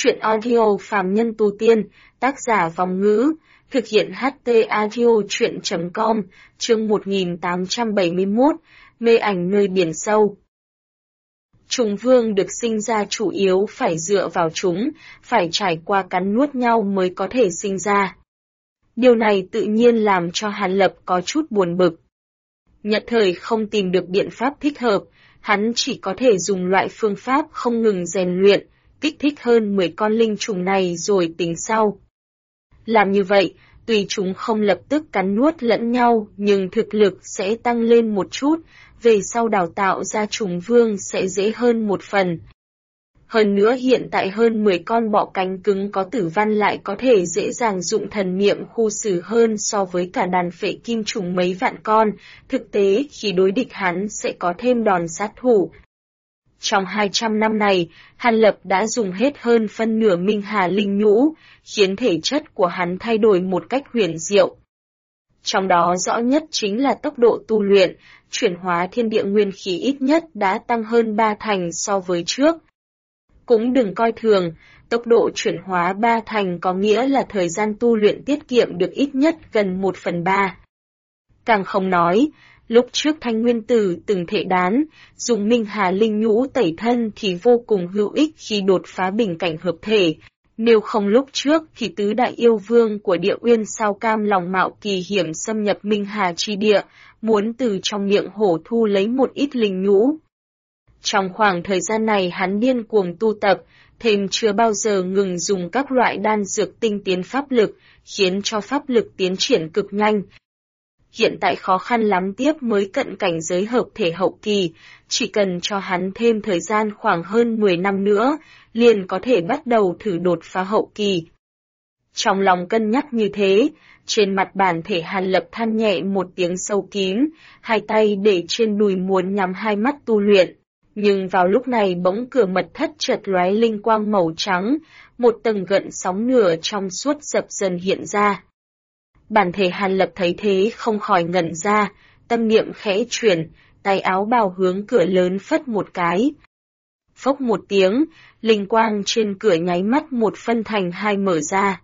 Truyện audio phàm nhân tu tiên, tác giả Vòng Ngữ, thực hiện HT audio truyện.com, chương 1871, mê ảnh nơi biển sâu. Trùng vương được sinh ra chủ yếu phải dựa vào chúng, phải trải qua cắn nuốt nhau mới có thể sinh ra. Điều này tự nhiên làm cho Hàn Lập có chút buồn bực. Nhất thời không tìm được biện pháp thích hợp, hắn chỉ có thể dùng loại phương pháp không ngừng rèn luyện, kích thích hơn 10 con linh trùng này rồi tính sau. Làm như vậy, tuy chúng không lập tức cắn nuốt lẫn nhau nhưng thực lực sẽ tăng lên một chút, về sau đào tạo ra trùng vương sẽ dễ hơn một phần. Hơn nữa hiện tại hơn 10 con bọ cánh cứng có tử văn lại có thể dễ dàng dụng thần niệm khu xử hơn so với cả đàn phệ kim trùng mấy vạn con, thực tế khi đối địch hắn sẽ có thêm đòn sát thủ. Trong 200 năm này, Hàn Lập đã dùng hết hơn phân nửa Minh Hà Linh Nhũ, khiến thể chất của hắn thay đổi một cách huyền diệu. Trong đó rõ nhất chính là tốc độ tu luyện, chuyển hóa thiên địa nguyên khí ít nhất đã tăng hơn 3 thành so với trước. Cũng đừng coi thường, tốc độ chuyển hóa 3 thành có nghĩa là thời gian tu luyện tiết kiệm được ít nhất gần 1/3. Càng không nói, lúc trước Thanh Nguyên Tử từng thể đán, dùng Minh Hà Linh Nhũ tẩy thân thì vô cùng hữu ích khi đột phá bình cảnh hợp thể. Nếu không lúc trước thì tứ đại yêu vương của Địa Uyên sao cam lòng mạo kỳ hiểm xâm nhập Minh Hà chi địa, muốn từ trong miệng hổ thu lấy một ít linh nhũ. Trong khoảng thời gian này hắn điên cuồng tu tập, thêm chưa bao giờ ngừng dùng các loại đan dược tinh tiến pháp lực, khiến cho pháp lực tiến triển cực nhanh. Hiện tại khó khăn lắm tiếp mới cận cảnh giới hợp thể hậu kỳ, chỉ cần cho hắn thêm thời gian khoảng hơn 10 năm nữa, liền có thể bắt đầu thử đột phá hậu kỳ. Trong lòng cân nhắc như thế, trên mặt bản thể Hàn Lập than nhẹ một tiếng sâu kín, hai tay để trên đùi muốn nhắm hai mắt tu luyện. Nhưng vào lúc này bỗng cửa mật thất chợt lóe linh quang màu trắng, một tầng gợn sóng nửa trong suốt dập dần hiện ra. Bản thể Hàn Lập thấy thế không khỏi ngẩn ra, tâm niệm khẽ chuyển, tay áo bào hướng cửa lớn phất một cái. Phốc một tiếng, linh quang trên cửa nháy mắt một phân thành hai mở ra.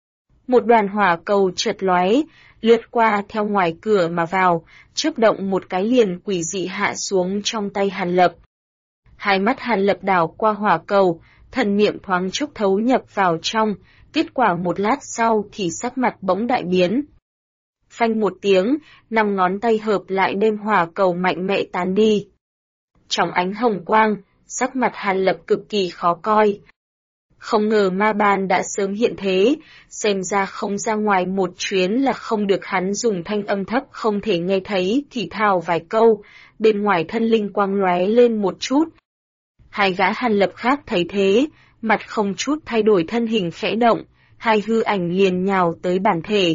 Một đoàn hỏa cầu chợt lóe, lướt qua theo ngoài cửa mà vào, chớp động một cái liền quỷ dị hạ xuống trong tay Hàn Lập. Hai mắt Hàn Lập đảo qua hỏa cầu, thần niệm thoáng chốc thấu nhập vào trong, kết quả một lát sau thì sắc mặt bỗng đại biến. Phanh một tiếng, 5 ngón tay hợp lại đem hỏa cầu mạnh mẽ tán đi. Trong ánh hồng quang, sắc mặt Hàn Lập cực kỳ khó coi. Không ngờ ma bàn đã sớm hiện thế, xem ra không ra ngoài một chuyến là không được. Hắn dùng thanh âm thấp không thể nghe thấy thì thào vài câu, bên ngoài thân linh quang lóe lên một chút. Hai gã Hàn Lập khác thấy thế, mặt không chút thay đổi thân hình khẽ động, hai hư ảnh liền nhào tới bản thể.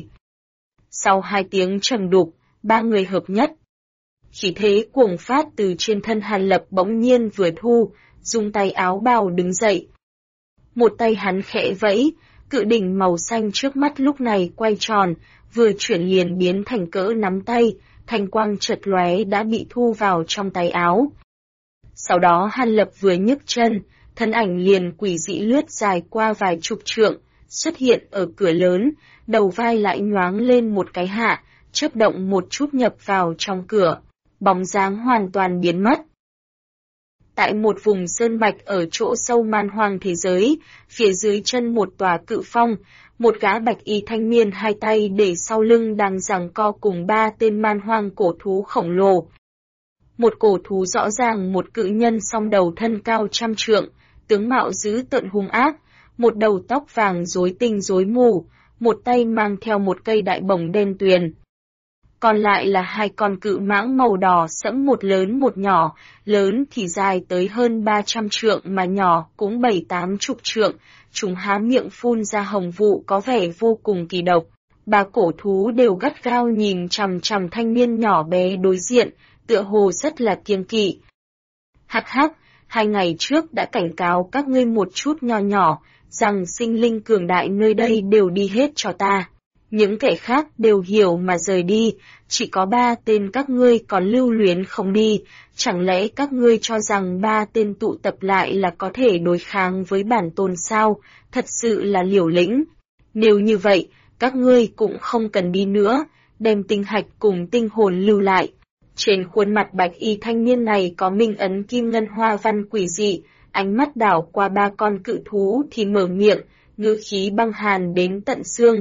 Sau 2 tiếng trầm đục, 3 người hợp nhất. Khí thế cuồng phát từ trên thân Hàn Lập bỗng nhiên vừa thu, dùng tay áo bào đứng dậy. Một tay hắn khẽ vẫy, cự đỉnh màu xanh trước mắt lúc này quay tròn, vừa chuyển liền biến thành cỡ nắm tay, thanh quang chợt lóe đã bị thu vào trong tay áo. Sau đó Hàn Lập vừa nhấc chân, thân ảnh liền quỷ dị lướt dài qua vài chục trượng, xuất hiện ở cửa lớn, đầu vai lại nhoáng lên một cái hạ, chớp động một chút nhập vào trong cửa, bóng dáng hoàn toàn biến mất. Tại một vùng sơn mạch ở chỗ sâu man hoang thế giới, phía dưới chân một tòa cự phong, một gã bạch y thanh niên hai tay để sau lưng đang giằng co cùng 3 tên man hoang cổ thú khổng lồ. Một cổ thú rõ ràng một cự nhân song đầu thân cao trăm trượng, tướng mạo dữ tợn hung ác, một đầu tóc vàng rối tinh rối mù, một tay mang theo một cây đại bổng đen tuyền. Còn lại là 2 con cự mãng màu đỏ sẫm, một lớn một nhỏ, lớn thì dài tới hơn 300 trượng mà nhỏ cũng 7-80 trượng, chúng há miệng phun ra hồng vụ có vẻ vô cùng kỳ độc. 3 cổ thú đều gắt gao nhìn chằm chằm thanh niên nhỏ bé đối diện, tựa hồ rất là kiêng kỵ. Hắc hắc, 2 ngày trước đã cảnh cáo các ngươi một chút nho nhỏ, rằng sinh linh cường đại nơi đây đều đi hết cho ta. Những kẻ khác đều hiểu mà rời đi, chỉ có 3 tên các ngươi còn lưu luyến không đi, chẳng lẽ các ngươi cho rằng 3 tên tụ tập lại là có thể đối kháng với bản tôn sao, thật sự là liều lĩnh. Nếu như vậy, các ngươi cũng không cần đi nữa, đem tinh hạch cùng tinh hồn lưu lại. Trên khuôn mặt bạch y thanh niên này có minh ấn kim ngân hoa văn quỷ dị, ánh mắt đảo qua 3 con cự thú thì mở miệng, ngữ khí băng hàn đến tận xương.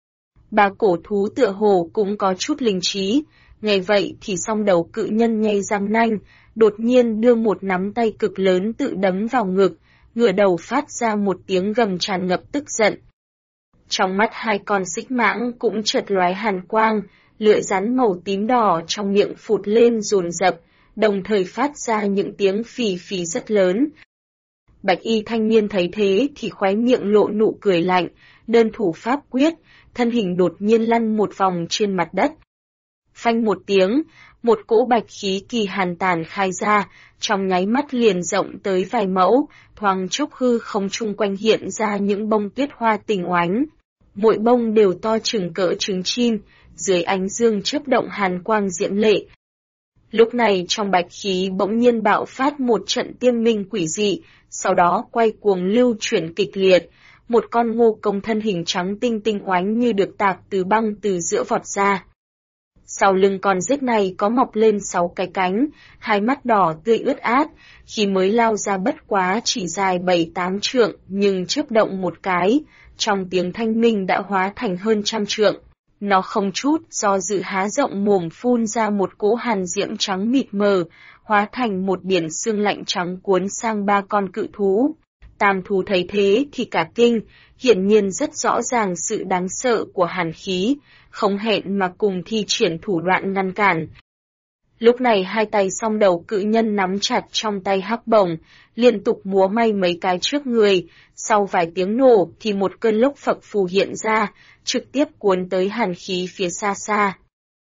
3 cổ thú tựa hồ cũng có chút linh trí, nghe vậy thì song đầu cự nhân nhay răng nanh, đột nhiên đưa một nắm tay cực lớn tự đấm vào ngực, ngửa đầu phát ra một tiếng gầm tràn ngập tức giận. Trong mắt 2 con xích mãng cũng chợt lóe hàn quang, lưỡi rắn màu tím đỏ trong miệng phụt lên dồn dập, đồng thời phát ra những tiếng phì phì rất lớn. Bạch y thanh niên thấy thế thì khóe miệng lộ nụ cười lạnh, đơn thủ pháp quyết, thân hình đột nhiên lăn một vòng trên mặt đất. Phanh một tiếng, một cỗ bạch khí kỳ hàn tàn khai ra, trong nháy mắt liền rộng tới vài mẫu, thoáng chốc hư không chung quanh hiện ra những bông tuyết hoa tình oánh. Mỗi bông đều to chừng cỡ trứng chim, dưới ánh dương chớp động hàn quang diễm lệ. Lúc này trong bạch khí bỗng nhiên bạo phát một trận tiêm minh quỷ dị, sau đó quay cuồng lưu chuyển kịch liệt, một con ngô công thân hình trắng tinh tinh oánh như được tạc từ băng từ giữa vọt ra. Sau lưng con rết này có mọc lên 6 cái cánh, 2 mắt đỏ tươi ướt át, khi mới lao ra bất quá chỉ dài 7-8 trượng, nhưng chớp động một cái, trong tiếng thanh minh đã hóa thành hơn 100 trượng. Nó không chút do dự há rộng mồm phun ra một cỗ hàn diễm trắng mịt mờ, hóa thành một biển xương lạnh trắng cuốn sang 3 con cự thú. Tam thú thấy thế thì cả kinh, hiển nhiên rất rõ ràng sự đáng sợ của hàn khí, không hẹn mà cùng thi triển thủ đoạn ngăn cản. Lúc này 2 tay song đầu cự nhân nắm chặt trong tay hắc bổng, liên tục múa may mấy cái trước người, sau vài tiếng nổ thì một cơn lốc phập phù hiện ra, trực tiếp cuốn tới hàn khí phía xa xa.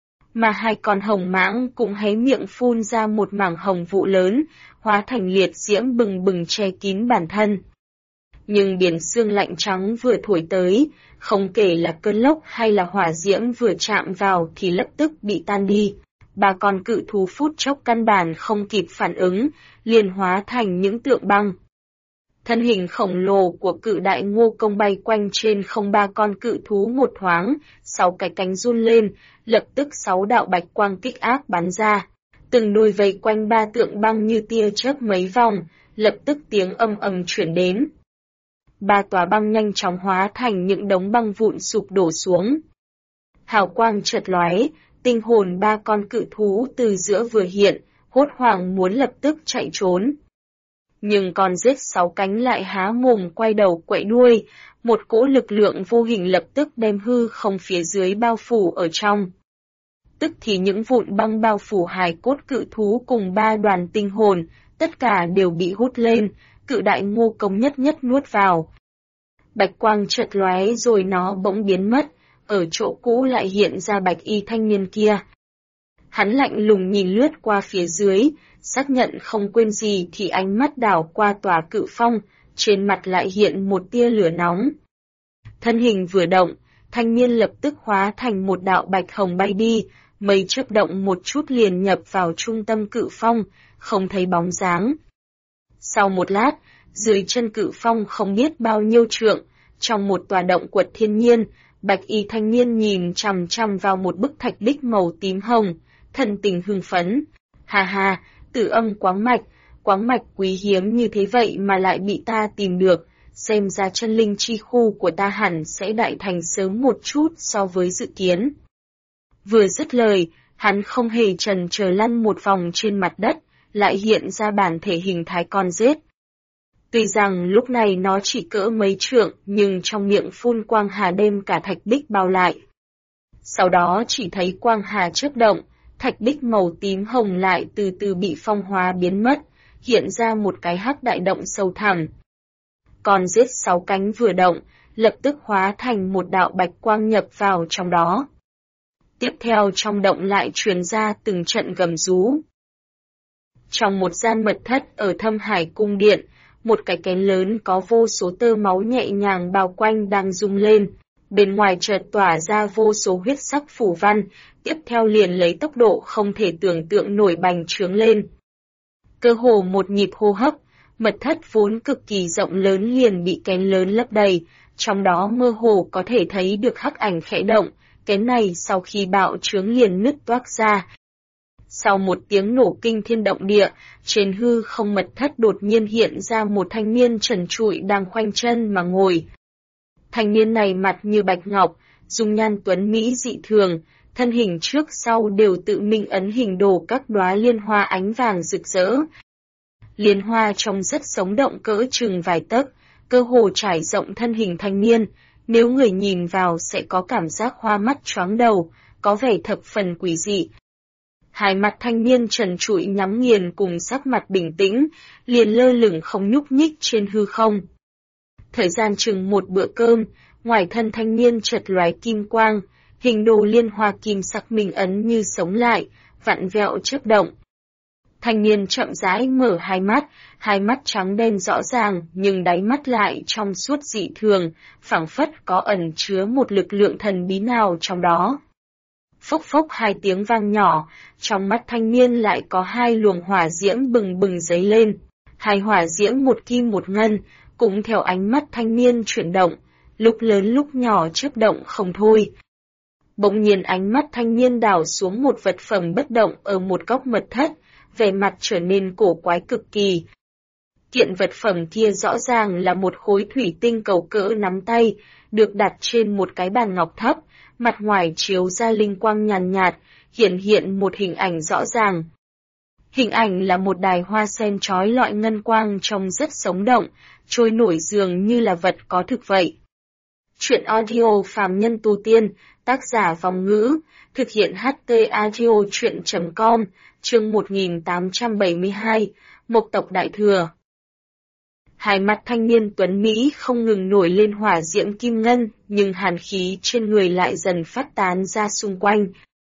Mà 2 con hồng mãng cũng hé miệng phun ra một mảng hồng vụ lớn, hóa thành liệt diễm bừng bừng che kín bản thân. Nhưng biển sương lạnh trắng vừa thổi tới, không kể là cơn lốc hay là hỏa diễm vừa chạm vào thì lập tức bị tan đi. 3 con cự thú phút chốc căn bản không kịp phản ứng, liền hóa thành những tượng băng. Thân hình khổng lồ của cự đại ngô công bay quanh trên không 3 con cự thú một thoáng, 6 cái cánh run lên, lập tức 6 đạo bạch quang kích ác bắn ra. Từng đôi vây quanh 3 tượng băng như tia chớp mấy vòng, lập tức tiếng âm ầm chuyển đến. 3 tòa băng nhanh chóng hóa thành những đống băng vụn sụp đổ xuống. Hào quang chợt lóe, tinh hồn 3 con cự thú từ giữa vừa hiện, hốt hoảng muốn lập tức chạy trốn. Nhưng con rết 6 cánh lại há mồm quay đầu quậy đuôi, một cỗ lực lượng vô hình lập tức đem hư không phía dưới bao phủ ở trong. Tức thì những vụn băng bao phủ hài cốt cự thú cùng 3 đoàn tinh hồn, tất cả đều bị hút lên, cự đại ngô công nhất nhất nuốt vào. Bạch quang chợt lóe rồi nó bỗng biến mất, ở chỗ cũ lại hiện ra bạch y thanh niên kia. Hắn lạnh lùng nhìn lướt qua phía dưới, xác nhận không quên gì thì ánh mắt đảo qua tòa cự phong, trên mặt lại hiện một tia lửa nóng. Thân hình vừa động, thanh niên lập tức hóa thành một đạo bạch hồng bay đi, mây chớp động một chút liền nhập vào trung tâm cự phong, không thấy bóng dáng. Sau một lát, dưới chân cự phong không biết bao nhiêu trượng, trong một tòa động quật thiên nhiên, bạch y thanh niên nhìn chằm chằm vào một bức thạch bích màu tím hồng, thần tình hưng phấn. Ha ha, tử âm quáng mạch quý hiếm như thế vậy mà lại bị ta tìm được, xem ra chân linh chi khu của ta hẳn sẽ đại thành sớm một chút so với dự kiến. Vừa dứt lời, hắn không hề chần chờ lăn một vòng trên mặt đất, lại hiện ra bản thể hình thái con rết. Tuy rằng lúc này nó chỉ cỡ mấy trượng, nhưng trong miệng phun quang hà đem cả thạch bích bao lại. Sau đó chỉ thấy quang hà chớp động, thạch bích màu tím hồng lại từ từ bị phong hóa biến mất, hiện ra một cái hắc đại động sâu thẳm. Con rết 6 cánh vừa động, lập tức hóa thành một đạo bạch quang nhập vào trong đó. Tiếp theo trong động lại truyền ra từng trận gầm rú. Trong một gian mật thất ở Thâm Hải cung điện, một cái kén lớn có vô số tơ máu nhẹ nhàng bao quanh đang rung lên, Bên ngoài chợt tỏa ra vô số huyết sắc phù văn, tiếp theo liền lấy tốc độ không thể tưởng tượng nổi bành trướng lên. Cơ hồ một nhịp hô hấp, mật thất vốn cực kỳ rộng lớn liền bị kén lớn lấp đầy, trong đó mơ hồ có thể thấy được hắc ảnh khẽ động, kén này sau khi bạo trướng liền nứt toác ra. Sau một tiếng nổ kinh thiên động địa, trên hư không mật thất đột nhiên hiện ra một thanh niên trần trụi đang khoanh chân mà ngồi. Thanh niên này mặt như bạch ngọc, dung nhan tuấn mỹ dị thường, thân hình trước sau đều tự minh ấn hình đồ các đóa liên hoa ánh vàng rực rỡ. Liên hoa trông rất sống động cỡ chừng vài tấc, cơ hồ trải rộng thân hình thanh niên, nếu người nhìn vào sẽ có cảm giác hoa mắt choáng đầu, có vẻ thập phần quỷ dị. Hai mặt thanh niên trần trụi nhắm nghiền cùng sắc mặt bình tĩnh, liền lơ lửng không nhúc nhích trên hư không. Thời gian chừng một bữa cơm, ngoài thân thanh niên chợt lóe kim quang, hình đồ liên hoa kim sắc minh ấn như sống lại, vặn vẹo chớp động. Thanh niên chậm rãi mở hai mắt trắng đen rõ ràng nhưng đáy mắt lại trong suốt dị thường, phảng phất có ẩn chứa một lực lượng thần bí nào trong đó. Phốc phốc hai tiếng vang nhỏ, trong mắt thanh niên lại có hai luồng hỏa diễm bừng bừng dấy lên. Hai hỏa diễm một kim một ngân, cũng theo ánh mắt thanh niên chuyển động, lúc lớn lúc nhỏ chớp động không thôi. Bỗng nhiên ánh mắt thanh niên đảo xuống một vật phẩm bất động ở một góc mật thất, vẻ mặt trở nên cổ quái cực kỳ. Kiện vật phẩm kia rõ ràng là một khối thủy tinh cầu cỡ nắm tay, được đặt trên một cái bàn ngọc thấp, mặt ngoài chiếu ra linh quang nhàn nhạt, hiện một hình ảnh rõ ràng. Hình ảnh là một đài hoa sen chói lọi ngân quang trông rất sống động, trôi nổi dường như là vật có thực vậy. Chuyện audio phàm nhân tu tiên, tác giả Vong Ngữ, thực hiện HT Audio Chuyện.com, chương 1872, Mộc tộc Đại Thừa. Hai mắt thanh niên tuấn Mỹ không ngừng nổi lên hỏa diễm kim ngân, nhưng hàn khí trên người lại dần phát tán ra xung quanh.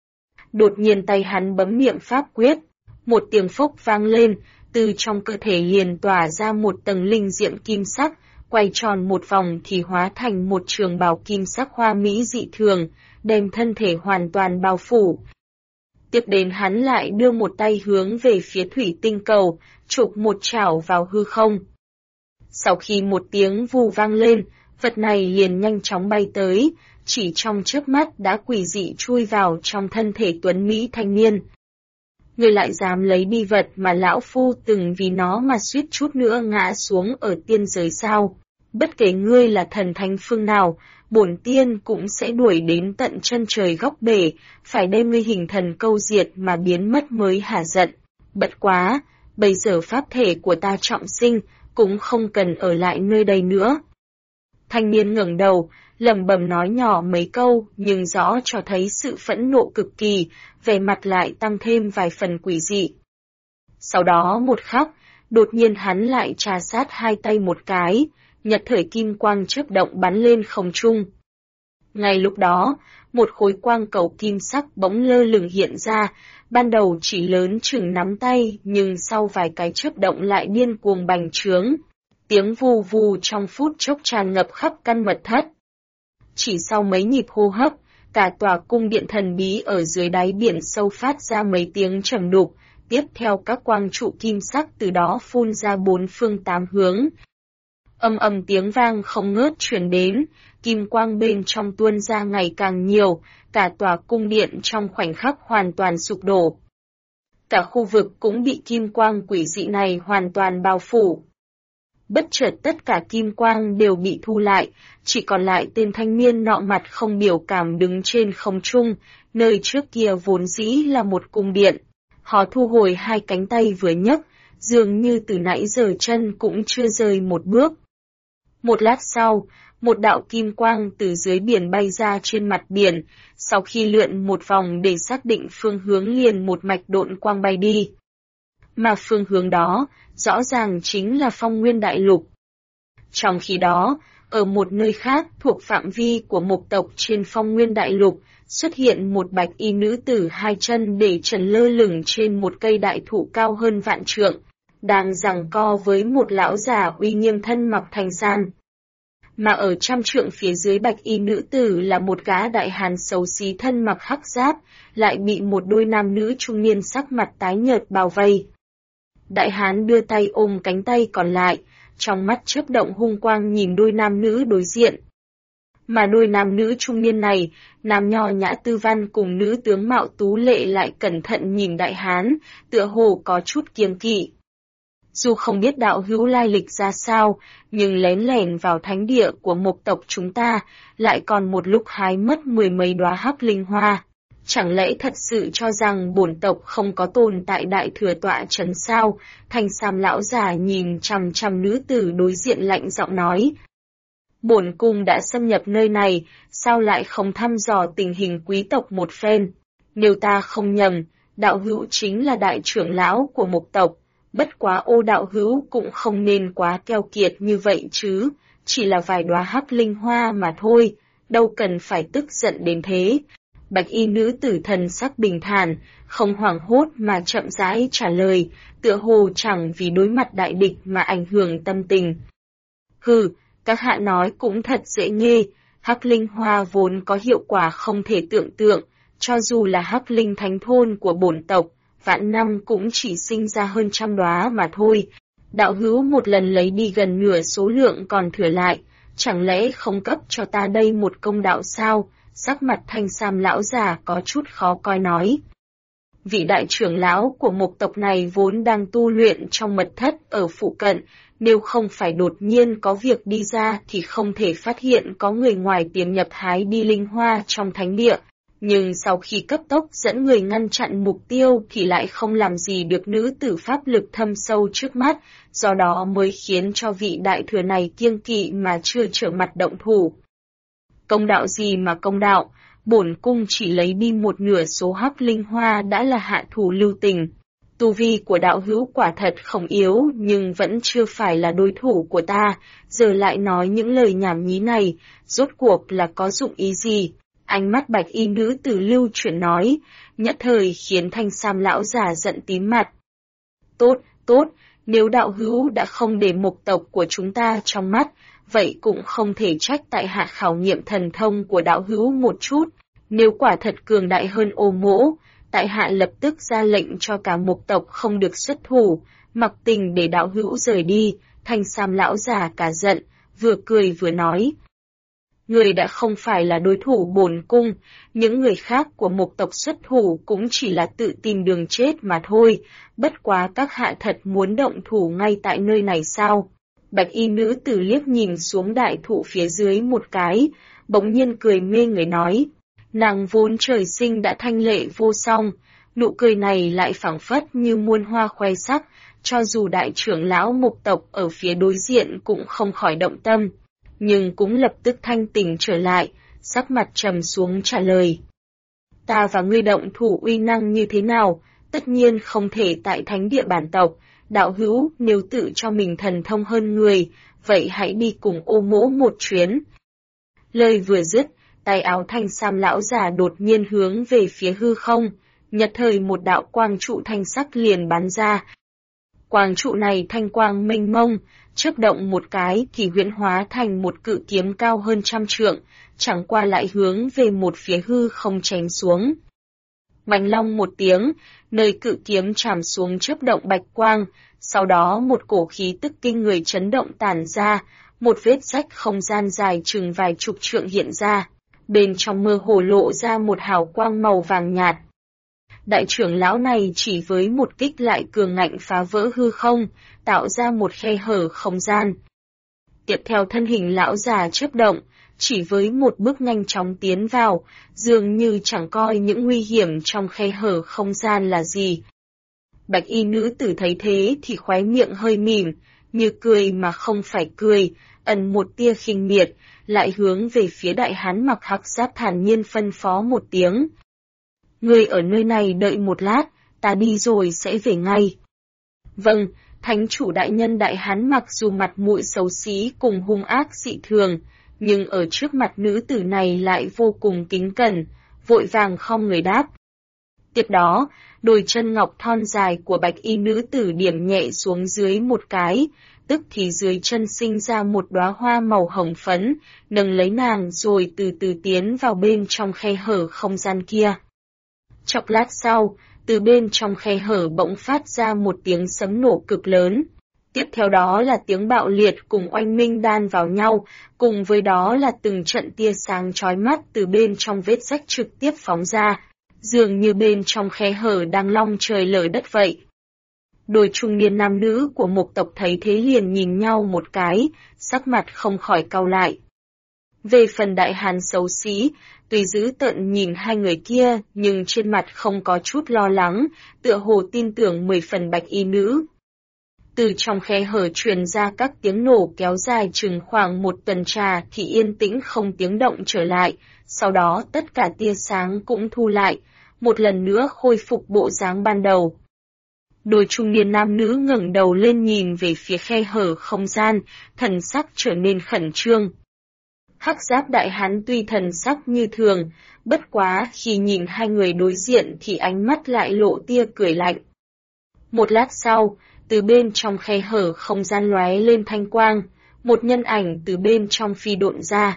Đột nhiên tay hắn bấm niệm pháp quyết, một tiếng phốc vang lên, từ trong cơ thể liền tỏa ra một tầng linh diệm kim sắc, quay tròn một vòng thì hóa thành một trường bào kim sắc hoa mỹ dị thường, đem thân thể hoàn toàn bao phủ. Tiếp đến hắn lại đưa một tay hướng về phía thủy tinh cầu, chụp một chảo vào hư không. Sau khi một tiếng vù vang lên, vật này liền nhanh chóng bay tới, chỉ trong chớp mắt đã quỷ dị chui vào trong thân thể tuấn Mỹ thanh niên. Ngươi lại dám lấy đi vật mà lão phu từng vì nó mà suýt chút nữa ngã xuống ở tiên giới sao? Bất kể ngươi là thần thánh phương nào, bổn tiên cũng sẽ đuổi đến tận chân trời góc bể, phải đem ngươi hình thần câu diệt mà biến mất mới hả giận. Bất quá, bây giờ pháp thể của ta trọng sinh, cũng không cần ở lại nơi đây nữa. Thanh niên ngẩng đầu, lẩm bẩm nói nhỏ mấy câu, nhưng rõ cho thấy sự phẫn nộ cực kỳ, vẻ mặt lại tăng thêm vài phần quỷ dị. Sau đó một khắc, đột nhiên hắn lại trà sát hai tay một cái, nhật thời kim quang chớp động bắn lên không trung. Ngay lúc đó, một khối quang cầu kim sắc bỗng lơ lửng hiện ra, ban đầu chỉ lớn chừng nắm tay nhưng sau vài cái chớp động lại điên cuồng bành trướng. Tiếng vù vù trong phút chốc tràn ngập khắp căn mật thất. Chỉ sau mấy nhịp hô hấp, cả tòa cung điện thần bí ở dưới đáy biển sâu phát ra mấy tiếng trầm đục, tiếp theo các quang trụ kim sắc từ đó phun ra bốn phương tám hướng. Âm ầm tiếng vang không ngớt truyền đến, kim quang bên trong tuôn ra ngày càng nhiều, cả tòa cung điện trong khoảnh khắc hoàn toàn sụp đổ. Cả khu vực cũng bị kim quang quỷ dị này hoàn toàn bao phủ. Bất chợt tất cả kim quang đều bị thu lại, chỉ còn lại tên thanh niên nọ mặt không biểu cảm đứng trên không trung, nơi trước kia vốn dĩ là một cung điện. Họ thu hồi hai cánh tay vừa nhấc, dường như từ nãy giờ chân cũng chưa rời một bước. Một lát sau, một đạo kim quang từ dưới biển bay ra trên mặt biển, sau khi lượn một vòng để xác định phương hướng liền một mạch độn quang bay đi. Mà phương hướng đó, rõ ràng chính là Phong Nguyên Đại Lục. Trong khi đó, ở một nơi khác thuộc phạm vi của Mộc tộc trên Phong Nguyên Đại Lục, xuất hiện một bạch y nữ tử hai chân để trần lơ lửng trên một cây đại thụ cao hơn vạn trượng, đang giằng co với một lão già uy nghiêm thân mặc thành sam. mà ở trăm trượng phía dưới bạch y nữ tử là một gã đại hán xấu xí thân mặc hắc giáp, lại bị một đôi nam nữ trung niên sắc mặt tái nhợt bao vây. Đại hán đưa tay ôm cánh tay còn lại, trong mắt chớp động hung quang nhìn đôi nam nữ đối diện. Mà đôi nam nữ trung niên này, nam nho nhã tư văn cùng nữ tướng mạo tú lệ lại cẩn thận nhìn đại hán, tựa hồ có chút kiêng kỵ. Dù không biết đạo hữu lai lịch ra sao, nhưng lén lẻn vào thánh địa của Mộc tộc chúng ta, lại còn một lúc hái mất 10 mấy đóa hắc linh hoa. Chẳng lẽ thật sự cho rằng bổn tộc không có tồn tại đại thừa tọa trấn sao? Thanh sam lão già nhìn chằm chằm nữ tử đối diện lạnh giọng nói. Bổn cung đã xâm nhập nơi này, sao lại không thăm dò tình hình quý tộc một phen? Nếu ta không nhầm, đạo hữu chính là đại trưởng lão của Mộc tộc, bất quá Ô đạo hữu cũng không nên quá keo kiệt như vậy chứ, chỉ là vài đóa hắc linh hoa mà thôi, đâu cần phải tức giận đến thế. Bạch y nữ tử thần sắc bình thản, không hoảng hốt mà chậm rãi trả lời, tựa hồ chẳng vì đối mặt đại địch mà ảnh hưởng tâm tình. Hừ, các hạ nói cũng thật dễ nghe, hắc linh hoa vốn có hiệu quả không thể tưởng tượng, cho dù là hắc linh thánh thôn của bổn tộc, vạn năm cũng chỉ sinh ra hơn 100 đóa mà thôi. Đạo hữu một lần lấy đi gần nửa số lượng còn thừa lại, chẳng lẽ không cấp cho ta đây một công đạo sao? Sắc mặt thanh sam lão già có chút khó coi nói. Vị đại trưởng lão của Mộc tộc này vốn đang tu luyện trong mật thất ở phụ cận, nếu không phải đột nhiên có việc đi ra thì không thể phát hiện có người ngoài tiềm nhập hái đi linh hoa trong thánh địa. Nhưng sau khi cấp tốc dẫn người ngăn chặn mục tiêu thì lại không làm gì được nữ tử pháp lực thâm sâu trước mắt, do đó mới khiến cho vị đại thừa này kiêng kỵ mà chưa trở mặt động thủ. Công đạo gì mà công đạo, bổn cung chỉ lấy đi một nửa số hắc linh hoa đã là hạ thủ lưu tình. Tu vi của đạo hữu quả thật không yếu nhưng vẫn chưa phải là đối thủ của ta, giờ lại nói những lời nhảm nhí này, rốt cuộc là có dụng ý gì? Ánh mắt bạch y nữ tử lưu chuyển nói, nhất thời khiến thanh sam lão già giận tím mặt. Tốt, nếu đạo hữu đã không để Mộc tộc của chúng ta trong mắt, vậy cũng không thể trách tại hạ khảo nghiệm thần thông của đạo hữu một chút. Nếu quả thật cường đại hơn Ô mỗ, tại hạ lập tức ra lệnh cho cả Mộc tộc không được xuất thủ, mặc tình để đạo hữu rời đi. Thanh sam lão già cả giận, vừa cười vừa nói. Người đã không phải là đối thủ bổn cung, những người khác của Mộc tộc xuất thủ cũng chỉ là tự tìm đường chết mà thôi, bất quá các hạ thật muốn động thủ ngay tại nơi này sao? Bạch y nữ tử liếc nhìn xuống đại thụ phía dưới một cái, bỗng nhiên cười mê người nói. Nàng vốn trời sinh đã thanh lệ vô song, nụ cười này lại phảng phất như muôn hoa khoe sắc, cho dù đại trưởng lão Mộc tộc ở phía đối diện cũng không khỏi động tâm, nhưng cũng lập tức thanh tỉnh trở lại, sắc mặt trầm xuống trả lời. Ta và ngươi động thủ uy năng như thế nào, tất nhiên không thể tại thánh địa bản tộc. Đạo hữu, nếu tự cho mình thần thông hơn người, vậy hãy đi cùng Ô mỗ một chuyến. Lời vừa dứt, tay áo thanh sam lão già đột nhiên hướng về phía hư không, nhật thời một đạo quang trụ thanh sắc liền bắn ra. Quang trụ này thanh quang mênh mông, chớp động một cái thì huyễn hóa thành một cự kiếm cao hơn 100 trượng, chẳng qua lại hướng về một phía hư không chém xuống. Bành long một tiếng, nơi cự kiếm chạm xuống chớp động bạch quang, sau đó một cổ khí tức kinh người chấn động tản ra, một vết rách không gian dài chừng vài chục trượng hiện ra, bên trong mơ hồ lộ ra một hào quang màu vàng nhạt. Đại trưởng lão này chỉ với một kích lại cường ngạnh phá vỡ hư không, tạo ra một khe hở không gian. Tiếp theo thân hình lão già chớp động, chỉ với một bước nhanh chóng tiến vào, dường như chẳng coi những nguy hiểm trong khe hở không gian là gì. Bạch y nữ tử thấy thế thì khóe miệng hơi mỉm, như cười mà không phải cười, ẩn một tia khinh miệt, lại hướng về phía đại hán mặc hắc giáp thản nhiên phân phó một tiếng. Ngươi ở nơi này đợi một lát, ta đi rồi sẽ về ngay. Vâng, thánh chủ đại nhân đại hán mặc dù mặt mũi xấu xí cùng hung ác dị thường, nhưng ở trước mặt nữ tử này lại vô cùng kính cẩn, vội vàng khom người đáp. Tiếp đó, đôi chân ngọc thon dài của bạch y nữ tử điểm nhẹ xuống dưới một cái, tức thì dưới chân sinh ra một đóa hoa màu hồng phấn, nâng lấy nàng rồi từ từ tiến vào bên trong khe hở không gian kia. Chốc lát sau, từ bên trong khe hở bỗng phát ra một tiếng sấm nổ cực lớn. Tiếp theo đó là tiếng bạo liệt cùng oanh minh đan vào nhau, cùng với đó là từng trận tia sáng chói mắt từ bên trong vết rách trực tiếp phóng ra, dường như bên trong khe hở đang long trời lở đất vậy. Đôi trung niên nam nữ của Mộc tộc thấy thế liền nhìn nhau một cái, sắc mặt không khỏi cau lại. Về phần đại hán xấu xí, tuy dữ tợn nhìn hai người kia nhưng trên mặt không có chút lo lắng, tựa hồ tin tưởng 10 phần bạch y nữ. Từ trong khe hở truyền ra các tiếng nổ kéo dài chừng khoảng một tuần trà thì yên tĩnh không tiếng động trở lại, sau đó tất cả tia sáng cũng thu lại, một lần nữa khôi phục bộ dáng ban đầu. Đôi trung niên nam nữ ngẩng đầu lên nhìn về phía khe hở không gian, thần sắc trở nên khẩn trương. Hắc giáp đại hán tuy thần sắc như thường, bất quá khi nhìn hai người đối diện thì ánh mắt lại lộ tia cười lạnh. Một lát sau, từ bên trong khe hở không gian lóe lên thanh quang, một nhân ảnh từ bên trong phi độn ra.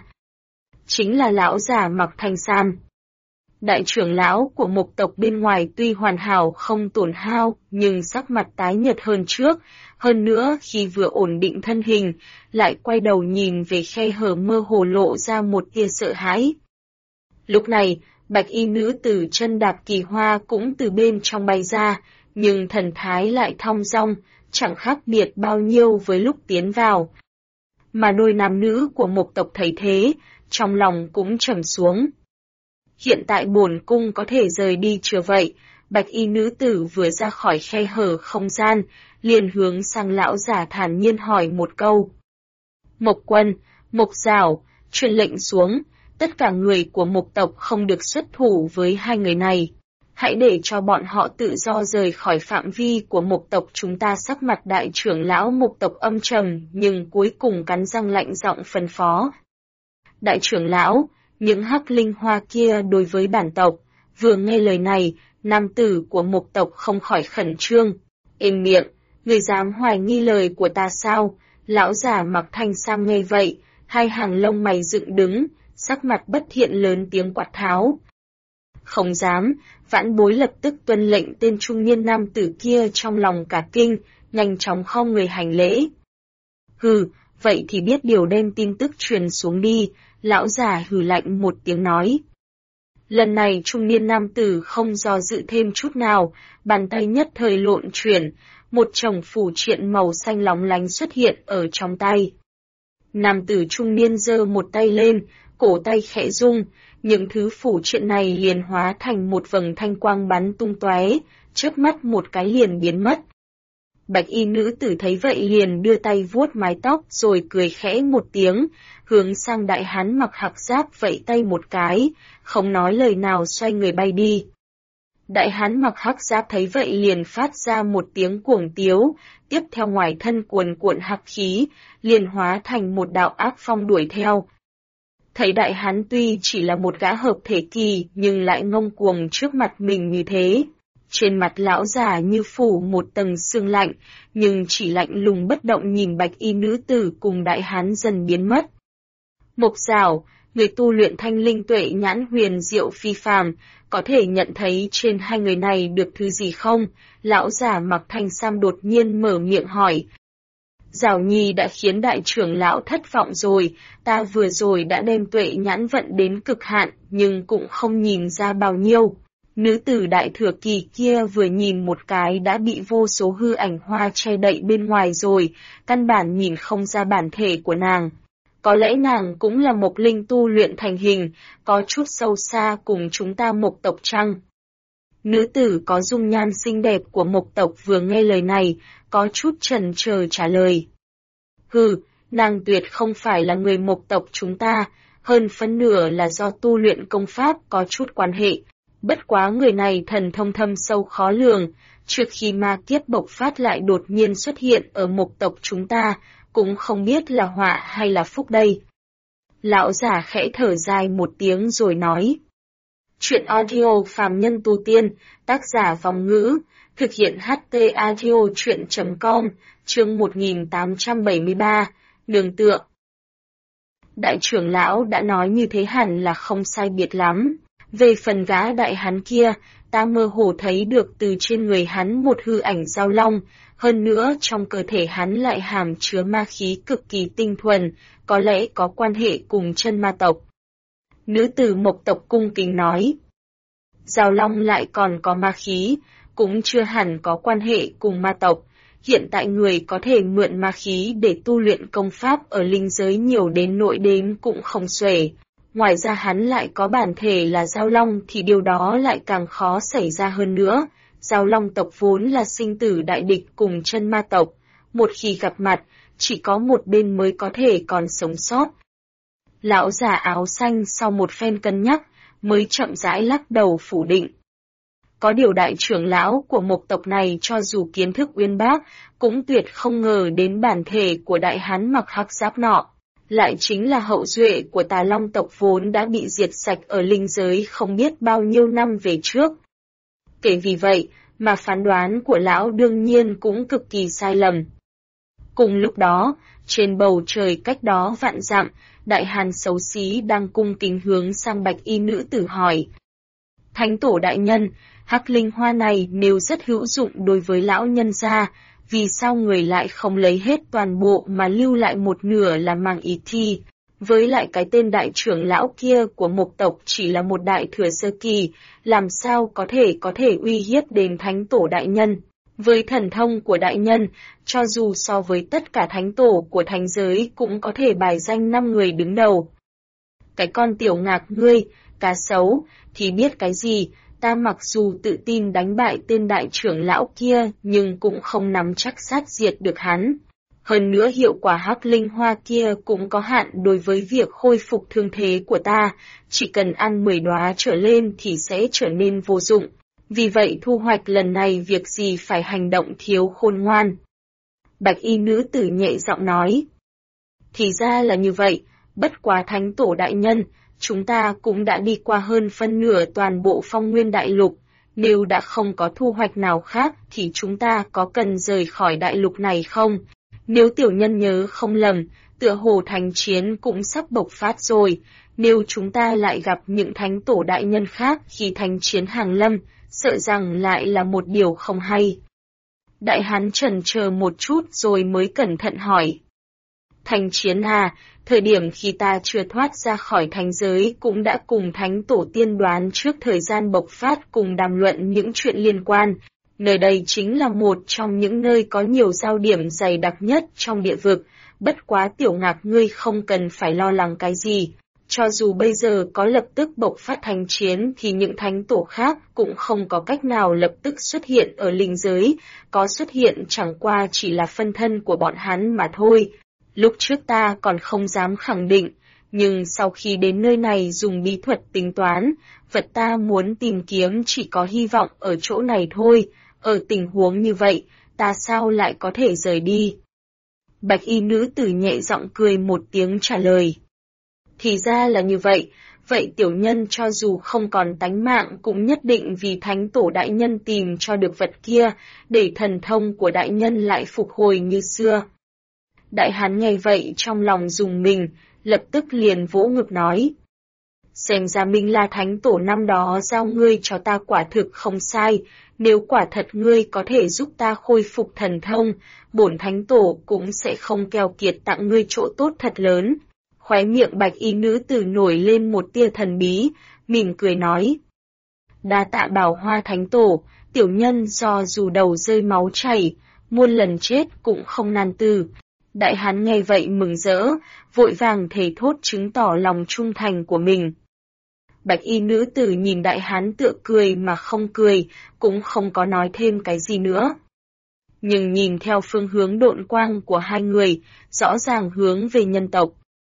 Chính là lão giả mặc thanh sam. Đại trưởng lão của Mộc tộc bên ngoài tuy hoàn hảo không tổn hao, nhưng sắc mặt tái nhợt hơn trước, hơn nữa khi vừa ổn định thân hình, lại quay đầu nhìn về khe hở mơ hồ lộ ra một tia sợ hãi. Lúc này, bạch y nữ tử chân đạp kỳ hoa cũng từ bên trong bay ra, nhưng thần thái lại thong dong, chẳng khác biệt bao nhiêu với lúc tiến vào. Mà đôi nam nữ của Mộc tộc thấy thế, trong lòng cũng trầm xuống. Hiện tại bổn cung có thể rời đi chưa vậy? Bạch y nữ tử vừa ra khỏi khe hở không gian, liền hướng sang lão giả thản nhiên hỏi một câu. Mộc Quân, Mộc Giảo, truyền lệnh xuống, tất cả người của Mộc tộc không được xuất thủ với hai người này. Hãy để cho bọn họ tự do rời khỏi phạm vi của Mộc tộc chúng ta. Sắc mặt đại trưởng lão Mộc tộc âm trầm nhưng cuối cùng cắn răng lạnh giọng phân phó. Đại trưởng lão, những hắc linh hoa kia đối với bản tộc, vừa nghe lời này, nam tử của Mộc tộc không khỏi khẩn trương. Êm miệng, người dám hoài nghi lời của ta sao? Lão giả mặc thanh sam nghe vậy, hai hàng lông mày dựng đứng, sắc mặt bất thiện lớn tiếng quát tháo. Không dám, vãn bối lập tức tuân lệnh. Tên trung niên nam tử kia trong lòng cả kinh, nhanh chóng khom người hành lễ. Hừ, vậy thì biết điều đem tin tức truyền xuống đi, lão giả hừ lạnh một tiếng nói. Lần này trung niên nam tử không do dự thêm chút nào, bàn tay nhất thời lộn chuyển, một chồng phủ triện màu xanh lóng lánh xuất hiện ở trong tay. Nam tử trung niên giơ một tay lên, cổ tay khẽ rung, những thứ phủ triện này liền hóa thành một vầng thanh quang bắn tung tóe, chớp mắt một cái liền biến mất. Bạch y nữ tử thấy vậy liền đưa tay vuốt mái tóc rồi cười khẽ một tiếng, hướng sang đại hán mặc hạc giáp vẫy tay một cái, không nói lời nào xoay người bay đi. Đại hán mặc hắc giáp thấy vậy liền phát ra một tiếng cuồng tiếu, tiếp theo ngoài thân cuồn cuộn hắc khí, liền hóa thành một đạo ác phong đuổi theo. Thấy đại hán tuy chỉ là một gã hợp thể kỳ nhưng lại ngông cuồng trước mặt mình như thế. Trên mặt lão già như phủ một tầng sương lạnh, nhưng chỉ lạnh lùng bất động nhìn bạch y nữ tử cùng đại hán dần biến mất. Mộc Giảo, người tu luyện thanh linh tuệ nhãn huyền diệu phi phàm, có thể nhận thấy trên hai người này được thứ gì không? Lão già mặc thanh sam đột nhiên mở miệng hỏi. Giảo nhi đã khiến đại trưởng lão thất vọng rồi, ta vừa rồi đã đem tuệ nhãn vận đến cực hạn, nhưng cũng không nhìn ra bao nhiêu. Nữ tử đại thừa kỳ kia vừa nhìn một cái đã bị vô số hư ảnh hoa che đậy bên ngoài rồi, căn bản nhìn không ra bản thể của nàng. Có lẽ nàng cũng là Mộc linh tu luyện thành hình, có chút sâu xa cùng chúng ta Mộc tộc chăng? Nữ tử có dung nhan xinh đẹp của Mộc tộc vừa nghe lời này, có chút chần chờ trả lời. Hừ, nàng tuyệt không phải là người Mộc tộc chúng ta, hơn phân nửa là do tu luyện công pháp có chút quan hệ. Bất quá người này thần thông thâm sâu khó lường, trước khi ma kiếp bộc phát lại đột nhiên xuất hiện ở Mộc tộc chúng ta, cũng không biết là họa hay là phúc đây. Lão giả khẽ thở dài một tiếng rồi nói. Chuyện audio phàm nhân tu tiên, tác giả Vong Ngữ, Thực hiện HT Audio truyện.com, chương 1873, nương tựa. Đại trưởng lão đã nói như thế hẳn là không sai biệt lắm. Về phần gã đại hán kia, ta mơ hồ thấy được từ trên người hắn một hư ảnh giao long, hơn nữa trong cơ thể hắn lại hàm chứa ma khí cực kỳ tinh thuần, có lẽ có quan hệ cùng chân ma tộc. Nữ tử Mộc tộc cung kính nói. Giao long lại còn có ma khí, cũng chưa hẳn có quan hệ cùng ma tộc. Hiện tại người có thể mượn ma khí để tu luyện công pháp ở linh giới nhiều đến nỗi đếm cũng không xuể. Ngoài ra hắn lại có bản thể là giao long thì điều đó lại càng khó xảy ra hơn nữa. Giao long tộc vốn là sinh tử đại địch cùng chân ma tộc. Một khi gặp mặt, chỉ có một bên mới có thể còn sống sót. Lão già áo xanh sau một phen cân nhắc, mới chậm rãi lắc đầu phủ định. Có điều đại trưởng lão của Mộc tộc này cho dù kiến thức uyên bác, cũng tuyệt không ngờ đến bản thể của đại hán mặc hắc giáp nọ. Lại chính là hậu duệ của Tà Long tộc vốn đã bị diệt sạch ở linh giới không biết bao nhiêu năm về trước. Kể vì vậy, mà phán đoán của lão đương nhiên cũng cực kỳ sai lầm. Cùng lúc đó, trên bầu trời cách đó vạn dặm, đại hán xấu xí đang cung kính hướng sang bạch y nữ tử hỏi. Thánh tổ đại nhân, hắc linh hoa này nếu rất hữu dụng đối với lão nhân gia, vì sao người lại không lấy hết toàn bộ mà lưu lại một nửa là mang ý thi? Với lại cái tên đại trưởng lão kia của Mộc tộc chỉ là một đại thừa sơ kỳ, làm sao có thể uy hiếp đến thánh tổ đại nhân? Với thần thông của đại nhân, cho dù so với tất cả thánh tổ của thánh giới cũng có thể bài danh 5 người đứng đầu. Cái con tiểu ngạc ngươi, cá sấu, thì biết cái gì? Ta mặc dù tự tin đánh bại tên đại trưởng lão kia nhưng cũng không nắm chắc sát diệt được hắn. Hơn nữa hiệu quả hắc linh hoa kia cũng có hạn đối với việc khôi phục thương thế của ta, chỉ cần ăn 10 đóa trở lên thì sẽ trở nên vô dụng. Vì vậy thu hoạch lần này việc gì phải hành động thiếu khôn ngoan. Bạch y nữ tử nhẹ giọng nói. Thì ra là như vậy, bất quá thánh tổ đại nhân, chúng ta cũng đã đi qua hơn phân nửa toàn bộ phong nguyên đại lục, nếu đã không có thu hoạch nào khác thì chúng ta có cần rời khỏi đại lục này không? Nếu tiểu nhân nhớ không lầm, tựa hồ thánh chiến cũng sắp bộc phát rồi, nếu chúng ta lại gặp những thánh tổ đại nhân khác khi thánh chiến hàng lâm, sợ rằng lại là một điều không hay. Đại hán chần chờ một chút rồi mới cẩn thận hỏi. Thánh chiến à, thời điểm khi ta chưa thoát ra khỏi thánh giới cũng đã cùng thánh tổ tiên đoán trước thời gian bộc phát cùng đàm luận những chuyện liên quan. Nơi đây chính là một trong những nơi có nhiều giao điểm dày đặc nhất trong địa vực, bất quá tiểu ngạc ngươi không cần phải lo lắng cái gì. Cho dù bây giờ có lập tức bộc phát thánh chiến thì những thánh tổ khác cũng không có cách nào lập tức xuất hiện ở linh giới, có xuất hiện chẳng qua chỉ là phân thân của bọn hắn mà thôi. Lúc trước ta còn không dám khẳng định, nhưng sau khi đến nơi này dùng bí thuật tính toán, vật ta muốn tìm kiếm chỉ có hy vọng ở chỗ này thôi, ở tình huống như vậy, ta sao lại có thể rời đi? Bạch y nữ tử nhẹ giọng cười một tiếng trả lời. Thì ra là như vậy, vậy tiểu nhân cho dù không còn tánh mạng cũng nhất định vì thánh tổ đại nhân tìm cho được vật kia, để thần thông của đại nhân lại phục hồi như xưa. Đại hán nghe vậy trong lòng rùng mình, lập tức liền vỗ ngực nói. Xem ra Minh La thánh tổ năm đó giao ngươi cho ta quả thực không sai, nếu quả thật ngươi có thể giúp ta khôi phục thần thông, bổn thánh tổ cũng sẽ không keo kiệt tặng ngươi chỗ tốt thật lớn. Khóe miệng bạch y nữ tử nổi lên một tia thần bí, mỉm cười nói. Đa tạ bảo hoa thánh tổ, tiểu nhân do dù đầu rơi máu chảy, muôn lần chết cũng không nan từ. Đại hán nghe vậy mừng rỡ, vội vàng thề thốt chứng tỏ lòng trung thành của mình. Bạch y nữ tử nhìn đại hán tựa cười mà không cười, cũng không có nói thêm cái gì nữa. Nhưng nhìn theo phương hướng độn quang của hai người, rõ ràng hướng về nhân tộc.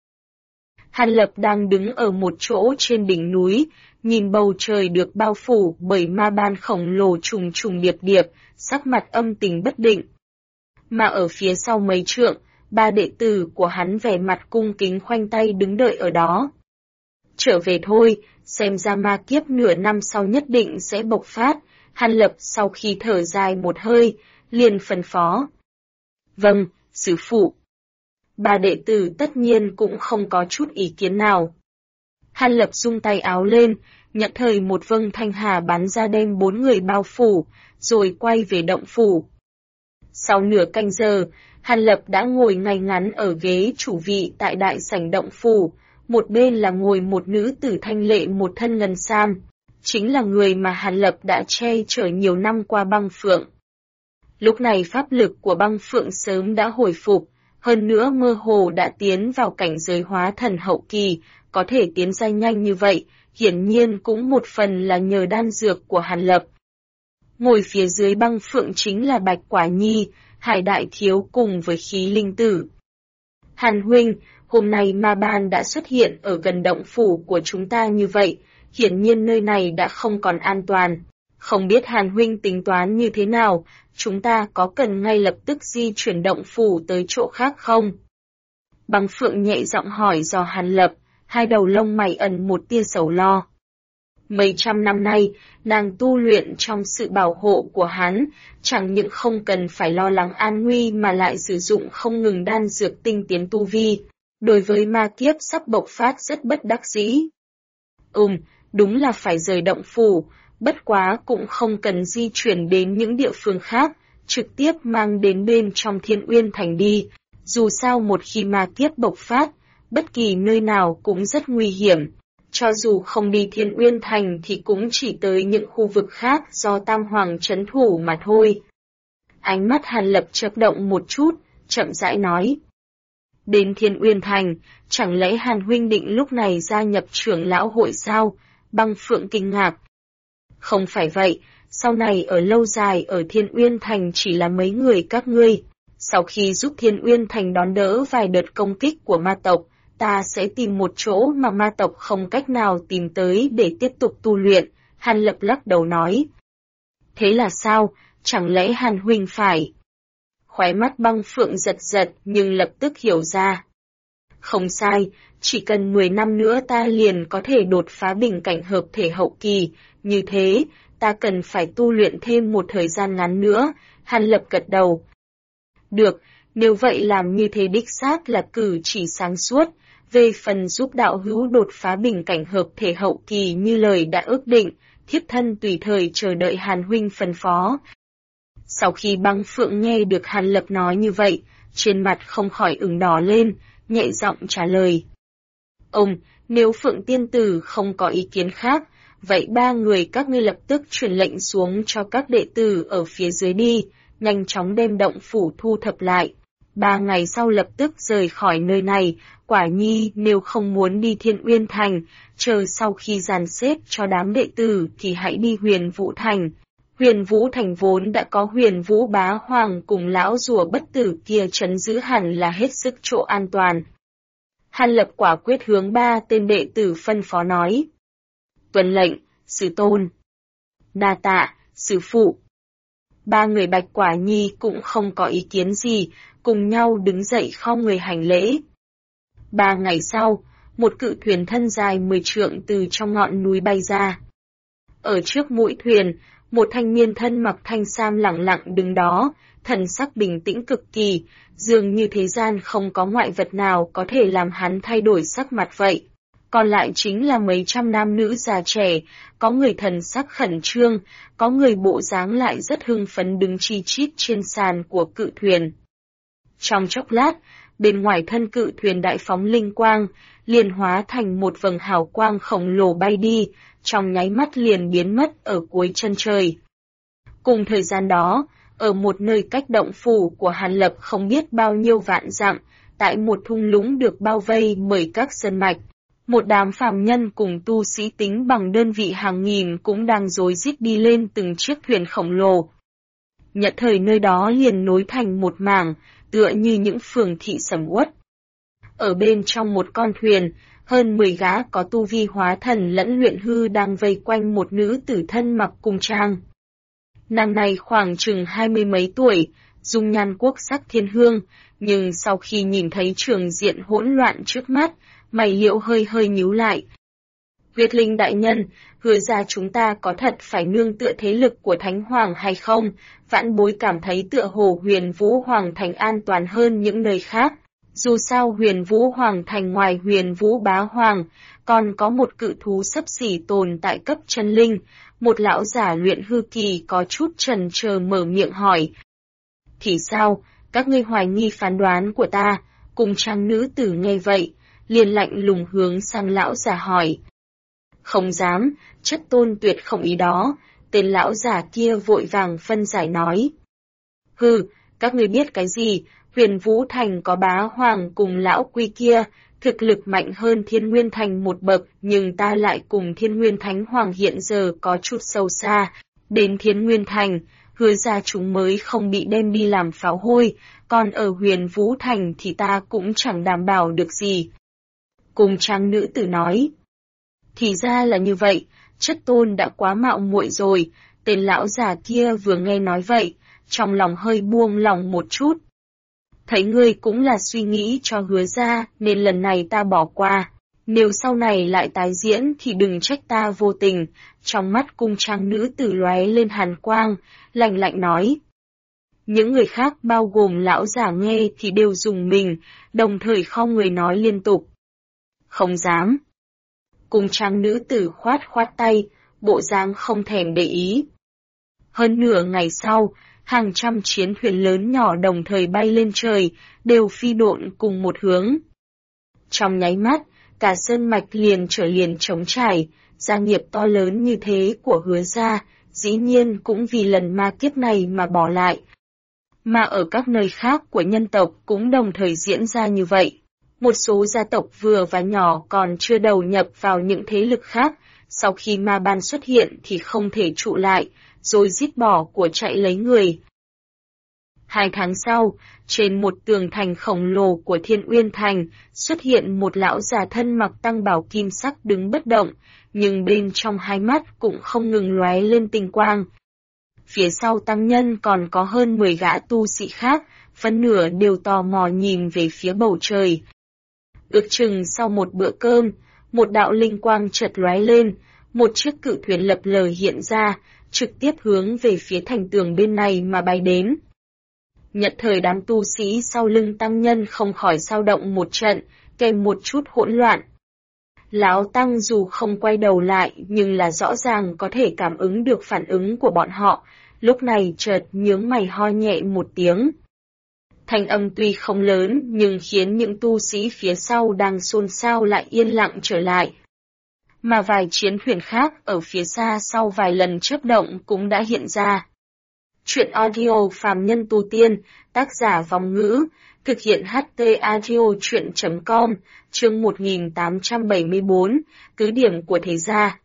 Hàn Lập đang đứng ở một chỗ trên đỉnh núi, nhìn bầu trời được bao phủ bởi ma ban khổng lồ trùng trùng điệp điệp, sắc mặt âm tình bất định. Mà ở phía sau mấy trượng, 3 đệ tử của hắn vẻ mặt cung kính khoanh tay đứng đợi ở đó. Trở về thôi, xem ra ma kiếp nửa năm sau nhất định sẽ bộc phát, Hàn Lập sau khi thở dài một hơi, liền phân phó. Vâng, sư phụ. Ba đệ tử tất nhiên cũng không có chút ý kiến nào. Hàn Lập rung tay áo lên, nhận thời một vâng thanh hà bắn ra đem 4 người bao phủ, rồi quay về động phủ. Sau nửa canh giờ, Hàn Lập đã ngồi ngay ngắn ở ghế chủ vị tại đại sảnh động phủ, một bên là ngồi một nữ tử thanh lệ một thân ngân sam, chính là người mà Hàn Lập đã che chở nhiều năm qua Băng Phượng. Lúc này pháp lực của Băng Phượng sớm đã hồi phục, hơn nữa mơ hồ đã tiến vào cảnh giới hóa thần hậu kỳ, có thể tiến ra nhanh như vậy, hiển nhiên cũng một phần là nhờ đan dược của Hàn Lập. Ngồi phía dưới Băng Phượng chính là Bạch Quả Nhi, Hải Đại Thiếu cùng với Khí Linh Tử. Hàn huynh, hôm nay ma ban đã xuất hiện ở gần động phủ của chúng ta như vậy, hiển nhiên nơi này đã không còn an toàn. Không biết Hàn huynh tính toán như thế nào, chúng ta có cần ngay lập tức di chuyển động phủ tới chỗ khác không? Băng Phượng nhẹ giọng hỏi dò Hàn Lập, hai đầu lông mày ẩn một tia sầu lo. Mấy trăm năm nay, nàng tu luyện trong sự bảo hộ của hắn, chẳng những không cần phải lo lắng an nguy mà lại sử dụng không ngừng đan dược tinh tiến tu vi. Đối với ma kiếp sắp bộc phát rất bất đắc dĩ. Đúng là phải rời động phủ, bất quá cũng không cần di chuyển đến những địa phương khác, trực tiếp mang đến bên trong Thiên Uyên Thành đi. Dù sao một khi ma kiếp bộc phát, bất kỳ nơi nào cũng rất nguy hiểm. Cho dù không đi Thiên Uyên Thành thì cũng chỉ tới những khu vực khác do Tam Hoàng trấn thủ mà thôi. Ánh mắt Hàn Lập chớp động một chút, chậm rãi nói. Đến Thiên Uyên Thành, chẳng lẽ Hàn huynh định lúc này gia nhập trưởng lão hội sao? Băng Phượng kinh ngạc. Không phải vậy, sau này ở lâu dài ở Thiên Uyên Thành chỉ là mấy người các ngươi. Sau khi giúp Thiên Uyên Thành đón đỡ vài đợt công kích của ma tộc, ta sẽ tìm một chỗ mà ma tộc không cách nào tìm tới để tiếp tục tu luyện, Hàn Lập lắc đầu nói. Thế là sao, chẳng lẽ Hàn huynh phải? Khóe mắt Băng Phượng giật giật nhưng lập tức hiểu ra. Không sai, chỉ cần 10 năm nữa ta liền có thể đột phá bình cảnh hợp thể hậu kỳ, như thế, ta cần phải tu luyện thêm một thời gian ngắn nữa, Hàn Lập gật đầu. Được, nếu vậy làm như thế đích xác là cử chỉ sáng suốt, về phần giúp đạo hữu đột phá bình cảnh hợp thể hậu kỳ như lời đã ước định, thiếp thân tùy thời chờ đợi Hàn huynh phân phó. Sau khi Băng Phượng nghe được Hàn Lập nói như vậy, trên mặt không khỏi ửng đỏ lên, nhẹ giọng trả lời. Nếu Phượng tiên tử không có ý kiến khác, vậy 3 người các ngươi lập tức truyền lệnh xuống cho các đệ tử ở phía dưới đi, nhanh chóng đem động phủ thu thập lại. 3 ngày sau lập tức rời khỏi nơi này, Quả Nhi nếu không muốn đi Thiên Uyên Thành, chờ sau khi dàn xếp cho đám đệ tử thì hãy đi Huyền Vũ Thành. Huyền Vũ Thành vốn đã có Huyền Vũ Bá Hoàng cùng lão rùa bất tử kia trấn giữ hẳn là hết sức chỗ an toàn. Hàn Lập quả quyết hướng 3 tên đệ tử phân phó nói. Tuân lệnh, sư tôn. Đa tạ, sư phụ. 3 người Bạch Quả Nhi cũng không có ý kiến gì, cùng nhau đứng dậy khom người hành lễ. 3 ngày sau, một cự thuyền thân dài 10 trượng từ trong ngọn núi bay ra. Ở trước mũi thuyền, một thanh niên thân mặc thanh sam lẳng lặng đứng đó, thần sắc bình tĩnh cực kỳ, dường như thế gian không có ngoại vật nào có thể làm hắn thay đổi sắc mặt vậy. Còn lại chính là mấy trăm nam nữ già trẻ, có người thần sắc khẩn trương, có người bộ dáng lại rất hưng phấn đứng chi chít trên sàn của cự thuyền. Trong chốc lát, bên ngoài thân cự thuyền đại phóng linh quang, liền hóa thành một vầng hào quang khổng lồ bay đi, trong nháy mắt liền biến mất ở cuối chân trời. Cùng thời gian đó, ở một nơi cách động phủ của Hàn Lập không biết bao nhiêu vạn dặm, tại một thung lũng được bao vây bởi các sơn mạch, một đám phàm nhân cùng tu sĩ tính bằng đơn vị hàng nghìn cũng đang rối rít đi lên từng chiếc thuyền khổng lồ. Nhất thời nơi đó liền nối thành một mảng, tựa như những phường thị sầm uất. Ở bên trong một con thuyền, hơn 10 gã có tu vi hóa thần lẫn luyện hư đang vây quanh một nữ tử thân mặc cung trang. Nàng này khoảng chừng 20 mấy tuổi, dung nhan quốc sắc thiên hương, nhưng sau khi nhìn thấy trường diện hỗn loạn trước mắt, mày liễu hơi hơi nhíu lại. Huyết Linh đại nhân, Hứa gia chúng ta có thật phải nương tựa thế lực của Thánh Hoàng hay không? Vãn bối cảm thấy tựa hồ Huyền Vũ Hoàng Thành an toàn hơn những nơi khác. Dù sao Huyền Vũ Hoàng Thành ngoài Huyền Vũ Bá Hoàng, còn có một cự thú xấp xỉ tồn tại cấp chân linh. Một lão giả luyện hư kỳ có chút chần chờ mở miệng hỏi. Thì sao, các ngươi hoài nghi phán đoán của ta? Cùng trang nữ tử nghe vậy, liền lạnh lùng hướng sang lão giả hỏi. Không dám, chất tôn tuyệt không ý đó, tên lão giả kia vội vàng phân giải nói. Hừ, các ngươi biết cái gì, Huyền Vũ Thành có Bá Hoàng cùng lão quy kia, thực lực mạnh hơn Thiên Nguyên Thành một bậc, nhưng ta lại cùng Thiên Nguyên Thánh Hoàng hiện giờ có chút sâu xa. Đến Thiên Nguyên Thành, Hứa gia chúng mới không bị đem đi làm pháo hôi, còn ở Huyền Vũ Thành thì ta cũng chẳng đảm bảo được gì. Cùng trang nữ tử nói. Thì ra là như vậy, chất tôn đã quá mạo muội rồi, tên lão già kia vừa nghe nói vậy, trong lòng hơi buông lòng một chút. Thấy ngươi cũng là suy nghĩ cho Hứa gia, nên lần này ta bỏ qua. Nếu sau này lại tái diễn thì đừng trách ta vô tình. Trong mắt cung trang nữ tử lóe lên hàn quang, lạnh lạnh nói. Những người khác bao gồm lão giả nghe thì đều dùng mình, đồng thời không người nói liên tục. Không dám. Cung trang nữ tử khoát khoát tay, bộ dáng không thèm để ý. Hơn nửa ngày sau, hàng trăm chiến thuyền lớn nhỏ đồng thời bay lên trời, đều phi độn cùng một hướng. Trong nháy mắt, cả sơn mạch liền trống trải, gia nghiệp to lớn như thế của Hứa gia, dĩ nhiên cũng vì lần ma kiếp này mà bỏ lại. Mà ở các nơi khác của nhân tộc cũng đồng thời diễn ra như vậy. Một số gia tộc vừa và nhỏ còn chưa đầu nhập vào những thế lực khác, sau khi ma ban xuất hiện thì không thể trụ lại, rồi giết bỏ của chạy lấy người. 2 tháng sau, trên một tường thành khổng lồ của Thiên Uyên Thành, xuất hiện một lão già thân mặc tăng bào kim sắc đứng bất động, nhưng bên trong hai mắt cũng không ngừng lóe lên tinh quang. Phía sau tăng nhân còn có hơn 10 gã tu sĩ khác, phân nửa đều tò mò nhìn về phía bầu trời. Ước chừng sau một bữa cơm, một đạo linh quang chợt lóe lên, một chiếc cự thuyền lập lờ hiện ra, trực tiếp hướng về phía thành tường bên này mà bay đến. Nhận thời đám tu sĩ sau lưng tăng nhân không khỏi xao động một trận, kèm một chút hỗn loạn. Lão tăng dù không quay đầu lại nhưng là rõ ràng có thể cảm ứng được phản ứng của bọn họ, lúc này chợt nhướng mày ho nhẹ một tiếng. Thanh âm tuy không lớn nhưng khiến những tu sĩ phía sau đang xôn xao lại yên lặng trở lại. Mà vài chiến thuyền khác ở phía xa sau vài lần chớp động cũng đã hiện ra. Chuyện audio phàm nhân tu tiên, tác giả Vong Ngữ, thực hiện HT audio chuyện.com, chương 1874, cứ điểm của thế gia.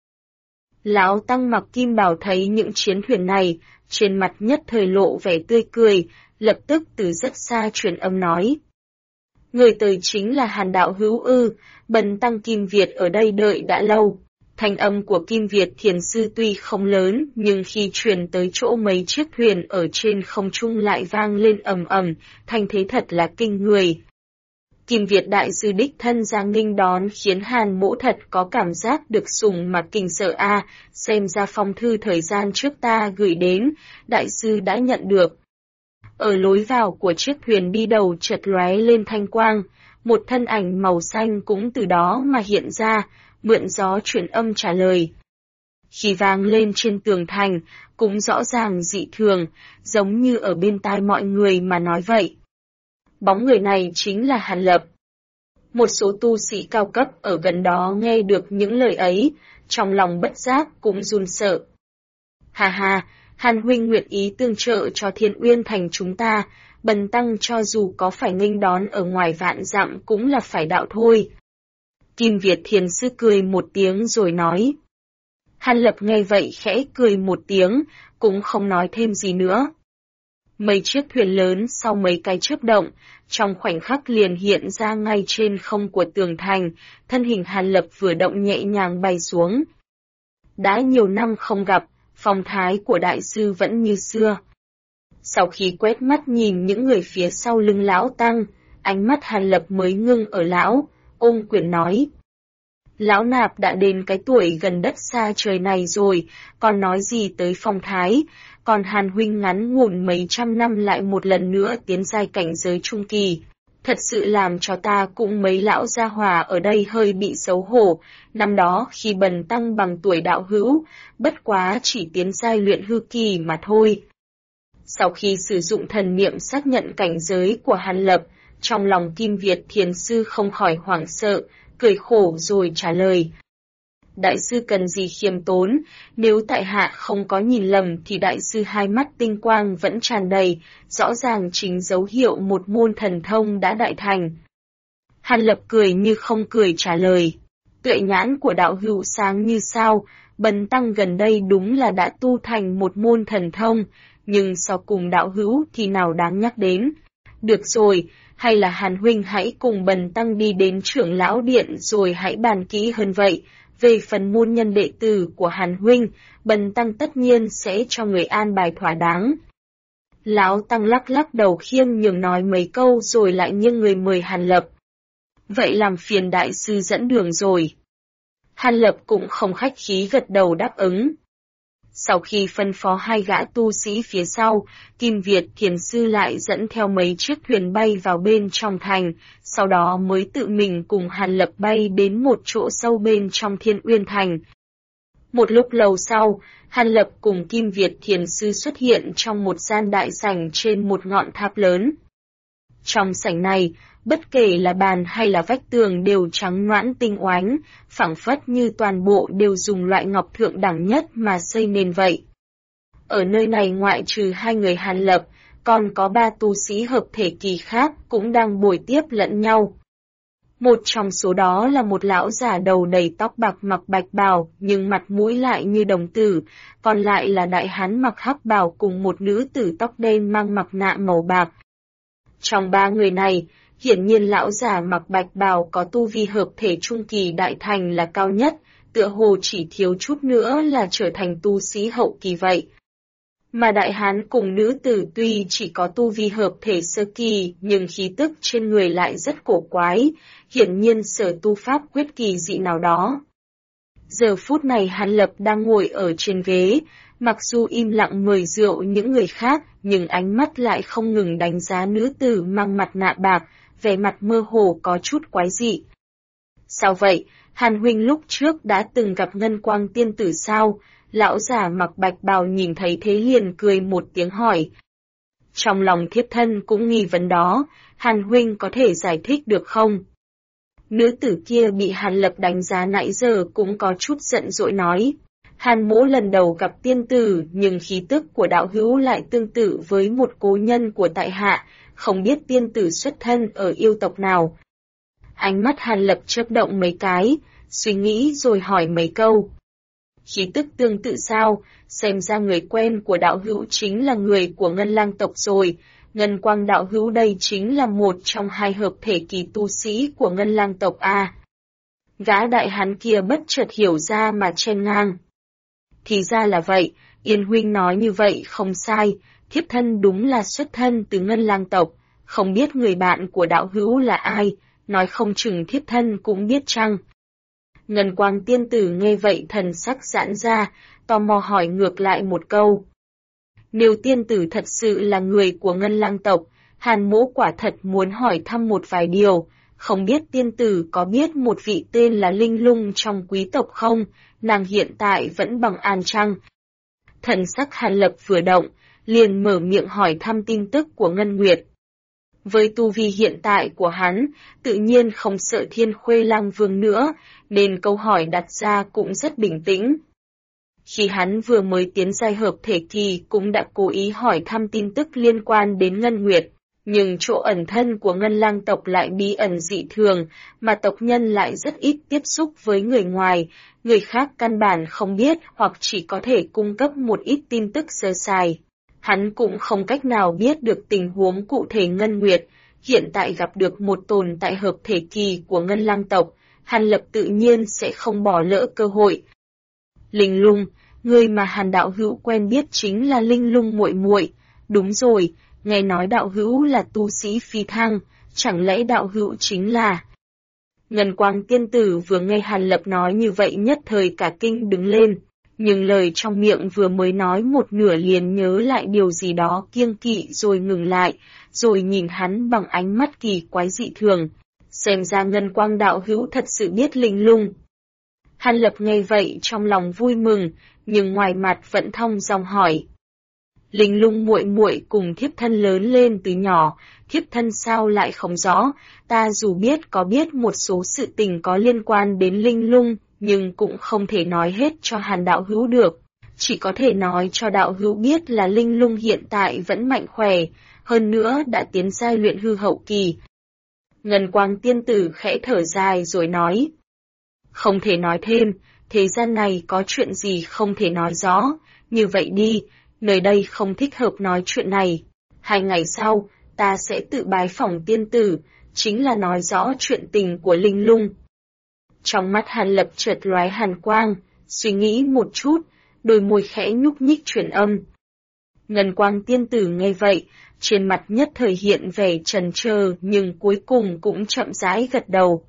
Lão tăng mặc kim bào thấy những chiến thuyền này, trên mặt nhất thời lộ vẻ tươi cười, lập tức từ rất xa truyền âm nói. Người tới chính là Hàn đạo hữu ư, bần tăng Kim Việt ở đây đợi đã lâu. Thanh âm của Kim Việt thiền sư tuy không lớn, nhưng khi truyền tới chỗ mấy chiếc thuyền ở trên không trung lại vang lên ầm ầm, thanh thế thật là kinh người. Kim Việt đại sư đích thân ra nghênh đón khiến Hàn Mỗ thật có cảm giác được sùng mà kinh sợ xem ra phong thư thời gian trước ta gửi đến, đại sư đã nhận được. Ở lối vào của chiếc thuyền đi đầu chợt lóe lên thanh quang, một thân ảnh màu xanh cũng từ đó mà hiện ra, mượn gió truyền âm trả lời. Khi vang lên trên tường thành, cũng rõ ràng dị thường, giống như ở bên tai mọi người mà nói vậy. Bóng người này chính là Hàn Lập. Một số tu sĩ cao cấp ở gần đó nghe được những lời ấy, trong lòng bất giác cũng run sợ. Hà hà, Hàn huynh nguyện ý tương trợ cho Thiên Uyên Thành chúng ta, bần tăng cho dù có phải nghênh đón ở ngoài vạn dặm cũng là phải đạo thôi. Kim Việt thiền sư cười một tiếng rồi nói. Hàn Lập nghe vậy khẽ cười một tiếng, cũng không nói thêm gì nữa. Mấy chiếc thuyền lớn sau mấy cái chớp động, trong khoảnh khắc liền hiện ra ngay trên không của tường thành, thân hình Hàn Lập vừa động nhẹ nhàng bay xuống. Đã nhiều năm không gặp, phong thái của đại sư vẫn như xưa. Sau khi quét mắt nhìn những người phía sau lưng lão tăng, ánh mắt Hàn Lập mới ngưng ở lão, ôm quyền nói. Lão nạp đã đến cái tuổi gần đất xa trời này rồi, còn nói gì tới phong thái, còn Hàn huynh ngắn ngủn mấy trăm năm lại một lần nữa tiến giai cảnh giới trung kỳ. Thật sự làm cho ta cũng mấy lão gia hỏa ở đây hơi bị xấu hổ, năm đó khi bần tăng bằng tuổi đạo hữu, bất quá chỉ tiến giai luyện hư kỳ mà thôi. Sau khi sử dụng thần niệm xác nhận cảnh giới của Hàn Lập, trong lòng Kim Việt Thiền Sư không khỏi hoảng sợ, cười khổ rồi trả lời. Đại sư cần gì khiêm tốn, nếu tại hạ không có nhìn lầm thì đại sư hai mắt tinh quang vẫn tràn đầy, rõ ràng chính dấu hiệu một môn thần thông đã đại thành. Hàn Lập cười như không cười trả lời. Tuệ nhãn của đạo hữu sáng như sao, bần tăng gần đây đúng là đã tu thành một môn thần thông, nhưng so cùng đạo hữu thì nào đáng nhắc đến. Được rồi, hay là Hàn huynh hãy cùng bần tăng đi đến trưởng lão điện rồi hãy bàn kỹ hơn vậy. Về phần môn nhân đệ tử của Hàn huynh, bần tăng tất nhiên sẽ cho người an bài thỏa đáng. Lão tăng lắc lắc đầu khiêm nhường nói mấy câu rồi lại nghiêng người mời Hàn Lập. Vậy làm phiền đại sư dẫn đường rồi. Hàn Lập cũng không khách khí gật đầu đáp ứng. Sau khi phân phó hai gã tu sĩ phía sau, Kim Việt Thiền Sư lại dẫn theo mấy chiếc thuyền bay vào bên trong thành, sau đó mới tự mình cùng Hàn Lập bay đến một chỗ sâu bên trong Thiên Uyên Thành. Một lúc lâu sau, Hàn Lập cùng Kim Việt Thiền Sư xuất hiện trong một gian đại sảnh trên một ngọn tháp lớn. Trong sảnh này, bất kể là bàn hay là vách tường đều trắng nõn tinh oánh, phảng phất như toàn bộ đều dùng loại ngọc thượng đẳng nhất mà xây nên vậy. Ở nơi này ngoại trừ hai người Hàn Lập, còn có ba tu sĩ hợp thể kỳ khác cũng đang bồi tiếp lẫn nhau. Một trong số đó là một lão già đầu đầy tóc bạc mặc bạch bào nhưng mặt mũi lại như đồng tử, còn lại là đại hán mặc hắc bào cùng một nữ tử tóc đen mang mặt nạ màu bạc. Trong ba người này, hiển nhiên lão già mặc bạch bào có tu vi hợp thể trung kỳ đại thành là cao nhất, tựa hồ chỉ thiếu chút nữa là trở thành tu sĩ hậu kỳ vậy. Mà đại hán cùng nữ tử tuy chỉ có tu vi hợp thể sơ kỳ nhưng khí tức trên người lại rất cổ quái, hiển nhiên sở tu pháp quyết kỳ dị nào đó. Giờ phút này Hàn Lập đang ngồi ở trên ghế, mặc dù im lặng mời rượu những người khác nhưng ánh mắt lại không ngừng đánh giá nữ tử mang mặt nạ bạc, vẻ mặt mơ hồ có chút quái dị. Sao vậy, Hàn huynh lúc trước đã từng gặp Ngân Quang tiên tử sao? Lão già mặc bạch bào nhìn thấy thế liền cười một tiếng hỏi. Trong lòng thiếp thân cũng nghi vấn đó, Hàn huynh có thể giải thích được không? Nữ tử kia bị Hàn Lập đánh giá nãy giờ cũng có chút giận dỗi nói. Hàn mỗ lần đầu gặp tiên tử nhưng khí tức của đạo hữu lại tương tự với một cố nhân của tại hạ, không biết tiên tử xuất thân ở yêu tộc nào. Ánh mắt Hàn Lập chớp động mấy cái, suy nghĩ rồi hỏi mấy câu. Khí tức tương tự sao, xem ra người quen của đạo hữu chính là người của Ngân Lang tộc rồi, Ngân Quang đạo hữu đây chính là một trong hai hợp thể kỳ tu sĩ của Ngân Lang tộc a. Gã đại hán kia bất chợt hiểu ra mà chen ngang. Thì ra là vậy, Yên huynh nói như vậy không sai, thiếp thân đúng là xuất thân từ Ngân Lang tộc, không biết người bạn của đạo hữu là ai, nói không chừng thiếp thân cũng biết chăng. Ngân Quang tiên tử nghe vậy thần sắc giãn ra, tò mò hỏi ngược lại một câu. Nếu tiên tử thật sự là người của Ngân Lang tộc, Hàn mỗ quả thật muốn hỏi thăm một vài điều, không biết tiên tử có biết một vị tên là Linh Lung trong quý tộc không, nàng hiện tại vẫn bằng an chăng? Thần sắc Hàn Lập vừa động, liền mở miệng hỏi thăm tin tức của Ngân Nguyệt. Với tu vi hiện tại của hắn, tự nhiên không sợ Thiên Khuê Lang Vương nữa, nên câu hỏi đặt ra cũng rất bình tĩnh. Khi hắn vừa mới tiến giai hợp thể kỳ cũng đã cố ý hỏi thăm tin tức liên quan đến Ngân Nguyệt, nhưng chỗ ẩn thân của Ngân Lang tộc lại bí ẩn dị thường, mà tộc nhân lại rất ít tiếp xúc với người ngoài, người khác căn bản không biết hoặc chỉ có thể cung cấp một ít tin tức sơ sài. Hắn cũng không cách nào biết được tình huống cụ thể Ngân Nguyệt, hiện tại gặp được một tồn tại hợp thể kỳ của Ngân Lang tộc, Hàn Lập tự nhiên sẽ không bỏ lỡ cơ hội. Linh Lung, người mà Hàn đạo hữu quen biết chính là Linh Lung muội muội, đúng rồi, nghe nói đạo hữu là tu sĩ phi thăng, chẳng lẽ đạo hữu chính là... Ngân Quang tiên tử vừa nghe Hàn Lập nói như vậy nhất thời cả kinh đứng lên, nhưng lời trong miệng vừa mới nói một nửa liền nhớ lại điều gì đó kiêng kỵ rồi ngừng lại, rồi nhìn hắn bằng ánh mắt kỳ quái dị thường. Xem ra Ngân Quang đạo hữu thật sự biết linh lung. Hàn Lập nghe vậy trong lòng vui mừng, nhưng ngoài mặt vẫn thong dong hỏi. Linh lung muội muội cùng thiếp thân lớn lên từ nhỏ, thiếp thân sao lại không rõ, ta dù biết một số sự tình có liên quan đến linh lung, nhưng cũng không thể nói hết cho Hàn đạo hữu được. Chỉ có thể nói cho đạo hữu biết là linh lung hiện tại vẫn mạnh khỏe, hơn nữa đã tiến giai luyện hư hậu kỳ. Ngân Quang tiên tử khẽ thở dài rồi nói. Không thể nói thêm, thế gian này có chuyện gì không thể nói rõ, như vậy đi, nơi đây không thích hợp nói chuyện này. 2 ngày sau, ta sẽ tự bái phỏng tiên tử, chính là nói rõ chuyện tình của linh lung. Trong mắt Hàn Lập chợt lóe hàn quang, suy nghĩ một chút, đôi môi khẽ nhúc nhích truyền âm. Ngân Quang tiên tử nghe vậy, trên mặt nhất thời hiện vẻ chần chờ nhưng cuối cùng cũng chậm rãi gật đầu.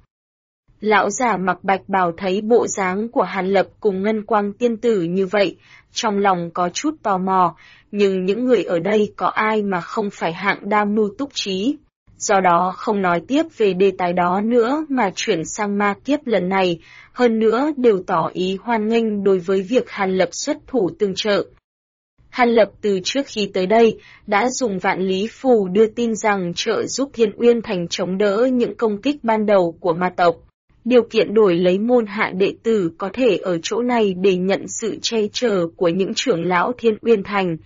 Lão giả mặc bạch bào thấy bộ dáng của Hàn Lập cùng Ngân Quang tiên tử như vậy, trong lòng có chút tò mò, nhưng những người ở đây có ai mà không phải hạng đam mưu túc trí. Do đó không nói tiếp về đề tài đó nữa mà chuyển sang ma kiếp lần này, hơn nữa đều tỏ ý hoan nghênh đối với việc Hàn Lập xuất thủ tương trợ. Hàn Lập từ trước khi tới đây, đã dùng vạn lý phù đưa tin rằng trợ giúp Thiên Uyên Thành chống đỡ những công kích ban đầu của ma tộc. Điều kiện đổi lấy môn hạ đệ tử có thể ở chỗ này để nhận sự che chở của những trưởng lão Thiên Uyên Thành.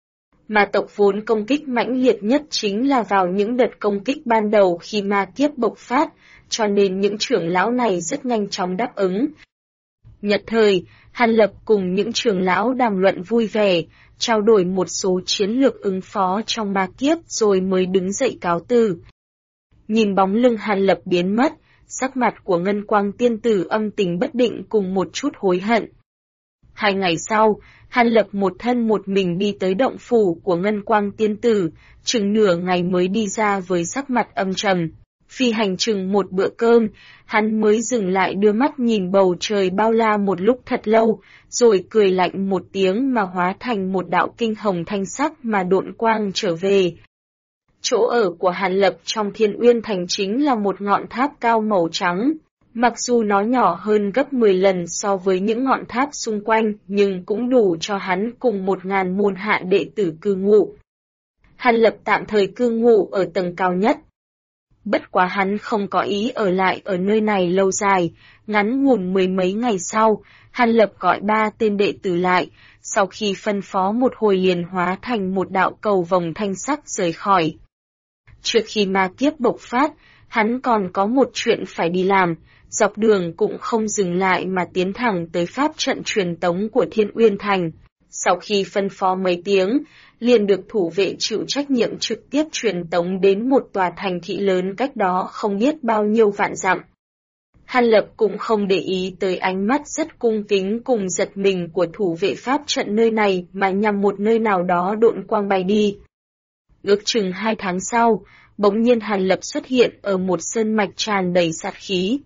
Ma tộc vốn công kích mãnh liệt nhất chính là vào những đợt công kích ban đầu khi ma kiếp bộc phát, cho nên những trưởng lão này rất nhanh chóng đáp ứng. Nhật thời, Hàn Lập cùng những trưởng lão đàm luận vui vẻ, trao đổi một số chiến lược ứng phó trong ma kiếp rồi mới đứng dậy cáo từ. Nhìn bóng lưng Hàn Lập biến mất, sắc mặt của Ngân Quang tiên tử âm tình bất định cùng một chút hối hận. 2 ngày sau, Hàn Lập một thân một mình đi tới động phủ của Ngân Quang tiên tử, chừng nửa ngày mới đi ra với sắc mặt âm trầm. Phi hành chừng một bữa cơm, hắn mới dừng lại đưa mắt nhìn bầu trời bao la một lúc thật lâu, rồi cười lạnh một tiếng mà hóa thành một đạo kinh hồng thanh sắc mà độn quang trở về. Chỗ ở của Hàn Lập trong Thiên Uyên Thành chính là một ngọn tháp cao màu trắng. Mặc dù nó nhỏ hơn gấp 10 lần so với những ngọn tháp xung quanh, nhưng cũng đủ cho hắn cùng 1000 môn hạ đệ tử cư ngụ. Hàn Lập tạm thời cư ngụ ở tầng cao nhất. Bất quá hắn không có ý ở lại ở nơi này lâu dài, ngắn ngủn 10 mấy ngày sau, Hàn Lập gọi 3 tên đệ tử lại, sau khi phân phó một hồi liền hóa thành một đạo cầu vồng thanh sắc rời khỏi. Trước khi ma kiếp bộc phát, hắn còn có một chuyện phải đi làm, dọc đường cũng không dừng lại mà tiến thẳng tới pháp trận truyền tống của Thiên Uyên Thành. Sau khi phân phó mấy tiếng, liền được thủ vệ chịu trách nhiệm trực tiếp truyền tống đến một tòa thành thị lớn cách đó không biết bao nhiêu vạn dặm. Hàn Lập cũng không để ý tới ánh mắt rất cung kính cùng giật mình của thủ vệ pháp trận nơi này mà nhằm một nơi nào đó độn quang bay đi. Ước chừng 2 tháng sau, bỗng nhiên Hàn Lập xuất hiện ở một sơn mạch tràn đầy sát khí.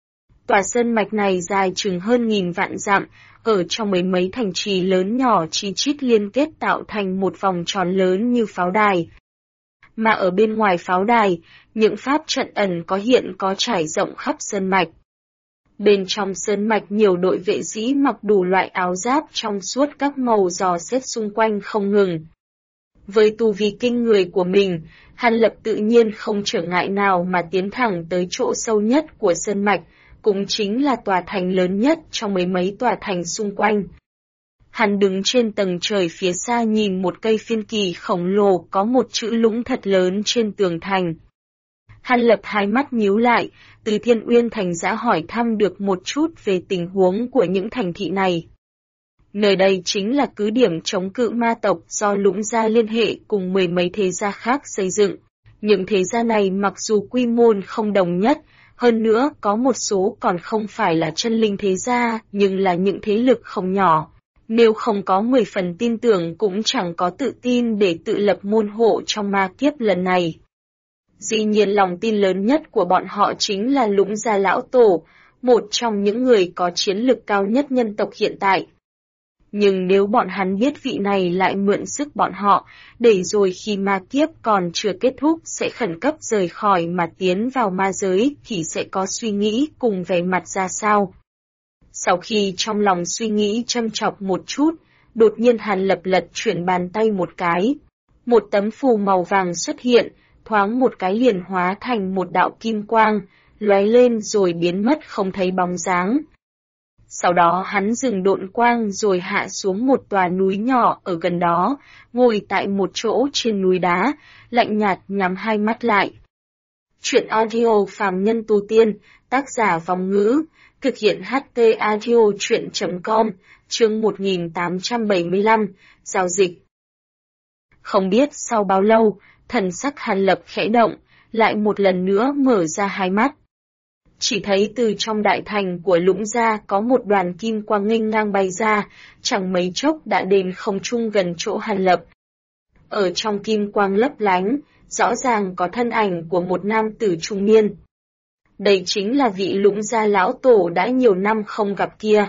Tòa sơn mạch này dài chừng hơn 1000 vạn dặm, ở trong mấy thành trì lớn nhỏ chi chít liên kết tạo thành một vòng tròn lớn như pháo đài. Mà ở bên ngoài pháo đài, những pháp trận ẩn có hiện có trải rộng khắp sơn mạch. Bên trong sơn mạch nhiều đội vệ sĩ mặc đủ loại áo giáp trong suốt các màu dò xét xung quanh không ngừng. Với tu vi kinh người của mình, Hàn Lập tự nhiên không trở ngại nào mà tiến thẳng tới chỗ sâu nhất của sơn mạch, cũng chính là tòa thành lớn nhất trong mấy tòa thành xung quanh. Hắn đứng trên tầng trời phía xa nhìn một cây phiên kỳ khổng lồ có một chữ lũng thật lớn trên tường thành. Hàn Lập hai mắt nhíu lại, từ Thiên Uyên Thành đã hỏi thăm được một chút về tình huống của những thành thị này. Nơi đây chính là cứ điểm chống cự ma tộc do Lũng gia liên hệ cùng 10 mấy thế gia khác xây dựng. Những thế gia này mặc dù quy mô không đồng nhất, hơn nữa có một số còn không phải là chân linh thế gia, nhưng là những thế lực không nhỏ. Nếu không có 10 phần tin tưởng cũng chẳng có tự tin để tự lập môn hộ trong ma kiếp lần này. Dĩ nhiên lòng tin lớn nhất của bọn họ chính là Lũng Gia Lão Tổ, một trong những người có chiến lực cao nhất nhân tộc hiện tại. Nhưng nếu bọn hắn biết vị này lại mượn sức bọn họ, để rồi khi ma kiếp còn chưa kết thúc sẽ khẩn cấp rời khỏi mà tiến vào ma giới thì sẽ có suy nghĩ cùng vẻ mặt ra sao. Sau khi trong lòng suy nghĩ châm chọc một chút, đột nhiên Hàn Lập lật chuyển bàn tay một cái. Một tấm phù màu vàng xuất hiện, thoáng một cái liền hóa thành một đạo kim quang, lóe lên rồi biến mất không thấy bóng dáng. Sau đó hắn dừng độn quang rồi hạ xuống một tòa núi nhỏ ở gần đó, ngồi tại một chỗ trên núi đá, lạnh nhạt nhắm hai mắt lại. Chuyện audio phàm nhân tu tiên, tác giả Vong Ngữ, thực hiện HT Audio Chuyện.com, chương 1875, giao dịch. Không biết sau bao lâu, thần sắc Hàn Lập khẽ động, lại một lần nữa mở ra hai mắt. Chỉ thấy từ trong đại thành của Lũng Gia có một đoàn kim quang nghênh ngang bay ra, chẳng mấy chốc đã đến không trung gần chỗ Hàn Lập. Ở trong kim quang lấp lánh, rõ ràng có thân ảnh của một nam tử trung niên. Đây chính là vị Lũng Gia Lão Tổ đã nhiều năm không gặp kia.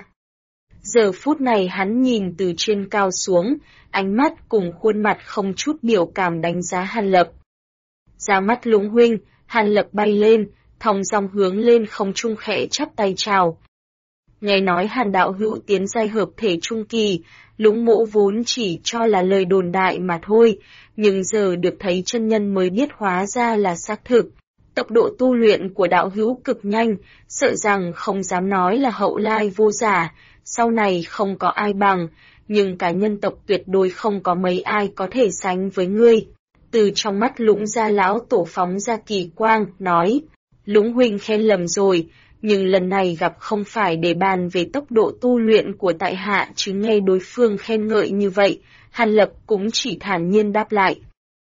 Giờ phút này hắn nhìn từ trên cao xuống, ánh mắt cùng khuôn mặt không chút biểu cảm đánh giá Hàn Lập. Ra mắt Lũng huynh, Hàn Lập bay lên, thong dong hướng lên không trung khẽ chắp tay chào. Nghe nói Hàn đạo hữu tiến giai hợp thể trung kỳ, Lũng mỗ vốn chỉ cho là lời đồn đại mà thôi, nhưng giờ được thấy chân nhân mới biết hóa ra là xác thực. Tốc độ tu luyện của đạo hữu cực nhanh, sợ rằng không dám nói là hậu lai vô giả, sau này không có ai bằng, nhưng cả nhân tộc tuyệt đối không có mấy ai có thể sánh với ngươi. Từ trong mắt Lũng Gia Lão Tổ phóng ra kỳ quang, nói, Lũng huynh khen lầm rồi, nhưng lần này gặp không phải để bàn về tốc độ tu luyện của tại hạ chứ nghe đối phương khen ngợi như vậy, Hàn Lập cũng chỉ thản nhiên đáp lại.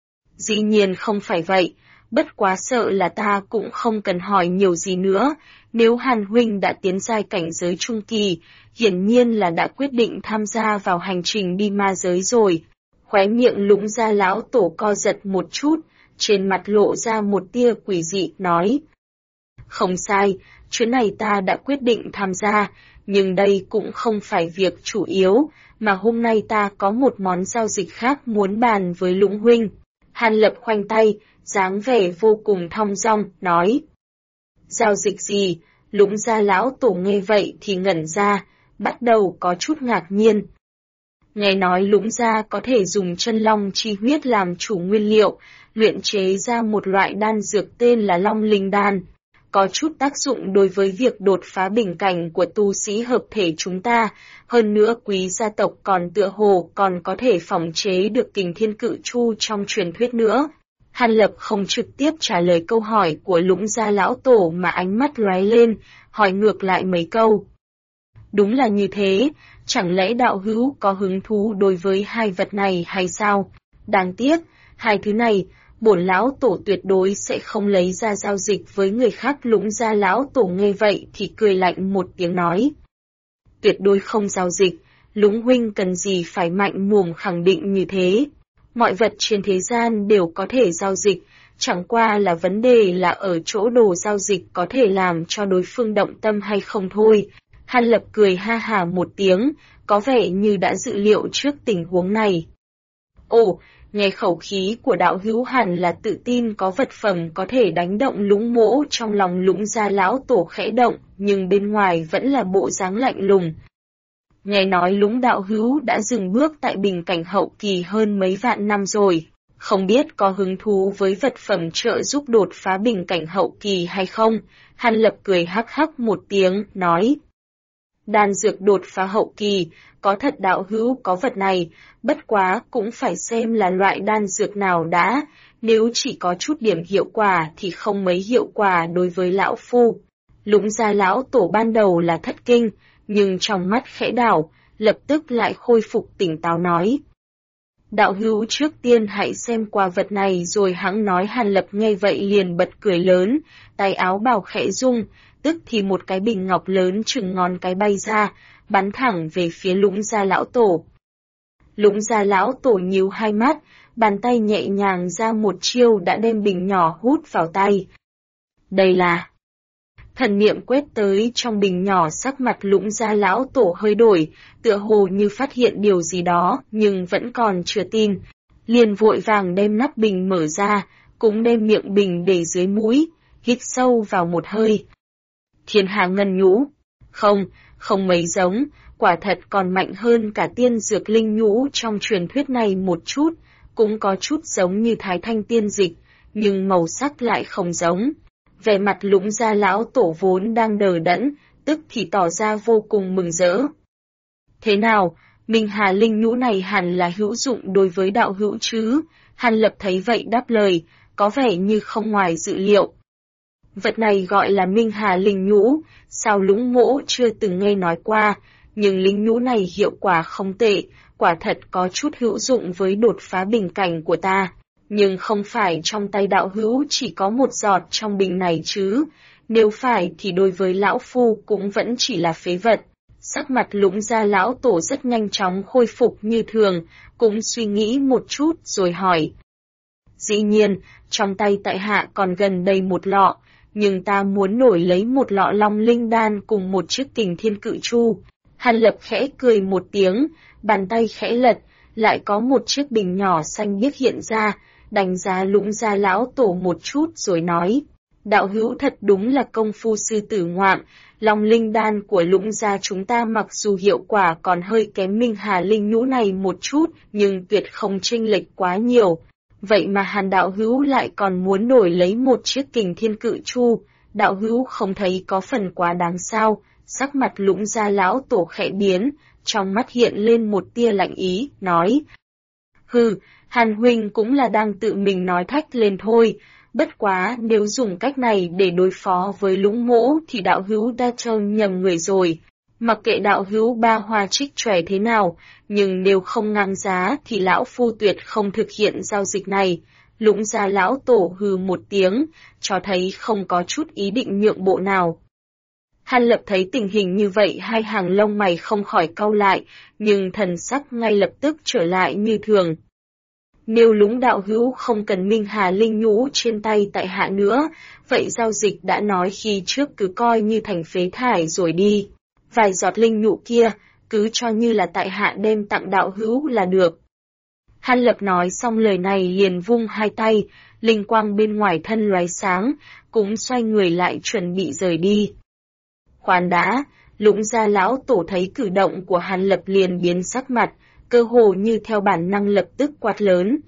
Dĩ nhiên không phải vậy, bất quá sợ là ta cũng không cần hỏi nhiều gì nữa, nếu Hàn huynh đã tiến giai cảnh giới trung kỳ, hiển nhiên là đã quyết định tham gia vào hành trình đi ma giới rồi. Khóe miệng Lũng Gia Lão Tổ co giật một chút, trên mặt lộ ra một tia quỷ dị, nói. Không sai, chuyến này ta đã quyết định tham gia, nhưng đây cũng không phải việc chủ yếu, mà hôm nay ta có một món giao dịch khác muốn bàn với Lũng huynh. Hàn Lập khoanh tay, dáng vẻ vô cùng thong dong, nói. Giao dịch gì? Lũng Gia Lão Tổ nghe vậy thì ngẩn ra, bắt đầu có chút ngạc nhiên. Nghe nói Lũng Gia có thể dùng chân long chi huyết làm chủ nguyên liệu, luyện chế ra một loại đan dược tên là Long Linh Đan. Có chút tác dụng đối với việc đột phá bình cảnh của tu sĩ hợp thể chúng ta, hơn nữa quý gia tộc còn tựa hồ còn có thể phỏng chế được kình thiên cự chu trong truyền thuyết nữa. Hàn Lập không trực tiếp trả lời câu hỏi của Lũng Gia Lão Tổ mà ánh mắt lóe lên, hỏi ngược lại mấy câu. Đúng là như thế, chẳng lẽ đạo hữu có hứng thú đối với hai vật này hay sao? Đáng tiếc, hai thứ này, bổn Lão Tổ tuyệt đối sẽ không lấy ra giao dịch với người khác. Lũng Gia Lão Tổ nghe vậy thì cười lạnh một tiếng nói. Tuyệt đối không giao dịch, Lũng huynh cần gì phải mạnh mồm khẳng định như thế. Mọi vật trên thế gian đều có thể giao dịch, chẳng qua là vấn đề là ở chỗ đồ giao dịch có thể làm cho đối phương động tâm hay không thôi. Hàn Lập cười ha hả một tiếng, có vẻ như đã dự liệu trước tình huống này. Ồ, nghe khẩu khí của đạo hữu hẳn là tự tin có vật phẩm có thể đánh động Lũng mỗ. Trong lòng Lũng Gia Lão Tổ khẽ động, nhưng bên ngoài vẫn là bộ dáng lạnh lùng. Nghe nói Lũng đạo hữu đã dừng bước tại bình cảnh hậu kỳ hơn mấy vạn năm rồi, không biết có hứng thú với vật phẩm trợ giúp đột phá bình cảnh hậu kỳ hay không? Hàn Lập cười hắc hắc một tiếng, nói. Đan dược đột phá hậu kỳ, có thật đạo hữu có vật này, bất quá cũng phải xem là loại đan dược nào đã, nếu chỉ có chút điểm hiệu quả thì không mấy hiệu quả đối với lão phu. Lũng Gia Lão Tổ ban đầu là thất kinh, nhưng trong mắt khẽ đảo, lập tức lại khôi phục tỉnh táo nói. Đạo hữu trước tiên hãy xem qua vật này rồi hẵng nói. Hàn Lập nghe vậy liền bật cười lớn, tay áo bào khẽ rung, tức thì một cái bình ngọc lớn chừng ngón cái bay ra, bắn thẳng về phía Lũng Gia Lão Tổ. Lũng Gia Lão Tổ nhíu hai mắt, bàn tay nhẹ nhàng ra một chiêu đã đem bình nhỏ hút vào tay. Đây là... Thần niệm quét tới trong bình nhỏ, sắc mặt Lũng Gia lão tổ hơi đổi, tựa hồ như phát hiện điều gì đó, nhưng vẫn còn chưa tin. Liền vội vàng đem nắp bình mở ra, cũng đem miệng bình để dưới mũi, hít sâu vào một hơi. Thiên Hà Ngân Nhũ. Không mấy giống, quả thật còn mạnh hơn cả tiên dược linh nhũ trong truyền thuyết này một chút, cũng có chút giống như Thái Thanh tiên dịch, nhưng màu sắc lại không giống. Vẻ mặt Lũng Gia lão tổ vốn đang đờ đẫn, tức thì tỏ ra vô cùng mừng rỡ. Thế nào, Minh Hà linh nhũ này hẳn là hữu dụng đối với đạo hữu chứ? Hàn Lập thấy vậy đáp lời, có vẻ như không ngoài dự liệu. Vật này gọi là Minh Hà linh nhũ, sao Lũng mỗ chưa từng nghe nói qua, nhưng linh nhũ này hiệu quả không tệ, quả thật có chút hữu dụng với đột phá bình cảnh của ta. Nhưng không phải trong tay đạo hữu chỉ có một giọt trong bình này chứ, nếu phải thì đối với lão phu cũng vẫn chỉ là phế vật. Sắc mặt Lũng Gia lão tổ rất nhanh chóng khôi phục như thường, cũng suy nghĩ một chút rồi hỏi. Dĩ nhiên, trong tay tại hạ còn gần đầy một lọ, nhưng ta muốn đổi lấy một lọ long linh đan cùng một chiếc kình thiên cự chu. Hàn Lập khẽ cười một tiếng, bàn tay khẽ lật, lại có một chiếc bình nhỏ xanh biếc hiện ra, đánh giá Lũng Gia lão tổ một chút rồi nói. Đạo hữu thật đúng là công phu sư tử ngoạm, long linh đan của Lũng Gia chúng ta mặc dù hiệu quả còn hơi kém Minh Hà linh nhũ này một chút, nhưng tuyệt không chênh lệch quá nhiều. Vậy mà Hàn đạo hữu lại còn muốn đổi lấy một chiếc kình thiên cự chu, đạo hữu không thấy có phần quá đáng sao? Sắc mặt Lũng Gia lão tổ khẽ biến, trong mắt hiện lên một tia lạnh ý, nói. Hừ, Hàn huynh cũng là đang tự mình nói thách lên thôi, bất quá nếu dùng cách này để đối phó với Lũng mỗ thì đạo hữu đã trông nhầm người rồi. Mặc kệ đạo hữu ba hoa trích chòe thế nào, nhưng nếu không ngang giá thì lão phu tuyệt không thực hiện giao dịch này. Lũng Gia lão tổ hừ một tiếng, cho thấy không có chút ý định nhượng bộ nào. Hàn Lập thấy tình hình như vậy, hai hàng lông mày không khỏi cau lại, nhưng thần sắc ngay lập tức trở lại như thường. Nếu Lũng đạo hữu không cần Minh Hà linh nhũ trên tay tại hạ nữa, vậy giao dịch đã nói khi trước cứ coi như thành phế thải rồi đi. Vài giọt linh nhũ kia, cứ cho như là tại hạ đem tặng đạo hữu là được. Hàn Lập nói xong lời này liền vung hai tay, linh quang bên ngoài thân lóe sáng, cũng xoay người lại chuẩn bị rời đi. Khoan đã, Lũng Gia lão tổ thấy cử động của Hàn Lập liền biến sắc mặt, cơ hồ như theo bản năng lập tức quát lớn.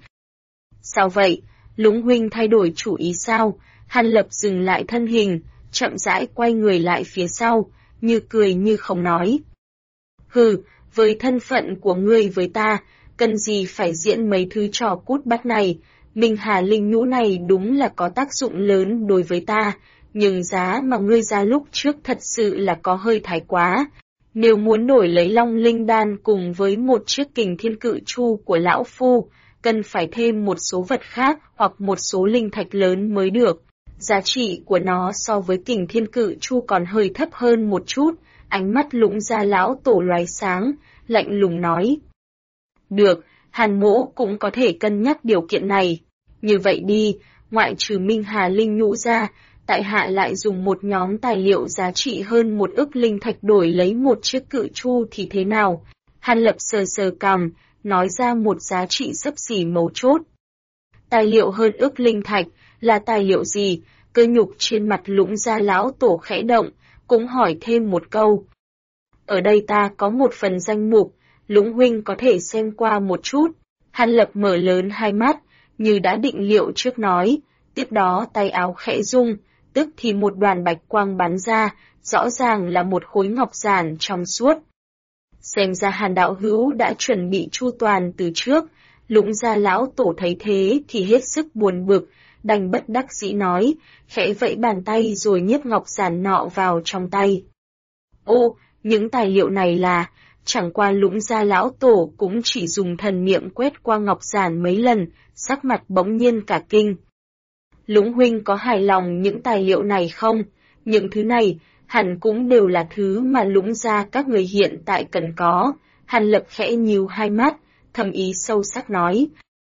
Sao vậy, Lũng huynh thay đổi chủ ý sao? Hàn Lập dừng lại thân hình, chậm rãi quay người lại phía sau, như cười như không nói. Hừ, với thân phận của ngươi với ta, cần gì phải diễn mấy thứ trò cút bắt này, Minh Hà linh nhũ này đúng là có tác dụng lớn đối với ta, nhưng giá mà ngươi ra lúc trước thật sự là có hơi thái quá. Nếu muốn đổi lấy long linh đan cùng với một chiếc kình thiên cự chu của lão phu, cần phải thêm một số vật khác hoặc một số linh thạch lớn mới được. Giá trị của nó so với kình thiên cự chu còn hơi thấp hơn một chút. Ánh mắt Lũng Gia lão tổ lóe sáng, lạnh lùng nói. Được, Hàn mỗ cũng có thể cân nhắc điều kiện này. Như vậy đi, ngoại trừ Minh Hà linh nhũ ra, tại hạ lại dùng một nhóm tài liệu giá trị hơn 1 ức linh thạch đổi lấy một chiếc cự chu thì thế nào? Hàn Lập sờ sờ cằm, nói ra một giá trị xấp xỉ mấu chốt. Tài liệu hơn ức linh thạch, là tài liệu gì? Cơ nhục trên mặt Lũng Gia lão tổ khẽ động, cũng hỏi thêm một câu. Ở đây ta có một phần danh mục, Lũng huynh có thể xem qua một chút. Hàn Lập mở lớn hai mắt, như đã định liệu trước nói, tiếp đó tay áo khẽ rung, tức thì một đoàn bạch quang bắn ra, rõ ràng là một khối ngọc giản trong suốt. Xem ra Hàn đạo hữu đã chuẩn bị chu toàn từ trước, Lũng Gia lão tổ thấy thế thì hết sức buồn bực, đành bất đắc dĩ nói, khẽ vẫy bàn tay rồi nhét ngọc giản nọ vào trong tay. Ô, những tài liệu này là, chẳng qua Lũng Gia lão tổ cũng chỉ dùng thần niệm quét qua ngọc giản mấy lần, sắc mặt bỗng nhiên cả kinh. Lũng huynh có hài lòng những tài liệu này không? Những thứ này, hẳn cũng đều là thứ mà Lũng Gia các người hiện tại cần có. Hàn Lập khẽ nhíu hai mắt, thầm ý sâu sắc nói.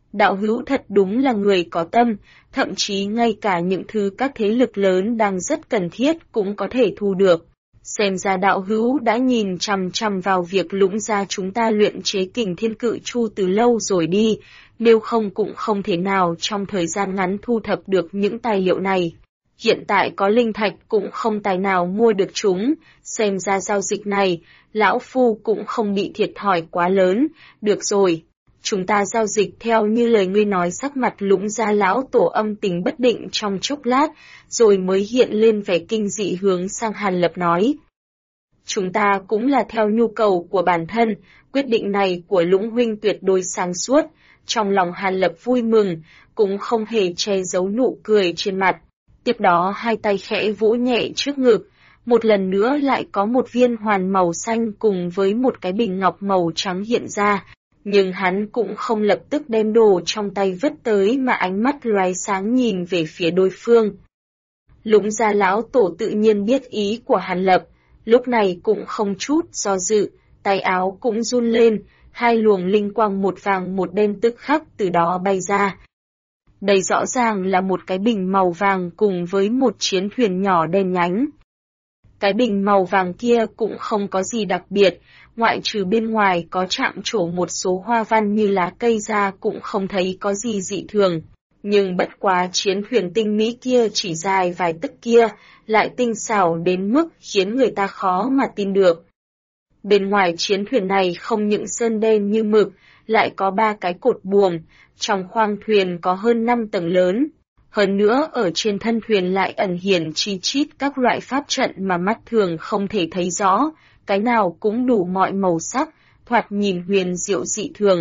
Đạo hữu thật đúng là người có tâm, thậm chí ngay cả những thứ các thế lực lớn đang rất cần thiết cũng có thể thu được. Xem ra đạo hữu đã nhìn chằm chằm vào việc Lũng gia chúng ta luyện chế Kình Thiên Cự Chu từ lâu rồi đi, nếu không cũng không thể nào trong thời gian ngắn thu thập được những tài liệu này. Hiện tại có linh thạch cũng không tài nào mua được chúng, xem ra giao dịch này, lão phu cũng không bị thiệt thòi quá lớn, được rồi. Chúng ta giao dịch theo như lời ngươi nói. Sắc mặt Lũng gia lão tổ âm tình bất định trong chốc lát, rồi mới hiện lên vẻ kinh dị hướng sang Hàn Lập nói. Chúng ta cũng là theo nhu cầu của bản thân, quyết định này của Lũng huynh tuyệt đối sáng suốt, trong lòng Hàn Lập vui mừng, cũng không hề che giấu nụ cười trên mặt. Tiếp đó hai tay khẽ vỗ nhẹ trước ngực, một lần nữa lại có một viên hoàn màu xanh cùng với một cái bình ngọc màu trắng hiện ra. Nhưng hắn cũng không lập tức đem đồ trong tay vứt tới mà ánh mắt lóe sáng nhìn về phía đối phương. Lũng gia lão tổ tự nhiên biết ý của Hàn Lập, lúc này cũng không chút do dự, tay áo cũng run lên, hai luồng linh quang một vàng một đen tức khắc từ đó bay ra. Đây rõ ràng là một cái bình màu vàng cùng với một chiến thuyền nhỏ đen nhánh. Cái bình màu vàng kia cũng không có gì đặc biệt, ngoại trừ bên ngoài có chạm trổ một số hoa văn như lá cây ra cũng không thấy có gì dị thường. Nhưng bất quá chiến thuyền tinh mỹ kia chỉ dài vài tấc kia, lại tinh xảo đến mức khiến người ta khó mà tin được. Bên ngoài chiến thuyền này không những sơn đen như mực, lại có 3 cái cột buồm, trong khoang thuyền có hơn 5 tầng lớn. Hơn nữa ở trên thân thuyền lại ẩn hiện chi chít các loại pháp trận mà mắt thường không thể thấy rõ, cái nào cũng đủ mọi màu sắc, thoạt nhìn huyền diệu dị thường.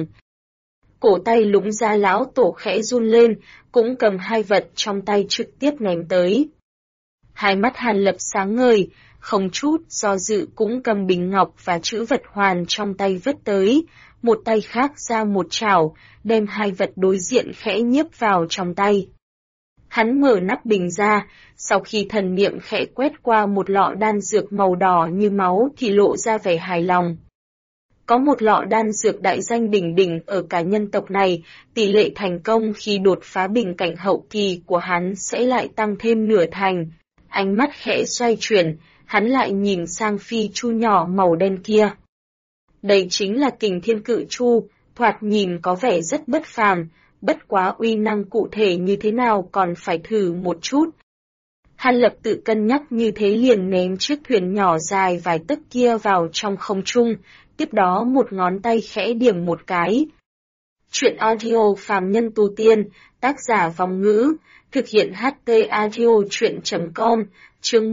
Cổ tay Lũng gia lão tổ khẽ run lên, cũng cầm hai vật trong tay trực tiếp ném tới. Hai mắt Hàn Lập sáng ngời, không chút do dự cũng cầm bình ngọc và chữ vật hoàn trong tay vứt tới, một tay khác ra một chảo, đem hai vật đối diện khẽ nhiếp vào trong tay. Hắn mở nắp bình ra, sau khi thần niệm khẽ quét qua một lọ đan dược màu đỏ như máu thì lộ ra vẻ hài lòng. Có một lọ đan dược đại danh đỉnh đỉnh ở cả nhân tộc này, tỷ lệ thành công khi đột phá bình cảnh hậu kỳ của hắn sẽ lại tăng thêm nửa thành. Ánh mắt khẽ xoay chuyển, hắn lại nhìn sang phi chu nhỏ màu đen kia. Đây chính là Kình Thiên Cự Chu, thoạt nhìn có vẻ rất bất phàm, bất quá uy năng cụ thể như thế nào còn phải thử một chút. Hàn Lập tự cân nhắc như thế liền ném chiếc thuyền nhỏ dài vài tấc kia vào trong không trung, tiếp đó một ngón tay khẽ điểm một cái. Chuyện audio phàm nhân tu tiên, tác giả Vong Ngữ, thực hiện HT audio chuyện.com, chương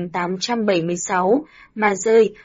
1876, mà rơi,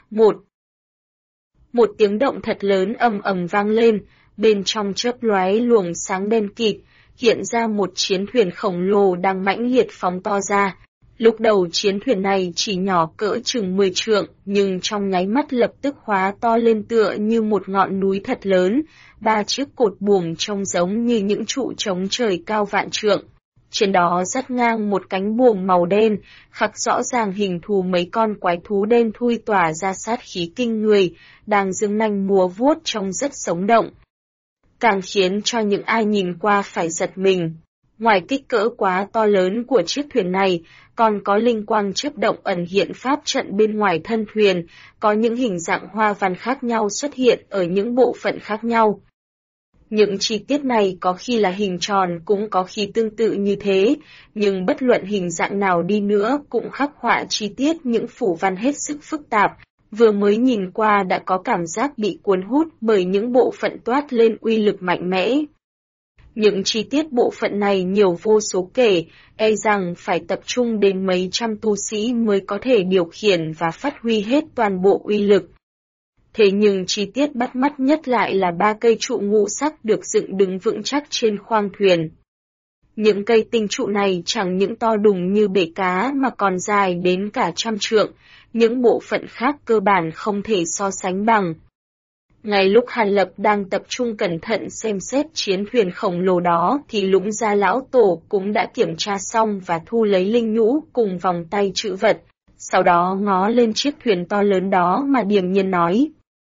Một tiếng động thật lớn ầm ầm vang lên, bên trong chớp lóe luồng sáng đen kịt, hiện ra một chiến thuyền khổng lồ đang mãnh liệt phóng to ra. Lúc đầu chiến thuyền này chỉ nhỏ cỡ chừng 10 trượng, nhưng trong nháy mắt lập tức hóa to lên tựa như một ngọn núi thật lớn, 3 chiếc cột buồm trông giống như những trụ chống trời cao vạn trượng. Trên đó dắt ngang một cánh buồm màu đen, khắc rõ ràng hình thù mấy con quái thú đen thui tỏa ra sát khí kinh người, đang giương nanh múa vuốt trông rất sống động. Càng khiến cho những ai nhìn qua phải giật mình. Ngoài kích cỡ quá to lớn của chiếc thuyền này, còn có linh quang chớp động ẩn hiện pháp trận bên ngoài thân thuyền, có những hình dạng hoa văn khác nhau xuất hiện ở những bộ phận khác nhau. Những chi tiết này có khi là hình tròn cũng có khi tương tự như thế, nhưng bất luận hình dạng nào đi nữa cũng khắc họa chi tiết những phù văn hết sức phức tạp, vừa mới nhìn qua đã có cảm giác bị cuốn hút bởi những bộ phận toát lên uy lực mạnh mẽ. Những chi tiết bộ phận này nhiều vô số kể, e rằng phải tập trung đến mấy trăm tu sĩ mới có thể điều khiển và phát huy hết toàn bộ uy lực. Thế nhưng chi tiết bắt mắt nhất lại là 3 cây trụ ngũ sắc được dựng đứng vững chắc trên khoang thuyền. Những cây tinh trụ này chẳng những to đùng như bể cá mà còn dài đến cả 100 trượng, những bộ phận khác cơ bản không thể so sánh bằng. Ngay lúc Hàn Lập đang tập trung cẩn thận xem xét chiến thuyền khổng lồ đó thì Lũng gia lão tổ cũng đã kiểm tra xong và thu lấy linh nhũ cùng vòng tay trữ vật, sau đó ngó lên chiếc thuyền to lớn đó mà điềm nhiên nói.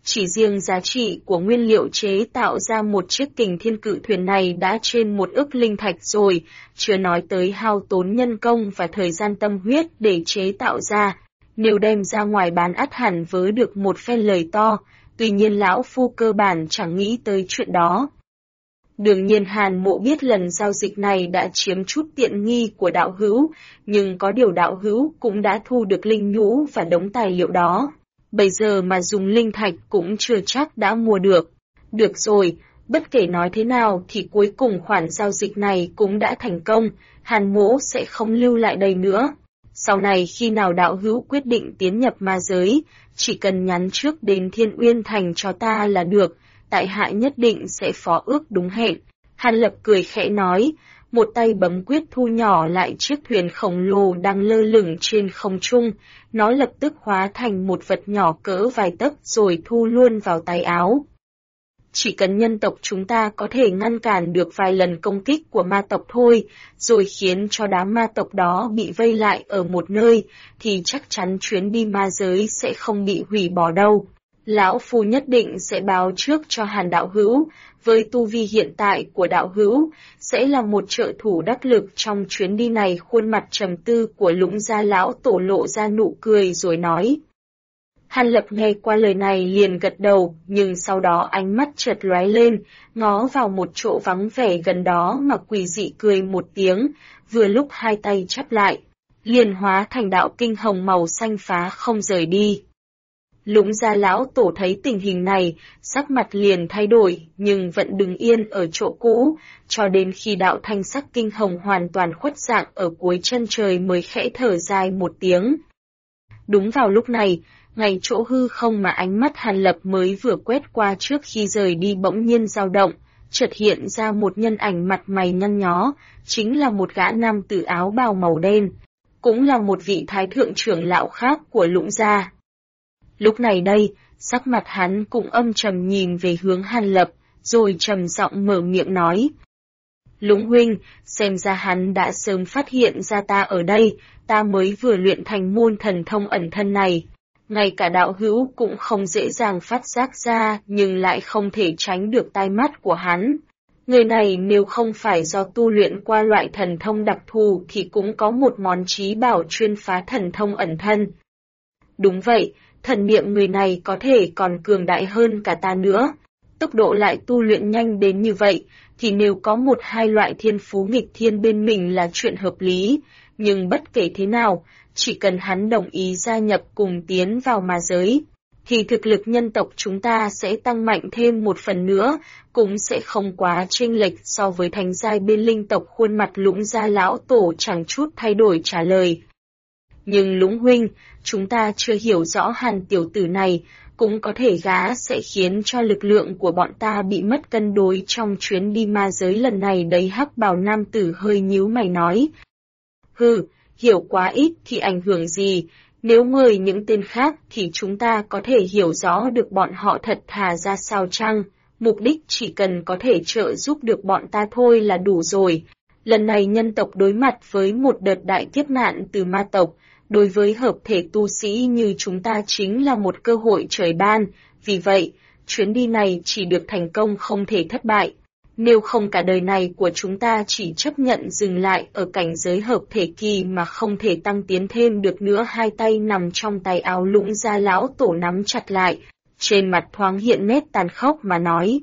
Chỉ riêng giá trị của nguyên liệu chế tạo ra một chiếc kình thiên cự thuyền này đã trên 1 ức linh thạch rồi, chưa nói tới hao tốn nhân công và thời gian tâm huyết để chế tạo ra. Nếu đem ra ngoài bán ắt hẳn vớ được một phen lời to, tuy nhiên lão phu cơ bản chẳng nghĩ tới chuyện đó. Đương nhiên Hàn Mộ biết lần giao dịch này đã chiếm chút tiện nghi của đạo hữu, nhưng có điều đạo hữu cũng đã thu được linh nhũ và đống tài liệu đó. Bây giờ mà dùng linh thạch cũng chưa chắc đã mua được. Được rồi, bất kể nói thế nào thì cuối cùng khoản giao dịch này cũng đã thành công, Hàn Mỗ sẽ không lưu lại đây nữa. Sau này khi nào đạo hữu quyết định tiến nhập ma giới, chỉ cần nhắn trước đến Thiên Uyên Thành cho ta là được, tại hạ nhất định sẽ phó ước đúng hẹn. Hàn Lập cười khẽ nói, một tay bấm quyết thu nhỏ lại chiếc thuyền khổng lồ đang lơ lửng trên không trung, nó lập tức hóa thành một vật nhỏ cỡ vài tấc rồi thu luôn vào tay áo. Chỉ cần nhân tộc chúng ta có thể ngăn cản được vài lần công kích của ma tộc thôi, rồi khiến cho đám ma tộc đó bị vây lại ở một nơi, thì chắc chắn chuyến đi ma giới sẽ không bị hủy bỏ đâu. Lão Phu nhất định sẽ báo trước cho Hàn đạo hữu, với tu vi hiện tại của đạo hữu, sẽ là một trợ thủ đắc lực trong chuyến đi này. Khuôn mặt trầm tư của Lũng Gia lão tổ lộ ra nụ cười rồi nói. Hàn Lập nghe qua lời này liền gật đầu, nhưng sau đó ánh mắt chợt lóe lên, ngó vào một chỗ vắng vẻ gần đó mà quỷ dị cười một tiếng, vừa lúc hai tay chắp lại, liền hóa thành đạo kinh hồng màu xanh phá không rời đi. Lũng Gia lão tổ thấy tình hình này, sắc mặt liền thay đổi, nhưng vẫn đứng yên ở chỗ cũ, cho đến khi đạo thanh sắc kinh hồng hoàn toàn khuất dạng ở cuối chân trời mới khẽ thở dài một tiếng. Đúng vào lúc này, ngay chỗ hư không mà ánh mắt Hàn Lập mới vừa quét qua trước khi rời đi bỗng nhiên dao động, chợt hiện ra một nhân ảnh mặt mày nhăn nhó, chính là một gã nam tử áo bào màu đen, cũng là một vị thái thượng trưởng lão khác của Lũng Gia. Lúc này đây, sắc mặt hắn cũng âm trầm nhìn về hướng Hàn Lập, rồi trầm giọng mở miệng nói. Lũng huynh, xem ra hắn đã sớm phát hiện ra ta ở đây, ta mới vừa luyện thành môn thần thông ẩn thân này. Ngay cả đạo hữu cũng không dễ dàng phát giác ra, nhưng lại không thể tránh được tai mắt của hắn. Người này nếu không phải do tu luyện qua loại thần thông đặc thù thì cũng có một món trí bảo chuyên phá thần thông ẩn thân. Đúng vậy, thần niệm người này có thể còn cường đại hơn cả ta nữa. Tốc độ lại tu luyện nhanh đến như vậy, thì nếu có một hai loại thiên phú nghịch thiên bên mình là chuyện hợp lý, nhưng bất kể thế nào, chỉ cần hắn đồng ý gia nhập cùng tiến vào ma giới, thì thực lực nhân tộc chúng ta sẽ tăng mạnh thêm một phần nữa, cũng sẽ không quá chênh lệch so với thánh giai bên linh tộc. Khuôn mặt Lũng Gia lão tổ chẳng chút thay đổi trả lời. Nhưng Lũng huynh, chúng ta chưa hiểu rõ Hàn tiểu tử này, cũng có thể gã sẽ khiến cho lực lượng của bọn ta bị mất cân đối trong chuyến đi ma giới lần này đấy. Hắc bào nam tử hơi nhíu mày nói. Hừ, hiểu quá ít thì ảnh hưởng gì, nếu mời những tên khác thì chúng ta có thể hiểu rõ được bọn họ thật thà ra sao chăng, mục đích chỉ cần có thể trợ giúp được bọn ta thôi là đủ rồi. Lần này nhân tộc đối mặt với một đợt đại kiếp nạn từ ma tộc, đối với hợp thể tu sĩ như chúng ta chính là một cơ hội trời ban, vì vậy, chuyến đi này chỉ được thành công không thể thất bại. Nếu không cả đời này của chúng ta chỉ chấp nhận dừng lại ở cảnh giới hợp thể kỳ mà không thể tăng tiến thêm được nữa. Hai tay nằm trong tay áo Lũng Gia lão tổ nắm chặt lại, trên mặt thoáng hiện nét tàn khốc mà nói.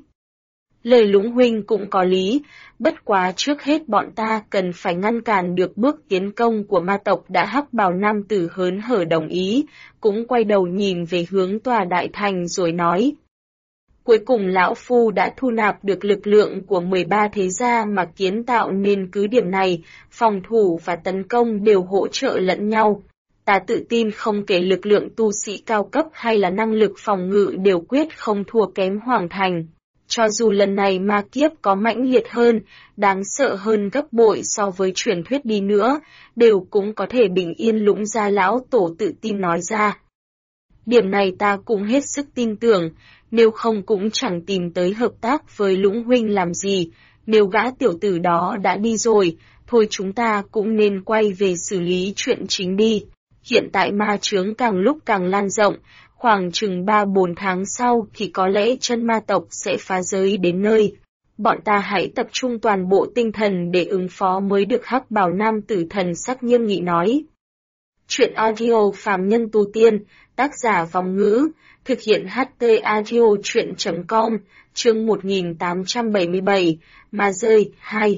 Lời Lũng huynh cũng có lý, bất quá trước hết bọn ta cần phải ngăn cản được bước tiến công của ma tộc đã. Hắc bào nam tử hớn hở đồng ý, cũng quay đầu nhìn về hướng tòa đại thành rồi nói. Cuối cùng lão phu đã thu nạp được lực lượng của 13 thế gia mà kiến tạo nên cứ điểm này, phòng thủ và tấn công đều hỗ trợ lẫn nhau. Ta tự tin không kể lực lượng tu sĩ cao cấp hay là năng lực phòng ngự đều quyết không thua kém Hoàng Thành. Cho dù lần này ma kiếp có mãnh liệt hơn, đáng sợ hơn gấp bội so với truyền thuyết đi nữa, đều cũng có thể bình yên. Lũng Gia lão tổ tự tin nói ra. Điểm này ta cũng hết sức tin tưởng, nếu không cũng chẳng tìm tới hợp tác với Lũng huynh làm gì. Nếu gã tiểu tử đó đã đi rồi, thôi chúng ta cũng nên quay về xử lý chuyện chính đi. Hiện tại ma chướng càng lúc càng lan rộng, khoảng chừng 3-4 tháng sau thì có lẽ chân ma tộc sẽ phá giới đến nơi. Bọn ta hãy tập trung toàn bộ tinh thần để ứng phó mới được. Hắc bào nam tử thần sắc nghiêm nghị nói. Chuyện audio phàm nhân tu tiên, tác giả Vong Ngữ, thực hiện HT audio chuyện.com, chương 1877, ma rơi, 2.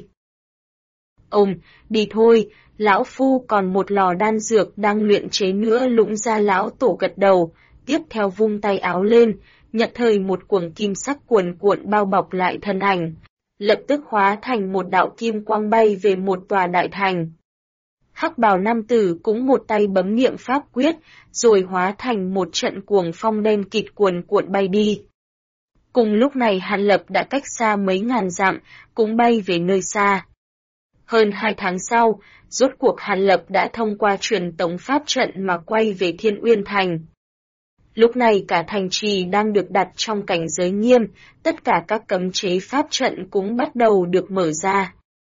Đi thôi, lão phu còn một lò đan dược đang luyện chế nữa. Lũng Gia lão tổ gật đầu, tiếp theo vung tay áo lên, nhận thời một cuồng kim sắc cuồn cuộn bao bọc lại thân ảnh, lập tức hóa thành một đạo kim quang bay về một tòa đại thành. Hắc bào nam tử cũng một tay bấm niệm pháp quyết, rồi hóa thành một trận cuồng phong đen kịt cuồn cuộn bay đi. Cùng lúc này Hàn Lập đã cách xa mấy ngàn dặm, cũng bay về nơi xa. Hơn 2 tháng sau, rốt cuộc Hàn Lập đã thông qua truyền tống pháp trận mà quay về Thiên Uyên Thành. Lúc này cả thành trì đang được đặt trong cảnh giới nghiêm, tất cả các cấm chế pháp trận cũng bắt đầu được mở ra.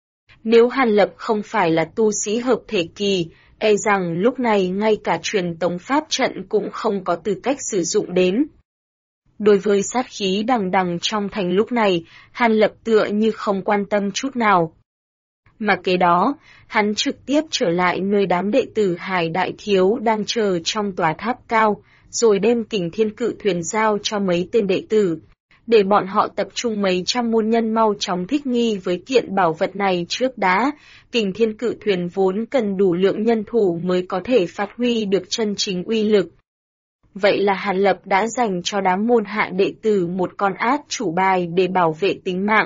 Nếu Hàn Lập không phải là tu sĩ hợp thể kỳ, e rằng lúc này ngay cả truyền tống pháp trận cũng không có tư cách sử dụng đến. Đối với sát khí đằng đằng trong thành lúc này, Hàn Lập tựa như không quan tâm chút nào. Mà kế đó, hắn trực tiếp trở lại nơi đám đệ tử Hải Đại Thiếu đang chờ trong tòa tháp cao, rồi đem Kình Thiên Cự Thuyền giao cho mấy tên đệ tử, để bọn họ tập trung mấy trăm môn nhân mau chóng thích nghi với kiện bảo vật này trước đã. Kình Thiên Cự Thuyền vốn cần đủ lượng nhân thủ mới có thể phát huy được chân chính uy lực. Vậy là Hàn Lập đã dành cho đám môn hạ đệ tử một con át chủ bài để bảo vệ tính mạng.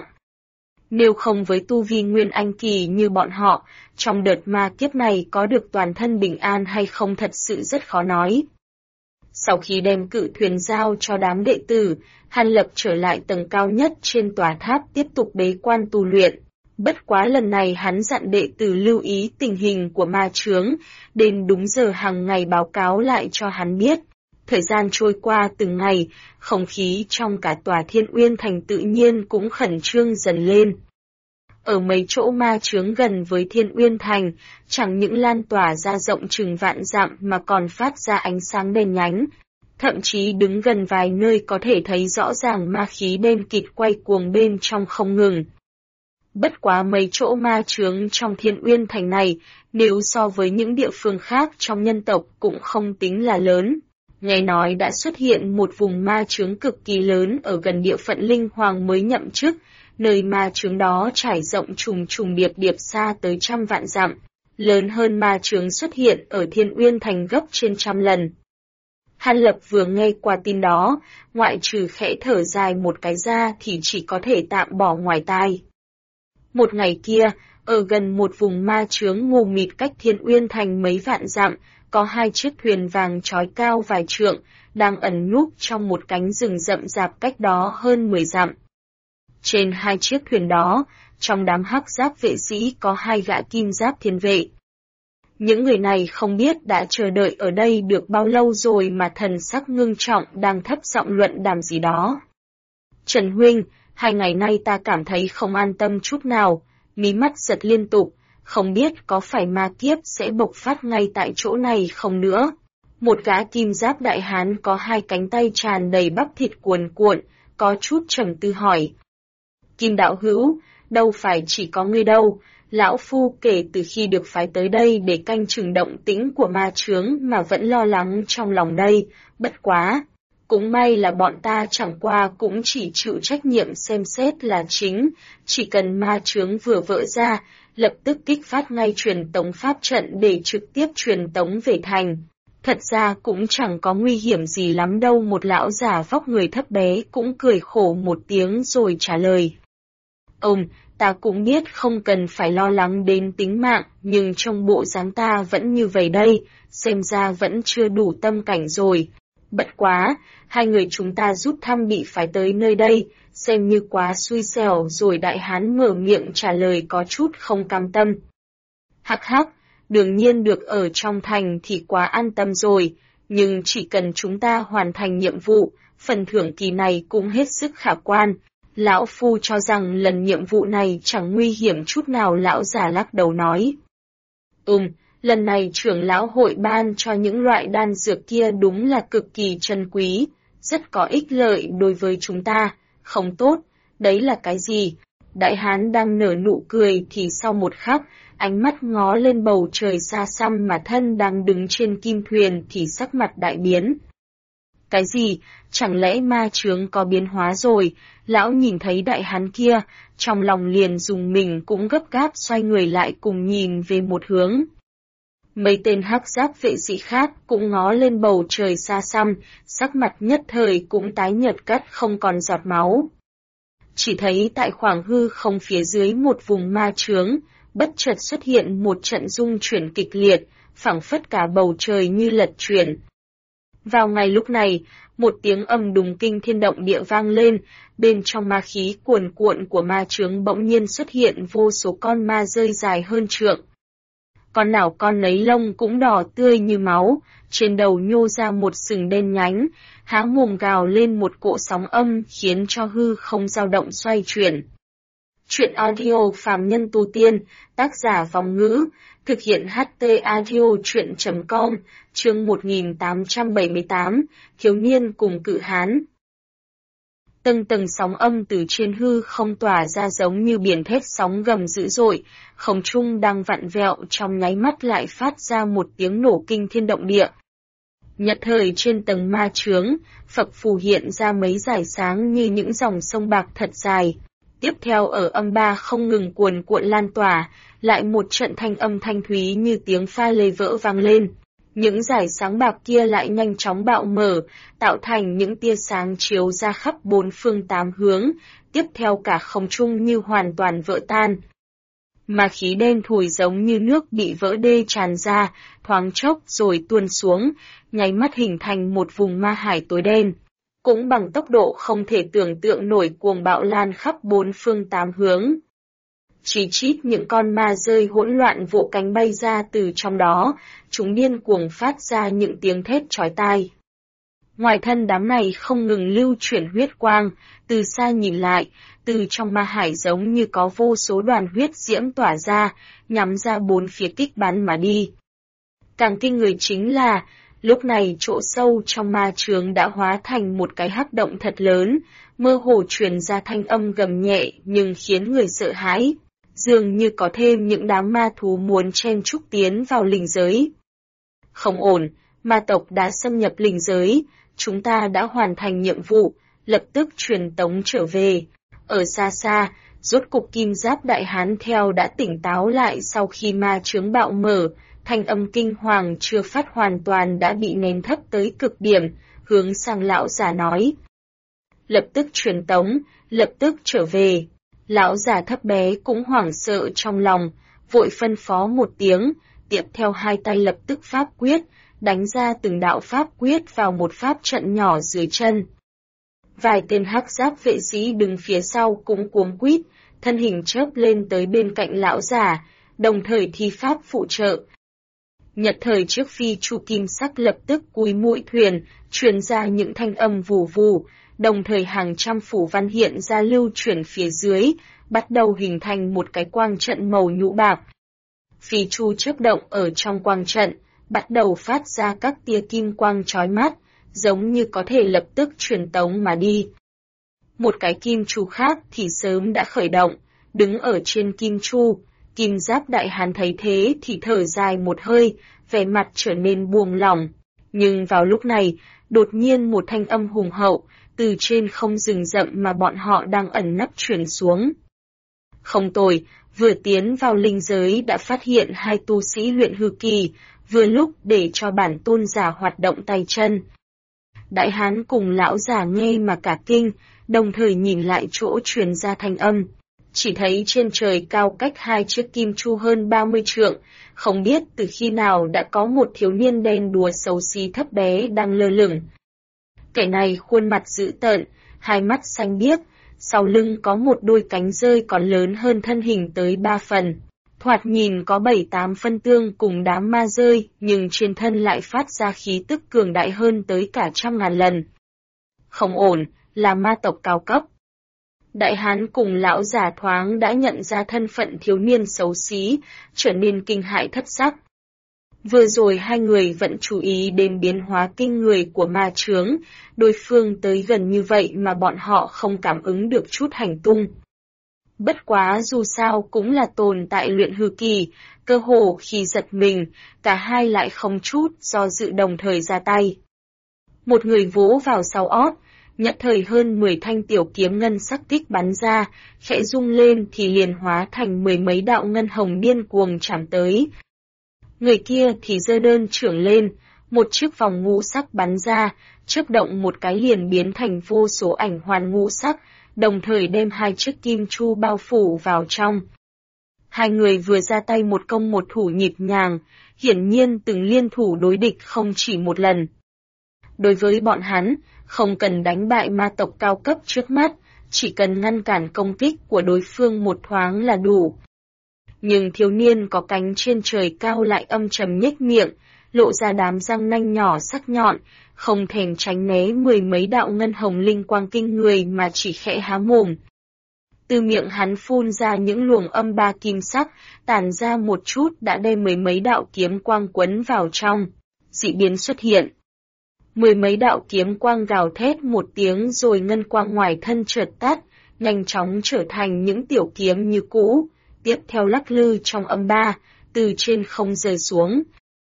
Nếu không với tu vi Nguyên Anh kỳ như bọn họ, trong đợt ma kiếp này có được toàn thân bình an hay không thật sự rất khó nói. Sau khi đem cự thuyền giao cho đám đệ tử, Hàn Lập trở lại tầng cao nhất trên tòa tháp tiếp tục bế quan tu luyện. Bất quá lần này hắn dặn đệ tử lưu ý tình hình của ma chướng, đến đúng giờ hàng ngày báo cáo lại cho hắn biết. Thời gian trôi qua từng ngày, không khí trong cả tòa Thiên Uyên Thành tự nhiên cũng khẩn trương dần lên. Ở mấy chỗ ma chướng gần với Thiên Uyên Thành, chẳng những lan tỏa ra rộng chừng vạn dặm mà còn phát ra ánh sáng đen nhánh. Thậm chí đứng gần vài nơi có thể thấy rõ ràng ma khí đen kịt quay cuồng bên trong không ngừng. Bất quá mấy chỗ ma chướng trong Thiên Uyên Thành này, nếu so với những địa phương khác trong nhân tộc cũng không tính là lớn. Nghe nói đã xuất hiện một vùng ma chướng cực kỳ lớn ở gần địa phận Linh Hoàng mới nhậm chức, nơi ma chướng đó trải rộng trùng trùng điệp điệp xa tới trăm vạn dặm, lớn hơn ma chướng xuất hiện ở Thiên Uyên Thành gấp trên trăm lần. Hàn Lập vừa nghe qua tin đó, ngoại trừ khẽ thở dài một cái ra thì chỉ có thể tạm bỏ ngoài tai. Một ngày kia, ở gần một vùng ma chướng mù mịt cách Thiên Uyên Thành mấy vạn dặm, có 2 chiếc thuyền vàng trói cao vài trượng, đang ẩn núp trong một cánh rừng rậm rạp cách đó hơn 10 dặm. Trên 2 chiếc thuyền đó, trong đám hắc giáp vệ sĩ có 2 gã kim giáp thiên vệ. Những người này không biết đã chờ đợi ở đây được bao lâu rồi mà thần sắc ngưng trọng đang thấp giọng luận đàm gì đó. Trần huynh, 2 ngày nay ta cảm thấy không an tâm chút nào, mí mắt giật liên tục, không biết có phải ma kiếp sẽ bộc phát ngay tại chỗ này không nữa. Một gã kim giáp đại hán có 2 cánh tay tràn đầy bắp thịt cuồn cuộn, có chút trầm tư hỏi. Kim đạo hữu, đâu phải chỉ có ngươi đâu, lão phu kể từ khi được phái tới đây để canh chừng động tĩnh của ma chướng mà vẫn lo lắng trong lòng đây, bất quá. Cũng may là bọn ta chẳng qua cũng chỉ chịu trách nhiệm xem xét là chính, chỉ cần ma chướng vừa vỡ ra, lập tức kích phát ngay truyền tống pháp trận để trực tiếp truyền tống về thành. Thật ra cũng chẳng có nguy hiểm gì lắm đâu. Một lão già vóc người thấp bé cũng cười khổ một tiếng rồi trả lời. Ta cũng biết không cần phải lo lắng đến tính mạng, nhưng trong bộ dáng ta vẫn như vậy đây, xem ra vẫn chưa đủ tâm cảnh rồi. Bất quá, 2 người chúng ta rút thăm bị phải tới nơi đây, xem như quá xui xẻo rồi. Đại hán mở miệng trả lời có chút không cam tâm. Hắc hắc, đương nhiên được ở trong thành thì quá an tâm rồi, nhưng chỉ cần chúng ta hoàn thành nhiệm vụ, phần thưởng kỳ này cũng hết sức khả quan. Lão phu cho rằng lần nhiệm vụ này chẳng nguy hiểm chút nào. Lão già lắc đầu nói. Lần này trưởng lão hội ban cho những loại đan dược kia đúng là cực kỳ trân quý, rất có ích lợi đối với chúng ta. Không tốt, đấy là cái gì? Đại hán đang nở nụ cười thì sau một khắc, ánh mắt ngó lên bầu trời xa xăm mà thân đang đứng trên kim thuyền thì sắc mặt đại biến. Cái gì? Chẳng lẽ ma chướng có biến hóa rồi? Lão nhìn thấy đại hán kia, trong lòng liền dùng mình cũng gấp gáp xoay người lại cùng nhìn về một hướng. Mấy tên hắc giáp vệ sĩ khác cũng ngó lên bầu trời xa xăm, sắc mặt nhất thời cũng tái nhợt cắt không còn giọt máu. Chỉ thấy tại khoảng hư không phía dưới một vùng ma chướng, bất chợt xuất hiện một trận rung chuyển kịch liệt, phảng phất cả bầu trời như lật chuyển. Vào ngày lúc này, một tiếng ầm đùng kinh thiên động địa vang lên, bên trong ma khí cuồn cuộn của ma chướng bỗng nhiên xuất hiện vô số con ma rơi dài hơn trượng. Con nào con nấy lông cũng đỏ tươi như máu, trên đầu nhô ra một sừng đen nhánh, há mồm gào lên một cỗ sóng âm khiến cho hư không dao động xoay chuyển. Chuyện audio phàm nhân tu tiên, tác giả Vong Ngữ, thực hiện HT audio chuyện.com, chương 1878, thiếu niên cùng cự hán. Tầng tầng sóng âm từ trên hư không tỏa ra giống như biển thét sóng gầm dữ dội, không trung đang vặn vẹo trong nháy mắt lại phát ra một tiếng nổ kinh thiên động địa. Nhật thời trên tầng ma chướng, phập phù hiện ra mấy dải sáng như những dòng sông bạc thật dài. Tiếp theo ở âm ba không ngừng cuồn cuộn lan tỏa, lại một trận thanh âm thanh thúy như tiếng pha lê vỡ vang lên. Những dải sáng bạc kia lại nhanh chóng bạo mở, tạo thành những tia sáng chiếu ra khắp bốn phương tám hướng, tiếp theo cả không trung như hoàn toàn vỡ tan. Ma khí đen thùi giống như nước bị vỡ đê tràn ra, thoáng chốc rồi tuôn xuống, nháy mắt hình thành một vùng ma hải tối đen. Cũng bằng tốc độ không thể tưởng tượng nổi cuồng bạo lan khắp bốn phương tám hướng. Chỉ chít những con ma rơi hỗn loạn vỗ cánh bay ra từ trong đó, chúng điên cuồng phát ra những tiếng thét chói tai. Ngoài thân đám này không ngừng lưu chuyển huyết quang, từ xa nhìn lại, từ trong ma hải giống như có vô số đoàn huyết diễm tỏa ra, nhắm ra bốn phía kích bắn mà đi. Càng kinh người chính là, lúc này chỗ sâu trong ma chướng đã hóa thành một cái hắc động thật lớn, mơ hồ truyền ra thanh âm gầm nhẹ nhưng khiến người sợ hãi, dường như có thêm những đám ma thú muốn chen chúc tiến vào linh giới. Không ổn, ma tộc đã xâm nhập linh giới, chúng ta đã hoàn thành nhiệm vụ, lập tức truyền tống trở về. Ở xa xa, rốt cục kim giáp đại hán theo đã tỉnh táo lại sau khi ma chướng bạo mở, thanh âm kinh hoàng chưa phát hoàn toàn đã bị nén thấp tới cực điểm, hướng sang lão già nói. Lập tức truyền tống, lập tức trở về. Lão già thấp bé cũng hoảng sợ trong lòng, vội phân phó một tiếng, tiếp theo hai tay lập tức pháp quyết, đánh ra từng đạo pháp quyết vào một pháp trận nhỏ dưới chân. Vài tên hắc giáp vệ sĩ đứng phía sau cũng cuống quýt, thân hình chớp lên tới bên cạnh lão già, đồng thời thi pháp phụ trợ. Nhật thời trước phi chu kim sắc lập tức cúi mũi thuyền, truyền ra những thanh âm vù vù, đồng thời hàng trăm phủ văn hiện ra lưu chuyển phía dưới, bắt đầu hình thành một cái quang trận màu nhũ bạc. Phi chu chớp động ở trong quang trận, bắt đầu phát ra các tia kim quang chói mắt, giống như có thể lập tức truyền tống mà đi. Một cái kim chu khác thì sớm đã khởi động, đứng ở trên kim chu, kim giáp đại hán thấy thế thì thở dài một hơi, vẻ mặt trở nên buông lỏng. Nhưng vào lúc này, đột nhiên một thanh âm hùng hậu, từ trên không rừng rậm mà bọn họ đang ẩn nấp truyền xuống. Không tồi, vừa tiến vào linh giới đã phát hiện hai tu sĩ luyện hư kỳ, vừa lúc để cho bản tôn giả hoạt động tay chân. Đại hán cùng lão già nghe mà cả kinh, đồng thời nhìn lại chỗ truyền ra thanh âm. Chỉ thấy trên trời cao cách hai chiếc kim chu hơn 30 trượng, không biết từ khi nào đã có một thiếu niên đen đùa xấu xí thấp bé đang lơ lửng. Kẻ này khuôn mặt dữ tợn, hai mắt xanh biếc, sau lưng có một đôi cánh rơi còn lớn hơn thân hình tới 3 phần. Thoạt nhìn có 7-8 phân tương cùng đám ma rơi, nhưng trên thân lại phát ra khí tức cường đại hơn tới cả 100.000 lần. Không ổn, là ma tộc cao cấp. Đại hán cùng lão già thoáng đã nhận ra thân phận thiếu niên xấu xí, trở nên kinh hãi thất sắc. Vừa rồi hai người vẫn chú ý đến biến hóa kinh người của ma chướng, đối phương tới gần như vậy mà bọn họ không cảm ứng được chút hành tung. Bất quá dù sao cũng là tồn tại luyện hư kỳ, cơ hồ khi giật mình, cả hai lại không chút do dự đồng thời ra tay. Một người vỗ vào sau ót, nhất thời hơn 10 thanh tiểu kiếm ngân sắc tích bắn ra, khẽ rung lên thì liền hóa thành 10 mấy đạo ngân hồng điên cuồng chạm tới. Người kia thì giơ đơn trưởng lên, một chiếc vòng ngũ sắc bắn ra, chớp động một cái liền biến thành vô số ảnh hoàn ngũ sắc, đồng thời đem hai chiếc kim chu bao phủ vào trong. Hai người vừa ra tay một công một thủ nhịp nhàng, hiển nhiên từng liên thủ đối địch không chỉ một lần. Đối với bọn hắn, không cần đánh bại ma tộc cao cấp trước mắt, chỉ cần ngăn cản công kích của đối phương một thoáng là đủ. Nhưng thiếu niên có cánh trên trời cao lại âm trầm nhếch miệng, lộ ra đám răng nanh nhỏ sắc nhọn, không thèm tránh né 10 mấy đạo ngân hồng linh quang kinh người mà chỉ khẽ há mồm. Từ miệng hắn phun ra những luồng âm ba kim sắc, tản ra một chút đã đem 10 mấy đạo kiếm quang quấn vào trong. Dị biến xuất hiện. 10 mấy đạo kiếm quang gào thét một tiếng rồi ngân quang ngoài thân chợt tắt, nhanh chóng trở thành những tiểu kiếm như cũ, tiếp theo lắc lư trong âm ba, từ trên không rơi xuống.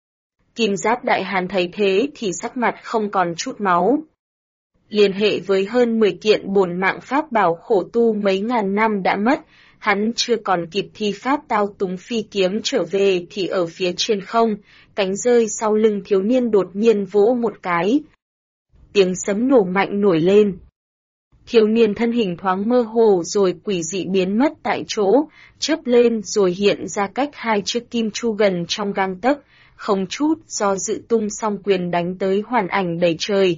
Kim Giáp Đại Hán thấy thế thì sắc mặt không còn chút máu. Liên hệ với hơn 10 kiện bổn mạng pháp bảo khổ tu mấy ngàn năm đã mất, hắn chưa còn kịp thi pháp tao túng phi kiếm trở về thì ở phía trên không, cánh rơi sau lưng thiếu niên đột nhiên vỗ một cái. Tiếng sấm nổ mạnh nổi lên. Thiếu niên thân hình thoáng mơ hồ rồi quỷ dị biến mất tại chỗ, chớp lên rồi hiện ra cách hai chiếc kim chu gần trong gang tấc, không chút do dự tung song quyền đánh tới hoàn ảnh đầy trời.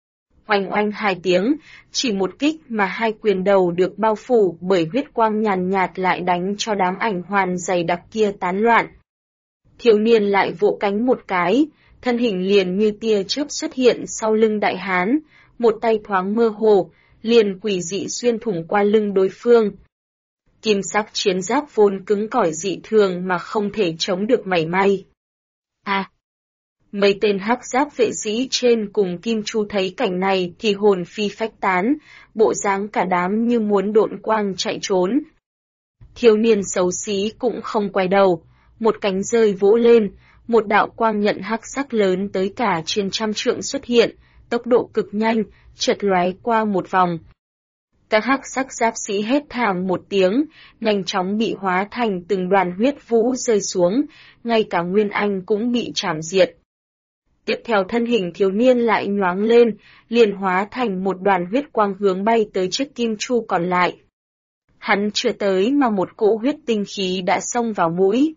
Oanh oanh hai tiếng, chỉ một kích mà hai quyền đầu được bao phủ bởi huyết quang nhàn nhạt lại đánh cho đám ảnh hoàn dày đặc kia tán loạn. Thiếu niên lại vỗ cánh một cái, thân hình liền như tia chớp xuất hiện sau lưng đại hán, một tay thoáng mơ hồ, liền quỷ dị xuyên thủng qua lưng đối phương. Kim sắc chiến giáp vốn cứng cỏi dị thường mà không thể chống được mảy may. Mấy tên hắc giáp vệ sĩ trên cùng Kim Chu thấy cảnh này thì hồn phi phách tán, bộ dáng cả đám như muốn độn quang chạy trốn. Thiếu niên xấu xí cũng không quay đầu, một cánh rơi vỗ lên, một đạo quang nhận hắc sắc lớn tới cả trên 100 trượng xuất hiện, tốc độ cực nhanh, chợt lóe qua một vòng. Các hắc sắc giáp sĩ hét thảm một tiếng, nhanh chóng bị hóa thành từng đoàn huyết vũ rơi xuống, ngay cả Nguyên Anh cũng bị chảm diệt. Tiếp theo thân hình thiếu niên lại nhoáng lên, liền hóa thành một đoàn huyết quang hướng bay tới chiếc kim chu còn lại. Hắn chưa tới mà một cỗ huyết tinh khí đã xông vào mũi.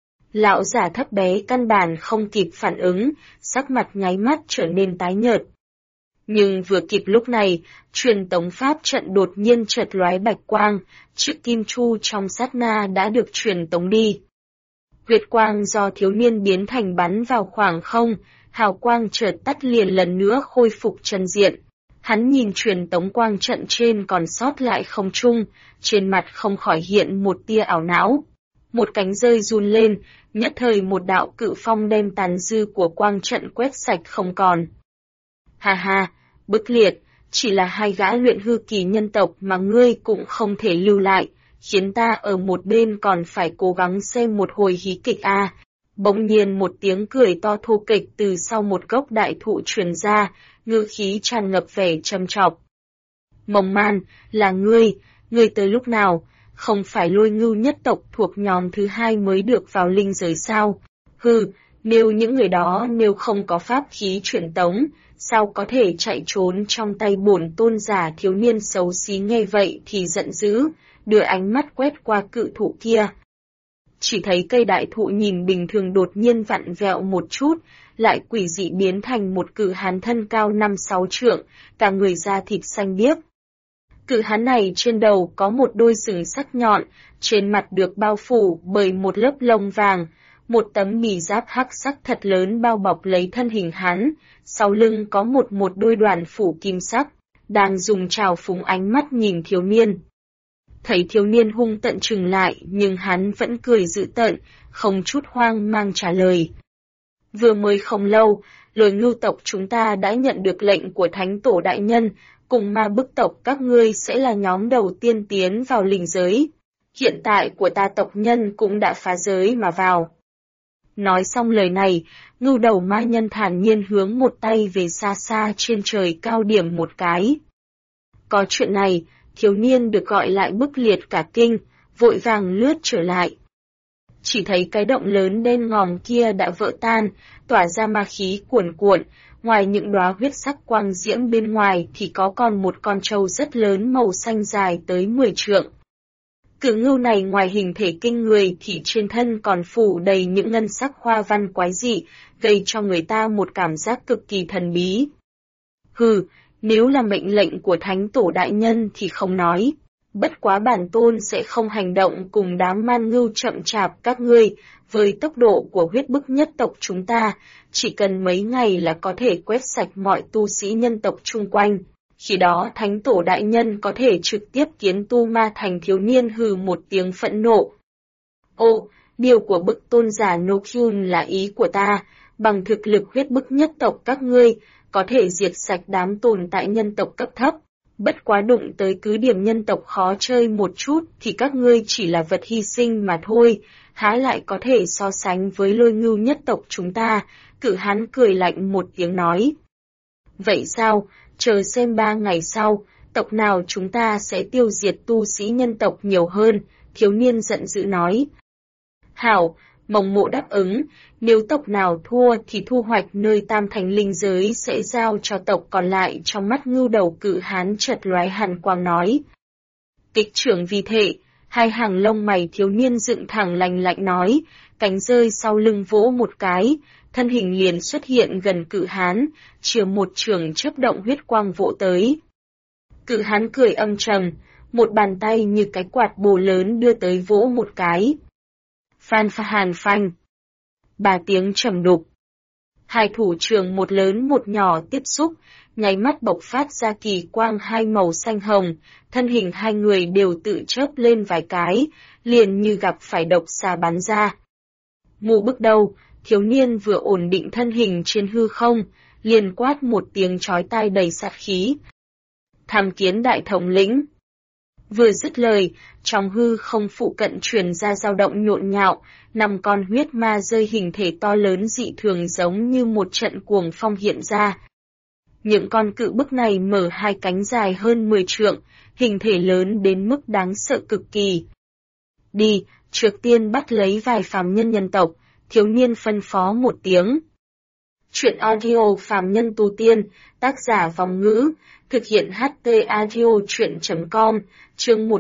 Lão giả thấp bé căn bản không kịp phản ứng, sắc mặt nháy mắt trở nên tái nhợt. Nhưng vừa kịp lúc này, truyền tống pháp trận đột nhiên chợt lóe bạch quang, chiếc kim chu trong sát na đã được truyền tống đi. Huyết quang do thiếu niên biến thành bắn vào khoảng không, hào quang chợt tắt liền lần nữa khôi phục chân diện. Hắn nhìn truyền tống quang trận trên còn sót lại không trung, trên mặt không khỏi hiện một tia ảo não. Một cánh rơi run lên, nhất thời một đạo cự phong đem tàn dư của quang trận quét sạch không còn. Ha ha, bức liệt, chỉ là hai gã luyện hư kỳ nhân tộc mà ngươi cũng không thể lưu lại, khiến ta ở một bên còn phải cố gắng xem một hồi hí kịch a. Bỗng nhiên một tiếng cười to thô kịch từ sau một gốc đại thụ truyền ra, ngữ khí tràn ngập vẻ trầm trọng. Mộng Man, là ngươi tới lúc nào, không phải Lôi Ngưu nhất tộc thuộc nhóm thứ 2 mới được vào linh giới sao? Hừ, nếu những người đó nếu không có pháp khí truyền tống, sao có thể chạy trốn trong tay bổn tôn giả? Thiếu niên xấu xí nghe vậy thì giận dữ, đưa ánh mắt quét qua cự thụ kia. Chỉ thấy cây đại thụ nhìn bình thường đột nhiên vặn vẹo một chút, lại quỷ dị biến thành một cự hán thân cao 5-6 trượng, cả người da thịt xanh biếc. Cự hán này trên đầu có một đôi sừng sắc nhọn, trên mặt được bao phủ bởi một lớp lông vàng, một tấm mì giáp hắc sắc thật lớn bao bọc lấy thân hình hắn, sau lưng có một đôi đoàn phủ kim sắc, đang dùng trào phúng ánh mắt nhìn thiếu niên. Thấy thiếu niên hung tận trừng lại nhưng hắn vẫn cười dữ tợn, không chút hoang mang trả lời. Vừa mới không lâu, Lôi Ngưu tộc chúng ta đã nhận được lệnh của Thánh Tổ Đại Nhân, cùng Ma Bức tộc các ngươi sẽ là nhóm đầu tiên tiến vào linh giới. Hiện tại của ta tộc nhân cũng đã phá giới mà vào. Nói xong lời này, Ngưu đầu ma nhân thản nhiên hướng một tay về xa xa trên trời cao điểm một cái. Có chuyện này, thiếu niên được gọi lại bức liệt cả kinh, vội vàng lướt trở lại. Chỉ thấy cái động lớn đen ngòm kia đã vỡ tan, tỏa ra ma khí cuồn cuộn, ngoài những đóa huyết sắc quang diễm bên ngoài thì có còn một con trâu rất lớn màu xanh dài tới 10 trượng. Cự ngưu này ngoài hình thể kinh người thì trên thân còn phủ đầy những ngân sắc hoa văn quái dị, gây cho người ta một cảm giác cực kỳ thần bí. Hừ, nếu là mệnh lệnh của Thánh Tổ Đại Nhân thì không nói. Bất quá bản tôn sẽ không hành động cùng đám man ngưu chậm chạp các ngươi, với tốc độ của huyết bức nhất tộc chúng ta, chỉ cần mấy ngày là có thể quét sạch mọi tu sĩ nhân tộc chung quanh. Khi đó Thánh Tổ Đại Nhân có thể trực tiếp kiến tu ma thành thiếu niên hừ một tiếng phẫn nộ. Ô, điều của bức tôn giả Nokyun là ý của ta, bằng thực lực huyết bức nhất tộc các ngươi, có thể diệt sạch đám tồn tại nhân tộc cấp thấp. Bất quá đụng tới cứ điểm nhân tộc khó chơi một chút thì các ngươi chỉ là vật hy sinh mà thôi, há lại có thể so sánh với Lôi Ngưu nhất tộc chúng ta, Cự Hán cười lạnh một tiếng nói. Vậy sao, chờ xem 3 ngày sau, tộc nào chúng ta sẽ tiêu diệt tu sĩ nhân tộc nhiều hơn, thiếu niên giận dữ nói. Hảo, Mông Mộ đáp ứng, nếu tộc nào thua thì thu hoạch nơi Tam Thành linh giới sẽ giao cho tộc còn lại. Trong mắt Ngưu đầu Cự Hán chợt lóe hàn quang nói. Kích trưởng vì thể, hai hàng lông mày thiếu niên dựng thẳng lành lạnh nói, cánh rơi sau lưng vỗ một cái, thân hình liền xuất hiện gần Cự Hán, chìa một chưởng chớp động huyết quang vỗ tới. Cự Hán cười âm trầm, một bàn tay như cái quạt bồ lớn đưa tới vỗ một cái. Phan pha hàn phanh. 3 tiếng trầm đục. Hai thủ trường một lớn một nhỏ tiếp xúc, nháy mắt bộc phát ra kỳ quang hai màu xanh hồng, thân hình hai người đều tự chớp lên vài cái, liền như gặp phải độc xà bắn ra. Mù bước đầu, thiếu niên vừa ổn định thân hình trên hư không, liền quát một tiếng chói tai đầy sát khí. Tham kiến đại thống lĩnh. Vừa dứt lời, trong hư không phụ cận truyền ra dao động nhộn nhạo, 5 con huyết ma rơi hình thể to lớn dị thường giống như một trận cuồng phong hiện ra. Những con cự bức này mở hai cánh dài hơn 10 trượng, hình thể lớn đến mức đáng sợ cực kỳ. Đi, trước tiên bắt lấy vài phàm nhân nhân tộc, thiếu niên phân phó một tiếng. Chuyện audio phàm nhân tu tiên, tác giả Vòng Ngữ, thực hiện HT audio chuyện.com, chương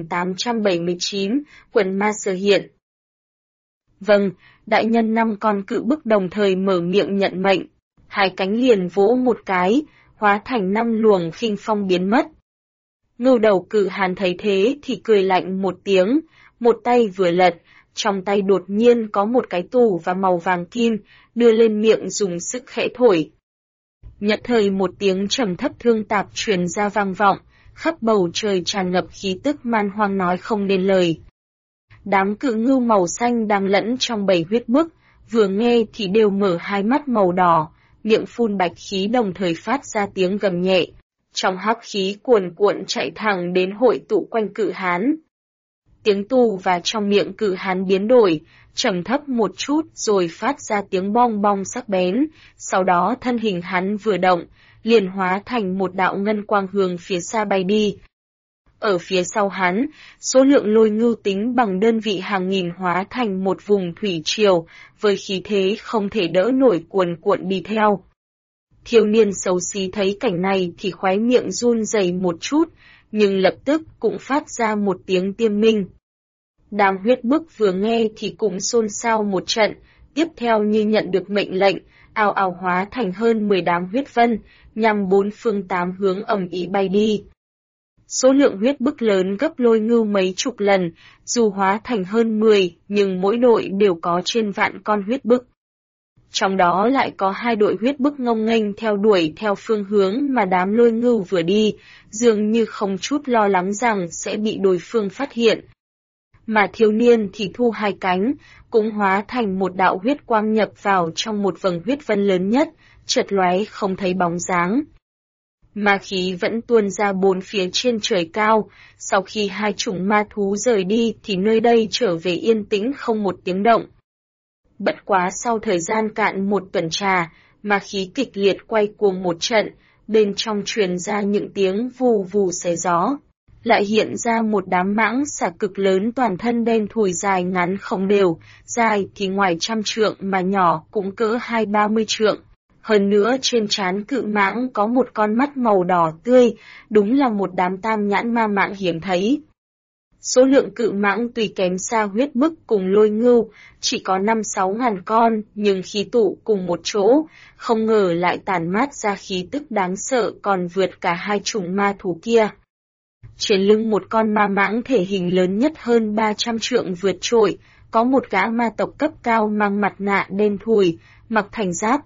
1879, quần ma sở hiện. Vâng, đại nhân 5 con cự bức đồng thời mở miệng nhận mệnh, hai cánh liền vỗ một cái, hóa thành 5 luồng khinh phong biến mất. Ngưu đầu Cự Hán thấy thế thì cười lạnh một tiếng, một tay vừa lật, trong tay đột nhiên có một cái tù và màu vàng kim, đưa lên miệng dùng sức khẽ thổi. Nhất thời một tiếng trầm thấp thương tạp truyền ra vang vọng, khắp bầu trời tràn ngập khí tức man hoang nói không nên lời. Đám cự ngưu màu xanh đang lẫn trong bầy huyết bức, vừa nghe thì đều mở hai mắt màu đỏ, miệng phun bạch khí đồng thời phát ra tiếng gầm nhẹ. Trong hắc khí cuồn cuộn chạy thẳng đến hội tụ quanh Cự Hán. Tiếng tù và trong miệng Cự Hán biến đổi, trầm thấp một chút rồi phát ra tiếng bong bong sắc bén, sau đó thân hình hắn vừa động, liền hóa thành một đạo ngân quang hướng phía xa bay đi. Ở phía sau hắn, số lượng lôi ngưu tính bằng đơn vị hàng nghìn hóa thành một vùng thủy triều, với khí thế không thể đỡ nổi cuồn cuộn đi theo. Thiếu niên xấu xí thấy cảnh này thì khóe miệng run rẩy một chút, nhưng lập tức cũng phát ra một tiếng tiêm minh. Đám huyết bức vừa nghe thì cũng xôn xao một trận, tiếp theo như nhận được mệnh lệnh, ào ào hóa thành hơn 10 đám huyết vân, nhằm 4 phương 8 hướng ầm ĩ bay đi. Số lượng huyết bức lớn gấp lôi ngưu mấy chục lần, dù hóa thành hơn 10, nhưng mỗi đội đều có trên vạn con huyết bức. Trong đó lại có 2 đội huyết bức ngông nghênh theo đuổi theo phương hướng mà đám lôi ngưu vừa đi, dường như không chút lo lắng rằng sẽ bị đối phương phát hiện. mà thiếu niên thì thu hai cánh, cũng hóa thành một đạo huyết quang nhập vào trong một vầng huyết vân lớn nhất, chợt lóe không thấy bóng dáng. Ma khí vẫn tuôn ra bốn phía trên trời cao, sau khi hai chủng ma thú rời đi thì nơi đây trở về yên tĩnh không một tiếng động. Bất quá sau thời gian cạn một tuần trà, ma khí kịch liệt quay cuồng một trận, bên trong truyền ra những tiếng vù vù xé gió. Lại hiện ra một đám mãng xà cực lớn toàn thân đen thùi dài ngắn không đều, dài thì ngoài 100 trượng mà nhỏ cũng cỡ 20-30 trượng. Hơn nữa trên trán cự mãng có một con mắt màu đỏ tươi, đúng là một đám tam nhãn ma mãng hiếm thấy. Số lượng cự mãng tùy kém xa huyết bức cùng lôi ngưu, chỉ có 5-6 ngàn con, nhưng khi tụ cùng một chỗ, không ngờ lại tản mát ra khí tức đáng sợ còn vượt cả hai chủng ma thú kia. Trên lưng một con ma mãng thể hình lớn nhất hơn 300 trượng vượt trội, có một gã ma tộc cấp cao mang mặt nạ đen thùi, mặc thành giáp.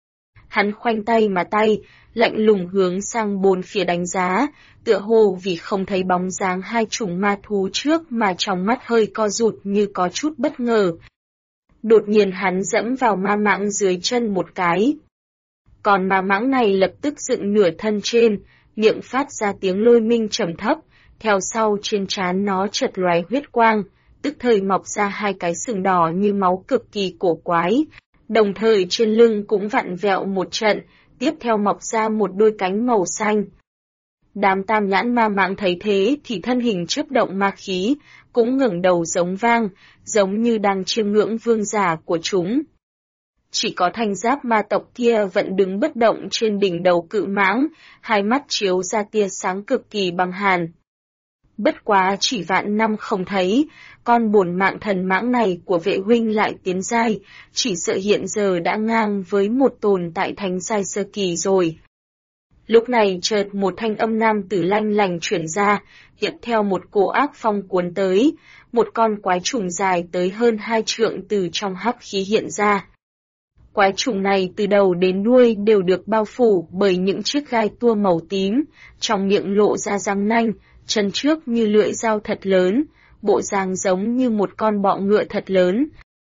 Hắn khoanh tay mà tay, lạnh lùng hướng sang bốn phía đánh giá, tựa hồ vì không thấy bóng dáng hai chủng ma thú trước mà trong mắt hơi co rụt như có chút bất ngờ. Đột nhiên hắn dẫm vào ma mãng dưới chân một cái. Còn ma mãng này lập tức dựng nửa thân trên, miệng phát ra tiếng lôi minh trầm thấp, theo sau trên trán nó chợt lóe huyết quang, tức thời mọc ra hai cái sừng đỏ như máu cực kỳ cổ quái, đồng thời trên lưng cũng vặn vẹo một trận, tiếp theo mọc ra một đôi cánh màu xanh. Đám tam nhãn ma mãng thấy thế thì thân hình chớp động ma khí, cũng ngẩng đầu giống vang, giống như đang chiêm ngưỡng vương giả của chúng. Chỉ có thanh giáp ma tộc kia vẫn đứng bất động trên đỉnh đầu cự mãng, hai mắt chiếu ra tia sáng cực kỳ băng hàn. Bất quá chỉ vạn năm không thấy, con bổn mạng thần mãng này của vệ huynh lại tiến giai, chỉ sợ hiện giờ đã ngang với một tồn tại thánh giai sơ kỳ rồi. Lúc này chợt một thanh âm nam tử lanh lành chuyển ra, hiện theo một cổ ác phong cuốn tới, một con quái trùng dài tới hơn 2 trượng từ trong hắc khí hiện ra. Quái trùng này từ đầu đến đuôi đều được bao phủ bởi những chiếc gai tua màu tím, trong miệng lộ ra răng nanh, chân trước như lưỡi dao thật lớn, bộ dáng giống như một con bọ ngựa thật lớn.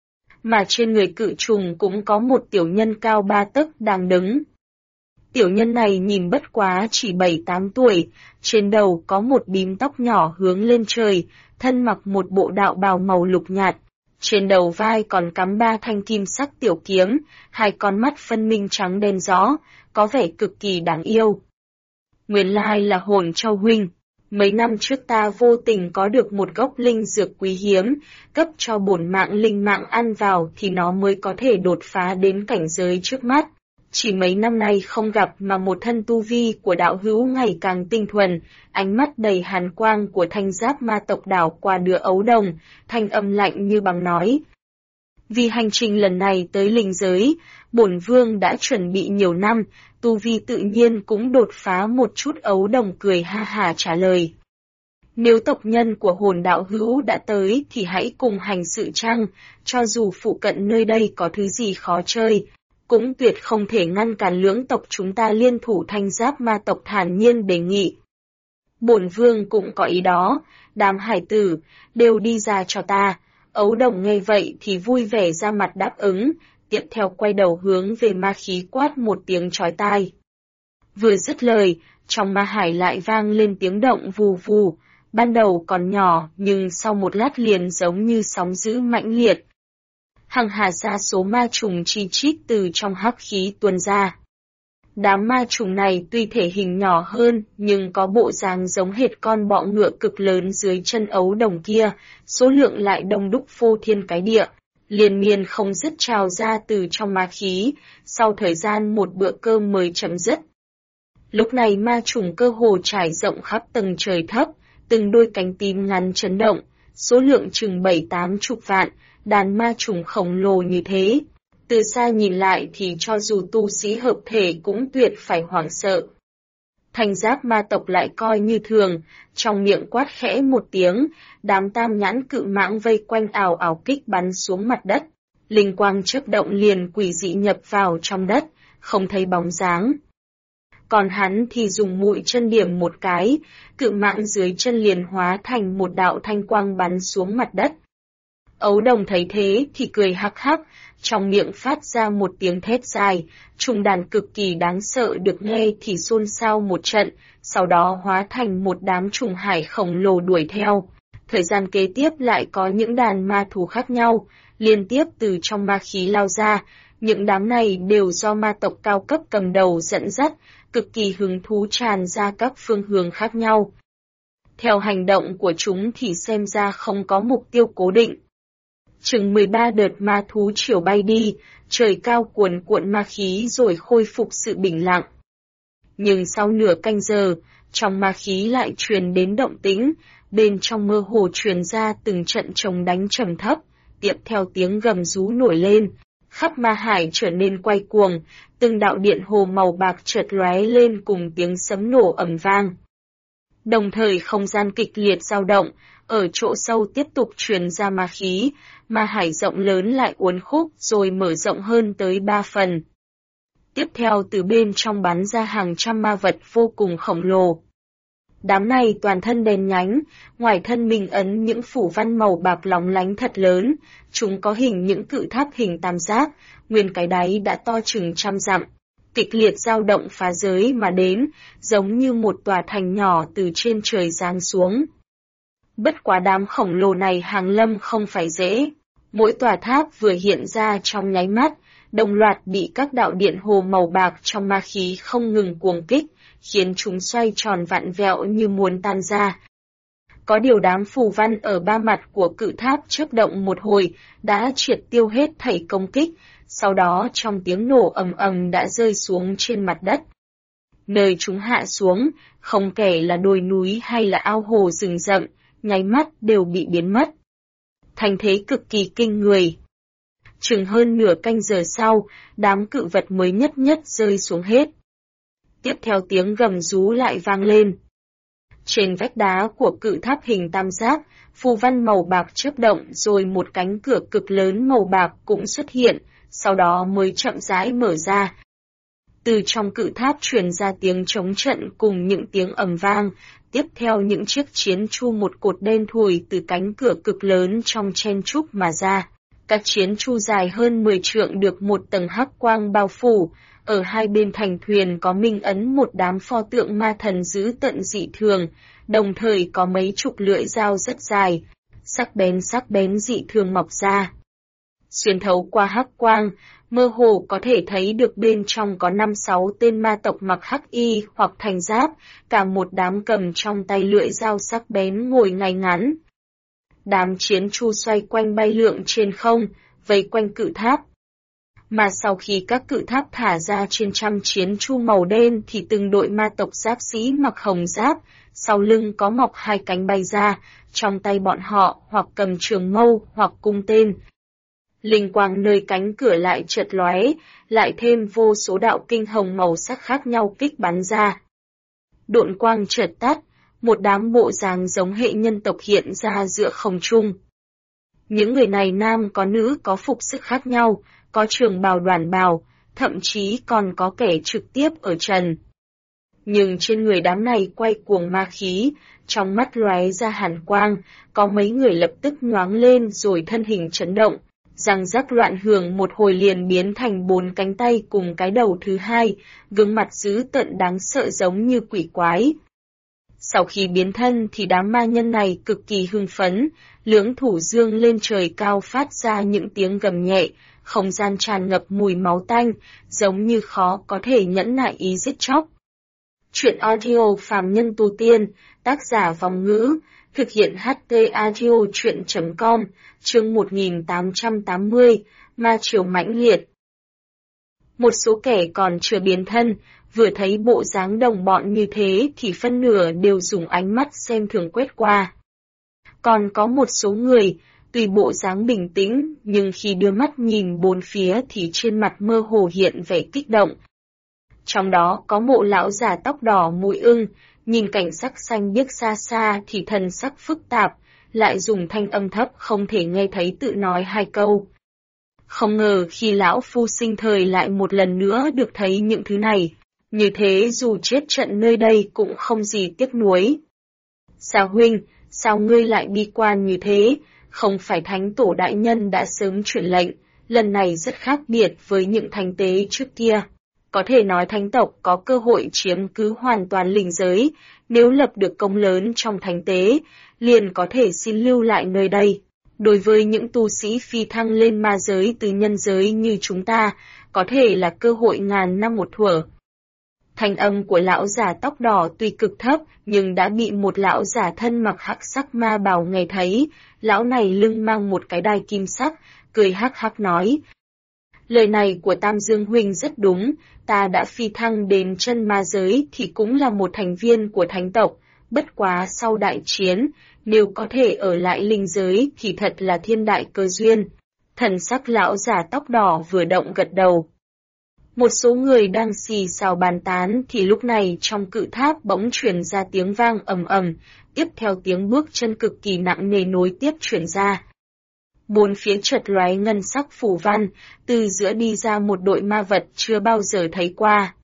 Mà trên người cự trùng cũng có một tiểu nhân cao 3 tấc đang đứng. Tiểu nhân này nhìn bất quá chỉ 7-8 tuổi, trên đầu có một bím tóc nhỏ hướng lên trời, thân mặc một bộ đạo bào màu lục nhạt. Trên đầu vai còn cắm 3 thanh kim sắc tiểu kiếm, hai con mắt phân minh trắng đen rõ, có vẻ cực kỳ đáng yêu. Nguyên lai là Hồn Châu huynh. Mấy năm trước ta vô tình có được một gốc linh dược quý hiếm, cấp cho bổn mạng linh mạng ăn vào thì nó mới có thể đột phá đến cảnh giới trước mắt. Chỉ mấy năm nay không gặp mà một thân tu vi của đạo hữu ngày càng tinh thuần, ánh mắt đầy hàn quang của thanh giáp ma tộc đảo qua đứa ấu đồng, thanh âm lạnh như băng nói. Vì hành trình lần này tới linh giới, bổn vương đã chuẩn bị nhiều năm, tu vi tự nhiên cũng đột phá một chút. Ấu đồng cười ha hà trả lời. Nếu tộc nhân của Hồn đạo hữu đã tới thì hãy cùng hành sự chăng, cho dù phụ cận nơi đây có thứ gì khó chơi, cũng tuyệt không thể ngăn cản lưỡng tộc chúng ta liên thủ. Thanh giáp ma tộc thản nhiên đề nghị. Bổn vương cũng có ý đó, đám hải tử, đều đi ra cho ta. Ấu đồng nghe vậy thì vui vẻ ra mặt đáp ứng, tiếp theo quay đầu hướng về ma khí quát một tiếng chói tai. Vừa dứt lời, trong ma hải lại vang lên tiếng động vù vù, ban đầu còn nhỏ nhưng sau một lát liền giống như sóng dữ mãnh liệt. Hằng hà ra số ma trùng chi chít từ trong hắc khí tuôn ra. Đám ma trùng này tuy thể hình nhỏ hơn nhưng có bộ dáng giống hệt con bọ ngựa cực lớn dưới chân ấu đồng kia, số lượng lại đông đúc phô thiên cái địa, liên miên không dứt trào ra từ trong ma khí, sau thời gian một bữa cơm mới chấm dứt. Lúc này ma trùng cơ hồ trải rộng khắp tầng trời thấp, từng đôi cánh tím ngắn chấn động, số lượng chừng 7-80 vạn, đàn ma trùng khổng lồ như thế. Từ xa nhìn lại thì cho dù tu sĩ hợp thể cũng tuyệt phải hoảng sợ. Thanh giáp ma tộc lại coi như thường, trong miệng quát khẽ một tiếng, đám tam nhãn cự mãng vây quanh ào ào kích bắn xuống mặt đất. Linh quang chớp động liền quỷ dị nhập vào trong đất, không thấy bóng dáng. còn hắn thì dùng mũi chân điểm một cái, cự mãng dưới chân liền hóa thành một đạo thanh quang bắn xuống mặt đất. Ấu Đồng thấy thế thì cười hắc hắc, trong miệng phát ra một tiếng thét dài, trùng đàn cực kỳ đáng sợ được nghe thì xôn xao một trận, sau đó hóa thành một đám trùng hải khổng lồ đuổi theo. Thời gian kế tiếp lại có những đàn ma thú khác nhau, liên tiếp từ trong ma khí lao ra, những đám này đều do ma tộc cao cấp cầm đầu dẫn dắt, cực kỳ hứng thú tràn ra các phương hướng khác nhau. Theo hành động của chúng thì xem ra không có mục tiêu cố định. Chừng 13 đợt ma thú chiều bay đi, trời cao cuồn cuộn ma khí rồi khôi phục sự bình lặng. Nhưng sau nửa canh giờ, trong ma khí lại truyền đến động tĩnh, bên trong mơ hồ truyền ra từng trận trống đánh trầm thấp, tiếp theo tiếng gầm rú nổi lên, khắp ma hải trở nên quay cuồng, từng đạo điện hồ màu bạc chợt lóe lên cùng tiếng sấm nổ ầm vang. Đồng thời không gian kịch liệt dao động, ở chỗ sâu tiếp tục truyền ra ma khí, ma hải rộng lớn lại uốn khúc rồi mở rộng hơn tới 3 phần. Tiếp theo từ bên trong bắn ra hàng trăm ma vật vô cùng khổng lồ. Đám này toàn thân đen nhánh, ngoài thân mình ấn những phủ văn màu bạc lóng lánh thật lớn, chúng có hình những cự tháp hình tam giác, nguyên cái đáy đã to chừng trăm dặm. Kịch liệt dao động phá giới mà đến, giống như một tòa thành nhỏ từ trên trời giáng xuống. Bất quá đám khổng lồ này hàng lâm không phải dễ. Mỗi tòa tháp vừa hiện ra trong nháy mắt, đồng loạt bị các đạo điện hồ màu bạc trong ma khí không ngừng cuồng kích, khiến chúng xoay tròn vặn vẹo như muốn tan ra. Có điều đám phù văn ở ba mặt của cự tháp chớp động một hồi, đã triệt tiêu hết thảy công kích, sau đó trong tiếng nổ ầm ầm đã rơi xuống trên mặt đất. Nơi chúng hạ xuống, không kể là đồi núi hay là ao hồ rừng rậm, nháy mắt đều bị biến mất. Thành thế cực kỳ kinh người. Chừng hơn nửa canh giờ sau, đám cự vật mới nhất rơi xuống hết. Tiếp theo tiếng gầm rú lại vang lên. Trên vách đá của cự tháp hình tam giác, phù văn màu bạc chớp động rồi một cánh cửa cực lớn màu bạc cũng xuất hiện, sau đó mới chậm rãi mở ra. Từ trong cự tháp truyền ra tiếng trống trận cùng những tiếng ầm vang, tiếp theo những chiếc chiến chu một cột đen thùi từ cánh cửa cực lớn trong chen trúc mà ra. Các chiến chu dài hơn 10 trượng được một tầng hắc quang bao phủ, ở hai bên thành thuyền có minh ấn một đám pho tượng ma thần dữ tận dị thường, đồng thời có mấy chục lưỡi dao rất dài, sắc bén dị thường mọc ra. Xuyên thấu qua hắc quang, mơ hồ có thể thấy được bên trong có 5-6 tên ma tộc mặc hắc y hoặc thành giáp, cả một đám cầm trong tay lưỡi dao sắc bén ngồi ngay ngắn. Đám chiến chu xoay quanh bay lượn trên không, vây quanh cự tháp. Mà sau khi các cự tháp thả ra trên trăm chiến chu màu đen thì từng đội ma tộc giáp sĩ mặc hồng giáp, sau lưng có mọc hai cánh bay ra, trong tay bọn họ hoặc cầm trường mâu hoặc cung tên. Linh quang nơi cánh cửa lại chợt lóe, lại thêm vô số đạo kinh hồng màu sắc khác nhau kích bắn ra. Độn quang chợt tắt, một đám bộ dáng giống hệ nhân tộc hiện ra giữa không trung. Những người này nam có nữ có phục sức khác nhau, có trường bào đoàn bào, thậm chí còn có kẻ trực tiếp ở trần. Nhưng trên người đám này quay cuồng ma khí, trong mắt lóe ra hàn quang, có mấy người lập tức nhoáng lên rồi thân hình chấn động, răng rắc loạn hưởng một hồi liền biến thành 4 cánh tay cùng cái đầu thứ hai, gương mặt dữ tợn đáng sợ giống như quỷ quái. Sau khi biến thân thì đám ma nhân này cực kỳ hưng phấn, lưỡng thủ dương lên trời cao phát ra những tiếng gầm nhẹ, không gian tràn ngập mùi máu tanh, giống như khó có thể nhẫn nại ý giết chóc. Chuyện audio phàm nhân tu tiên, tác giả Vòng Ngữ, thực hiện HT Audio chuyện.com, chương 1880, Ma Triều mãnh liệt. Một số kẻ còn chưa biến thân, vừa thấy bộ dáng đồng bọn như thế thì phân nửa đều dùng ánh mắt xem thường quét qua. Còn có một số người, tuy bộ dáng bình tĩnh, nhưng khi đưa mắt nhìn bốn phía thì trên mặt mơ hồ hiện vẻ kích động. Trong đó có mộ lão già tóc đỏ mũi ưng, nhìn cảnh sắc xanh biếc xa xa thì thần sắc phức tạp, lại dùng thanh âm thấp không thể nghe thấy tự nói hai câu. Không ngờ khi lão phu sinh thời lại một lần nữa được thấy những thứ này, Như thế dù chết trận nơi đây cũng không gì tiếc nuối. Sao huynh, sao ngươi lại bi quan như thế? Không phải thánh tổ đại nhân đã sớm truyền lệnh, lần này rất khác biệt với những thánh tế trước kia. Có thể nói thánh tộc có cơ hội chiếm cứ hoàn toàn linh giới, nếu lập được công lớn trong thánh tế, liền có thể xin lưu lại nơi đây. Đối với những tu sĩ phi thăng lên ma giới từ nhân giới như chúng ta, có thể là cơ hội ngàn năm một thuở. Thanh âm của lão già tóc đỏ tuy cực thấp, nhưng đã bị một lão già thân mặc hắc sắc ma bào nghe thấy, lão này lưng mang một cái đai kim sắc, cười hắc hắc nói. Lời này của Tam Dương huynh rất đúng, ta đã phi thăng đến chân ma giới thì cũng là một thành viên của thánh tộc, bất quá sau đại chiến, nếu có thể ở lại linh giới thì thật là thiên đại cơ duyên. Thần sắc lão già tóc đỏ vừa động gật đầu. Một số người đang xì xào bàn tán thì lúc này trong cự tháp bỗng truyền ra tiếng vang ầm ầm, tiếp theo tiếng bước chân cực kỳ nặng nề nối tiếp truyền ra. Bốn phía chợt lóe ngân sắc phù văn, từ giữa đi ra một đội ma vật chưa bao giờ thấy qua.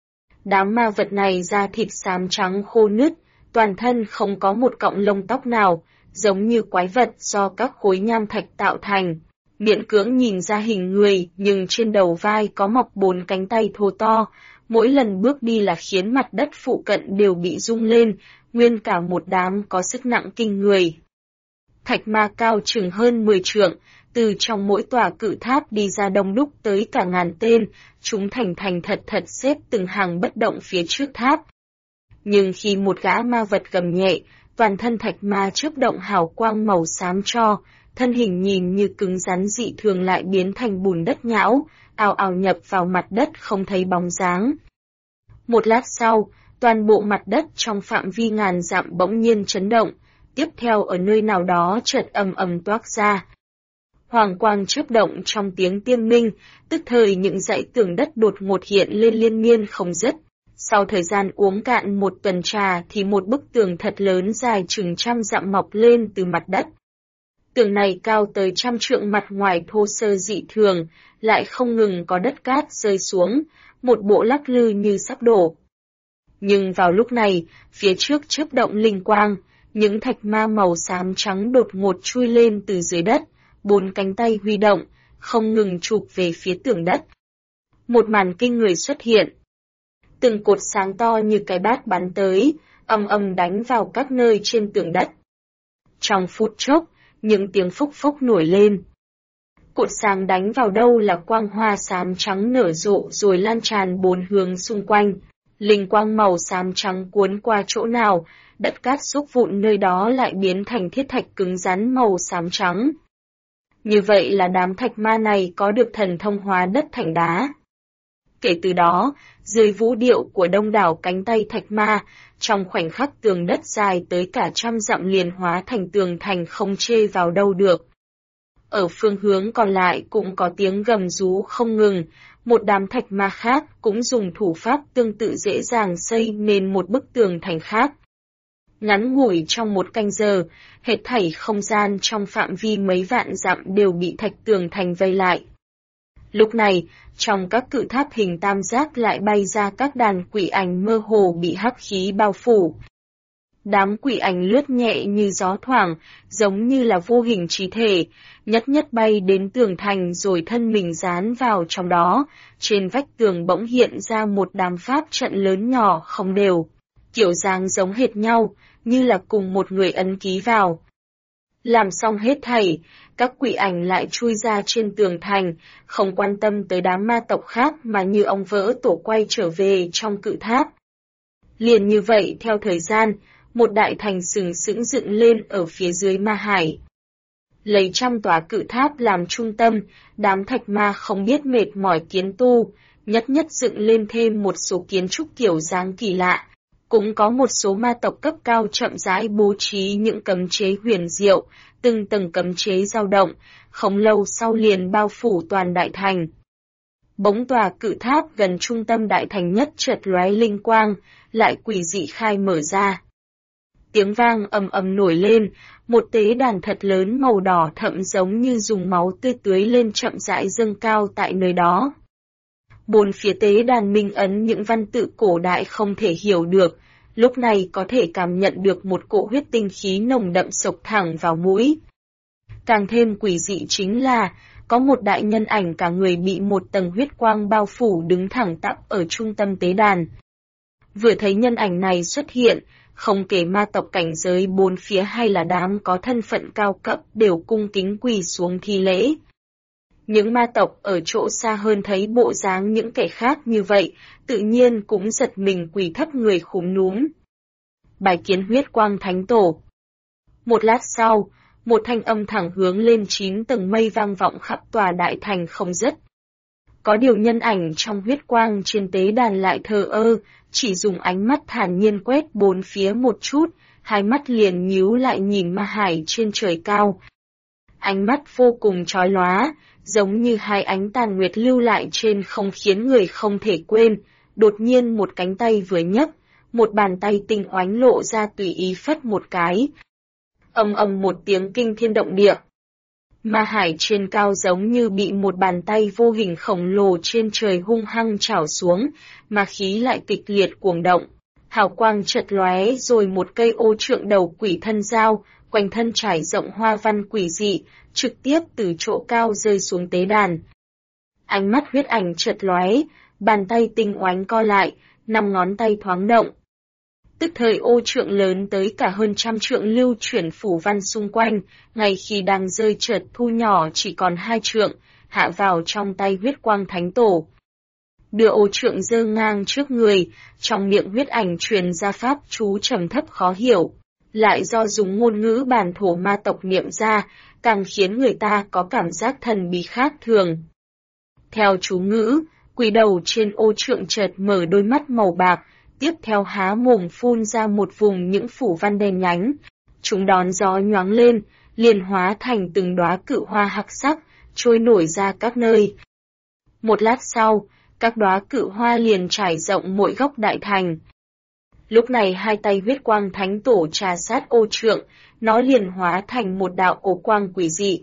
Đám ma vật này da thịt xám trắng khô nứt, toàn thân không có một cọng lông tóc nào, giống như quái vật do các khối nham thạch tạo thành. Miễn cưỡng nhìn ra hình người, nhưng trên đầu vai có mọc 4 cánh tay thô to, mỗi lần bước đi là khiến mặt đất phụ cận đều bị rung lên, nguyên cả một đám có sức nặng kinh người. Thạch ma cao chừng hơn 10 trượng, từ trong mỗi tòa cự tháp đi ra đông đúc tới cả ngàn tên, chúng thành thành thật thật xếp từng hàng bất động phía trước tháp. Nhưng khi một gã ma vật gầm nhẹ, toàn thân thạch ma chớp động hào quang màu xám tro, thân hình nhìn như cứng rắn dị thường lại biến thành bùn đất nhão, ào ào nhập vào mặt đất không thấy bóng dáng. Một lát sau, toàn bộ mặt đất trong phạm vi ngàn dặm bỗng nhiên chấn động, tiếp theo ở nơi nào đó chợt ầm ầm toác ra. Hoàng quang chớp động trong tiếng tiên minh, tức thời những dãy tường đất đột ngột hiện lên liên miên không dứt. Sau thời gian uống cạn một tuần trà thì một bức tường thật lớn dài chừng 100 dặm mọc lên từ mặt đất. Tường này cao tới 100 trượng, mặt ngoài thô sơ dị thường, lại không ngừng có đất cát rơi xuống, một bộ lắc lư như sắp đổ. Nhưng vào lúc này, phía trước chớp động linh quang, những thạch ma màu xám trắng đột ngột chui lên từ dưới đất, 4 cánh tay huy động, không ngừng chụp về phía tường đất. Một màn kinh người xuất hiện. Từng cột sáng to như cái bát bắn tới, ầm ầm đánh vào các nơi trên tường đất. Trong phút chốc, những tiếng phốc phốc nổi lên. Cột sáng đánh vào đâu là quang hoa xám trắng nở rộ rồi lan tràn 4 hướng xung quanh. Linh quang màu xám trắng cuốn qua chỗ nào, đất cát xúc vụn nơi đó lại biến thành thiết thạch cứng rắn màu xám trắng. Như vậy là đám thạch ma này có được thần thông hóa đất thành đá. Kể từ đó, dưới vũ điệu của đông đảo cánh tay thạch ma, trong khoảnh khắc tường đất dài tới cả 100 dặm liền hóa thành tường thành không chê vào đâu được. Ở phương hướng còn lại cũng có tiếng gầm rú không ngừng, một đám thạch ma khác cũng dùng thủ pháp tương tự dễ dàng xây nên một bức tường thành khác. Ngắn ngủi trong 1 canh giờ, hết thảy không gian trong phạm vi mấy vạn dặm đều bị thạch tường thành vây lại. Lúc này, trong các cự tháp hình tam giác lại bay ra các đàn quỷ ảnh mơ hồ bị hắc khí bao phủ. Đám quỷ ảnh lướt nhẹ như gió thoảng, giống như là vô hình trí thể, nhất nhất bay đến tường thành rồi thân mình dán vào trong đó, trên vách tường bỗng hiện ra một đám pháp trận lớn nhỏ không đều, kiểu dáng giống hệt nhau, như là cùng một người ấn ký vào. Làm xong hết thảy, các quỷ ảnh lại chui ra trên tường thành, không quan tâm tới đám ma tộc khác mà như ong vỡ tổ quay trở về trong cự tháp. Liền như vậy theo thời gian, một đại thành sừng sững dựng lên ở phía dưới ma hải. Lấy 100 tòa cự tháp làm trung tâm, đám thạch ma không biết mệt mỏi kiến tu, nhất nhất dựng lên thêm một số kiến trúc kiểu dáng kỳ lạ. Cũng có một số ma tộc cấp cao chậm rãi bố trí những cấm chế huyền diệu, từng tầng cấm chế dao động, không lâu sau liền bao phủ toàn đại thành. Bỗng tòa cự tháp gần trung tâm đại thành nhất chợt lóe linh quang, lại quỷ dị khai mở ra. Tiếng vang ầm ầm nổi lên, một tế đàn thật lớn màu đỏ thẫm giống như dùng máu tươi tưới lên chậm rãi dâng cao tại nơi đó. Bốn phía tế đàn minh ấn những văn tự cổ đại không thể hiểu được, lúc này có thể cảm nhận được một cỗ huyết tinh khí nồng đậm xộc thẳng vào mũi. Càng thêm quỷ dị chính là, có một đại nhân ảnh cả người bị một tầng huyết quang bao phủ đứng thẳng tắp ở trung tâm tế đàn. Vừa thấy nhân ảnh này xuất hiện, không kể ma tộc cảnh giới bốn phía hay là đám có thân phận cao cấp đều cung kính quỳ xuống thi lễ. Những ma tộc ở chỗ xa hơn thấy bộ dáng những kẻ khác như vậy, tự nhiên cũng giật mình quỳ thấp người khúm núm. Bài kiến huyết quang thánh tổ. Một lát sau, một thanh âm thẳng hướng lên 9 tầng mây vang vọng khắp tòa đại thành không dứt. Có điều nhân ảnh trong huyết quang trên tế đàn lại thờ ơ, chỉ dùng ánh mắt thản nhiên quét bốn phía một chút, hai mắt liền nhíu lại nhìn ma hải trên trời cao. Ánh mắt vô cùng chói lóa, giống như hai ánh tàn nguyệt lưu lại trên không khiến người không thể quên. Đột nhiên một cánh tay vừa nhấc, một bàn tay tinh oánh lộ ra tùy ý phất một cái. Ầm ầm một tiếng kinh thiên động địa. Ma hải trên cao giống như bị một bàn tay vô hình khổng lồ trên trời hung hăng chảo xuống, mà khí lại kịch liệt cuồng động. Hào quang chợt lóe rồi một cây ô trượng đầu quỷ thân dao, quanh thân trải rộng hoa văn quỷ dị, trực tiếp từ chỗ cao rơi xuống tế đàn. Ánh mắt huyết ảnh chợt lóe, bàn tay tinh oánh co lại, 5 ngón tay thoáng động. Tức thời ô trượng lớn tới cả hơn 100 trượng lưu chuyển phủ văn xung quanh, ngay khi đang rơi chợt thu nhỏ chỉ còn 2 trượng, hạ vào trong tay huyết quang thánh tổ. Đưa ô trượng giơ ngang trước người, trong miệng huyết ảnh truyền ra pháp chú trầm thấp khó hiểu, lại do dùng ngôn ngữ bản thổ ma tộc niệm ra, càng khiến người ta có cảm giác thần bí khác thường. Theo chú ngữ, quỷ đầu trên ô trượng chợt mở đôi mắt màu bạc, tiếp theo há mồm phun ra một vùng những phủ văn đen nhánh. Chúng đón gió nhoáng lên, liền hóa thành từng đóa cự hoa hắc sắc, trôi nổi ra các nơi. Một lát sau, các đóa cự hoa liền trải rộng mỗi góc đại thành. Lúc này hai tay huyết quang thánh tổ trà sát ô trượng, nó liền hóa thành một đạo ổ quang quỷ dị.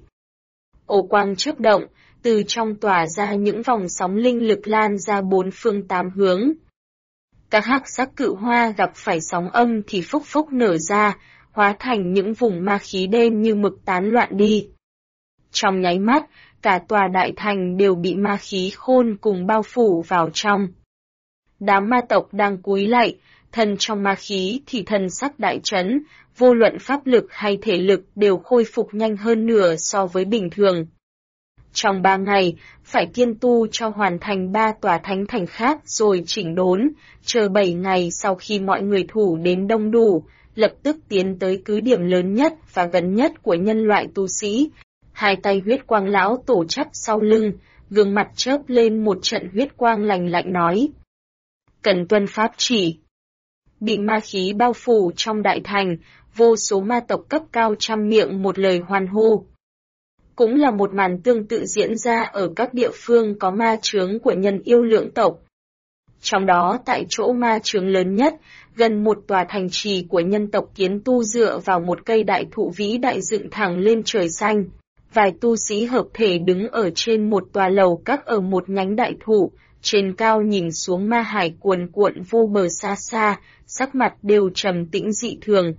Ổ quang chớp động, từ trong tỏa ra những vòng sóng linh lực lan ra bốn phương tám hướng. Các hắc sắc cự hoa gặp phải sóng âm thì phốc phốc nở ra, hóa thành những vùng ma khí đen như mực tán loạn đi. Trong nháy mắt, cả tòa đại thành đều bị ma khí khôn cùng bao phủ vào trong. Đám ma tộc đang cúi lạy, thân trong ma khí thì thần sắc đại chấn, vô luận pháp lực hay thể lực đều khôi phục nhanh hơn nửa so với bình thường. Trong 3 ngày, phải kiên tu cho hoàn thành 3 tòa thánh thành khác rồi chỉnh đốn, chờ 7 ngày sau khi mọi người thủ đến đông đủ, lập tức tiến tới cứ điểm lớn nhất và gần nhất của nhân loại tu sĩ. Hai tay huyết quang lão tổ chắp sau lưng, gương mặt chớp lên một trận huyết quang lành lạnh nói. Cần tuân pháp chỉ. Bị ma khí bao phủ trong đại thành, vô số ma tộc cấp cao trăm miệng một lời hoan hô. Cũng là một màn tương tự diễn ra ở các địa phương có ma chướng của nhân yêu lượng tộc. Trong đó tại chỗ ma chướng lớn nhất, gần một tòa thành trì của nhân tộc Kiến Tu dựa vào một cây đại thụ vĩ đại dựng thẳng lên trời xanh. Vài tu sĩ hợp thể đứng ở trên một tòa lầu các ở một nhánh đại thụ, trên cao nhìn xuống ma hải cuồn cuộn vô bờ xa xa, sắc mặt đều trầm tĩnh dị thường.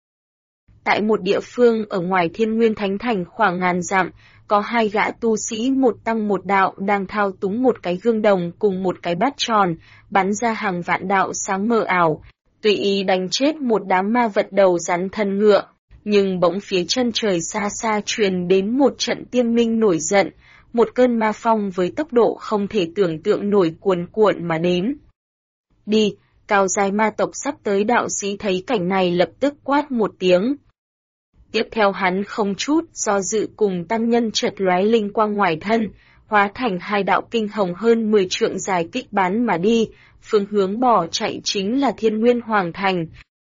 Tại một địa phương ở ngoài Thiên Nguyên Thánh Thành khoảng ngàn dặm, có 2 gã tu sĩ một tăng một đạo đang thao túng một cái gương đồng cùng một cái bát tròn, bắn ra hàng vạn đạo sáng mờ ảo, tùy ý đánh chết một đám ma vật đầu rắn thân ngựa. Nhưng bỗng phía chân trời xa xa truyền đến một trận tiên minh nổi giận, một cơn ma phong với tốc độ không thể tưởng tượng nổi cuồn cuộn mà đến. Đi, cao giai ma tộc sắp tới đạo sĩ thấy cảnh này lập tức quát một tiếng. Tiếp theo hắn không chút do dự cùng tăng nhân chợt lóe linh quang ngoài thân, hóa thành 2 đạo kinh hồng hơn 10 trượng dài kích bắn mà đi, phương hướng bỏ chạy chính là Thiên Nguyên Hoàng Thành.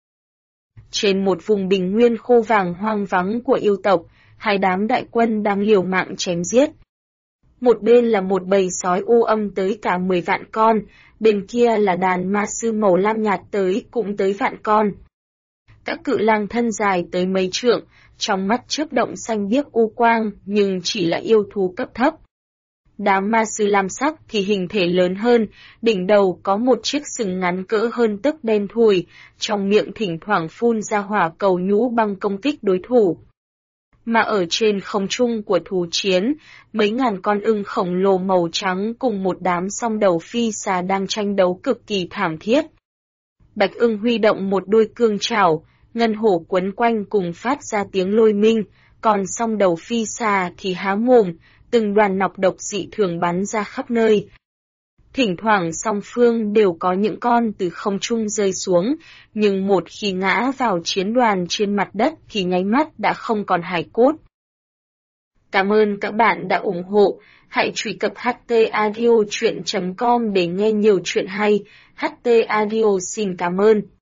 Trên một vùng bình nguyên khô vàng hoang vắng của yêu tộc, 2 đám đại quân đang liều mạng chém giết. Một bên là một bầy sói u âm tới cả 10 vạn con, bên kia là đàn ma sư màu lam nhạt tới cũng tới vạn con. Các cự lang thân dài tới mấy trượng, trong mắt chớp động xanh biếc u quang nhưng chỉ là yêu thú cấp thấp. Đám ma sư lam sắc thì hình thể lớn hơn, đỉnh đầu có một chiếc sừng ngắn cỡ hơn tấc đen thui, trong miệng thỉnh thoảng phun ra hỏa cầu nhũ băng công kích đối thủ. Mà ở trên không trung của thú chiến, mấy ngàn con ưng khổng lồ màu trắng cùng một đám song đầu phi xà đang tranh đấu cực kỳ thảm thiết. Bạch ưng huy động một đôi cương trảo, ngân hổ quấn quanh cùng phát ra tiếng lôi minh, còn song đầu phi xà thì há mồm, từng đoàn nọc độc dị thường bắn ra khắp nơi. Thỉnh thoảng song phương đều có những con từ không trung rơi xuống, nhưng một khi ngã vào chiến đoàn trên mặt đất thì nháy mắt đã không còn hài cốt. Cảm ơn các bạn đã ủng hộ, hãy truy cập htaudio.com để nghe nhiều chuyện hay. HT Audio xin cảm ơn.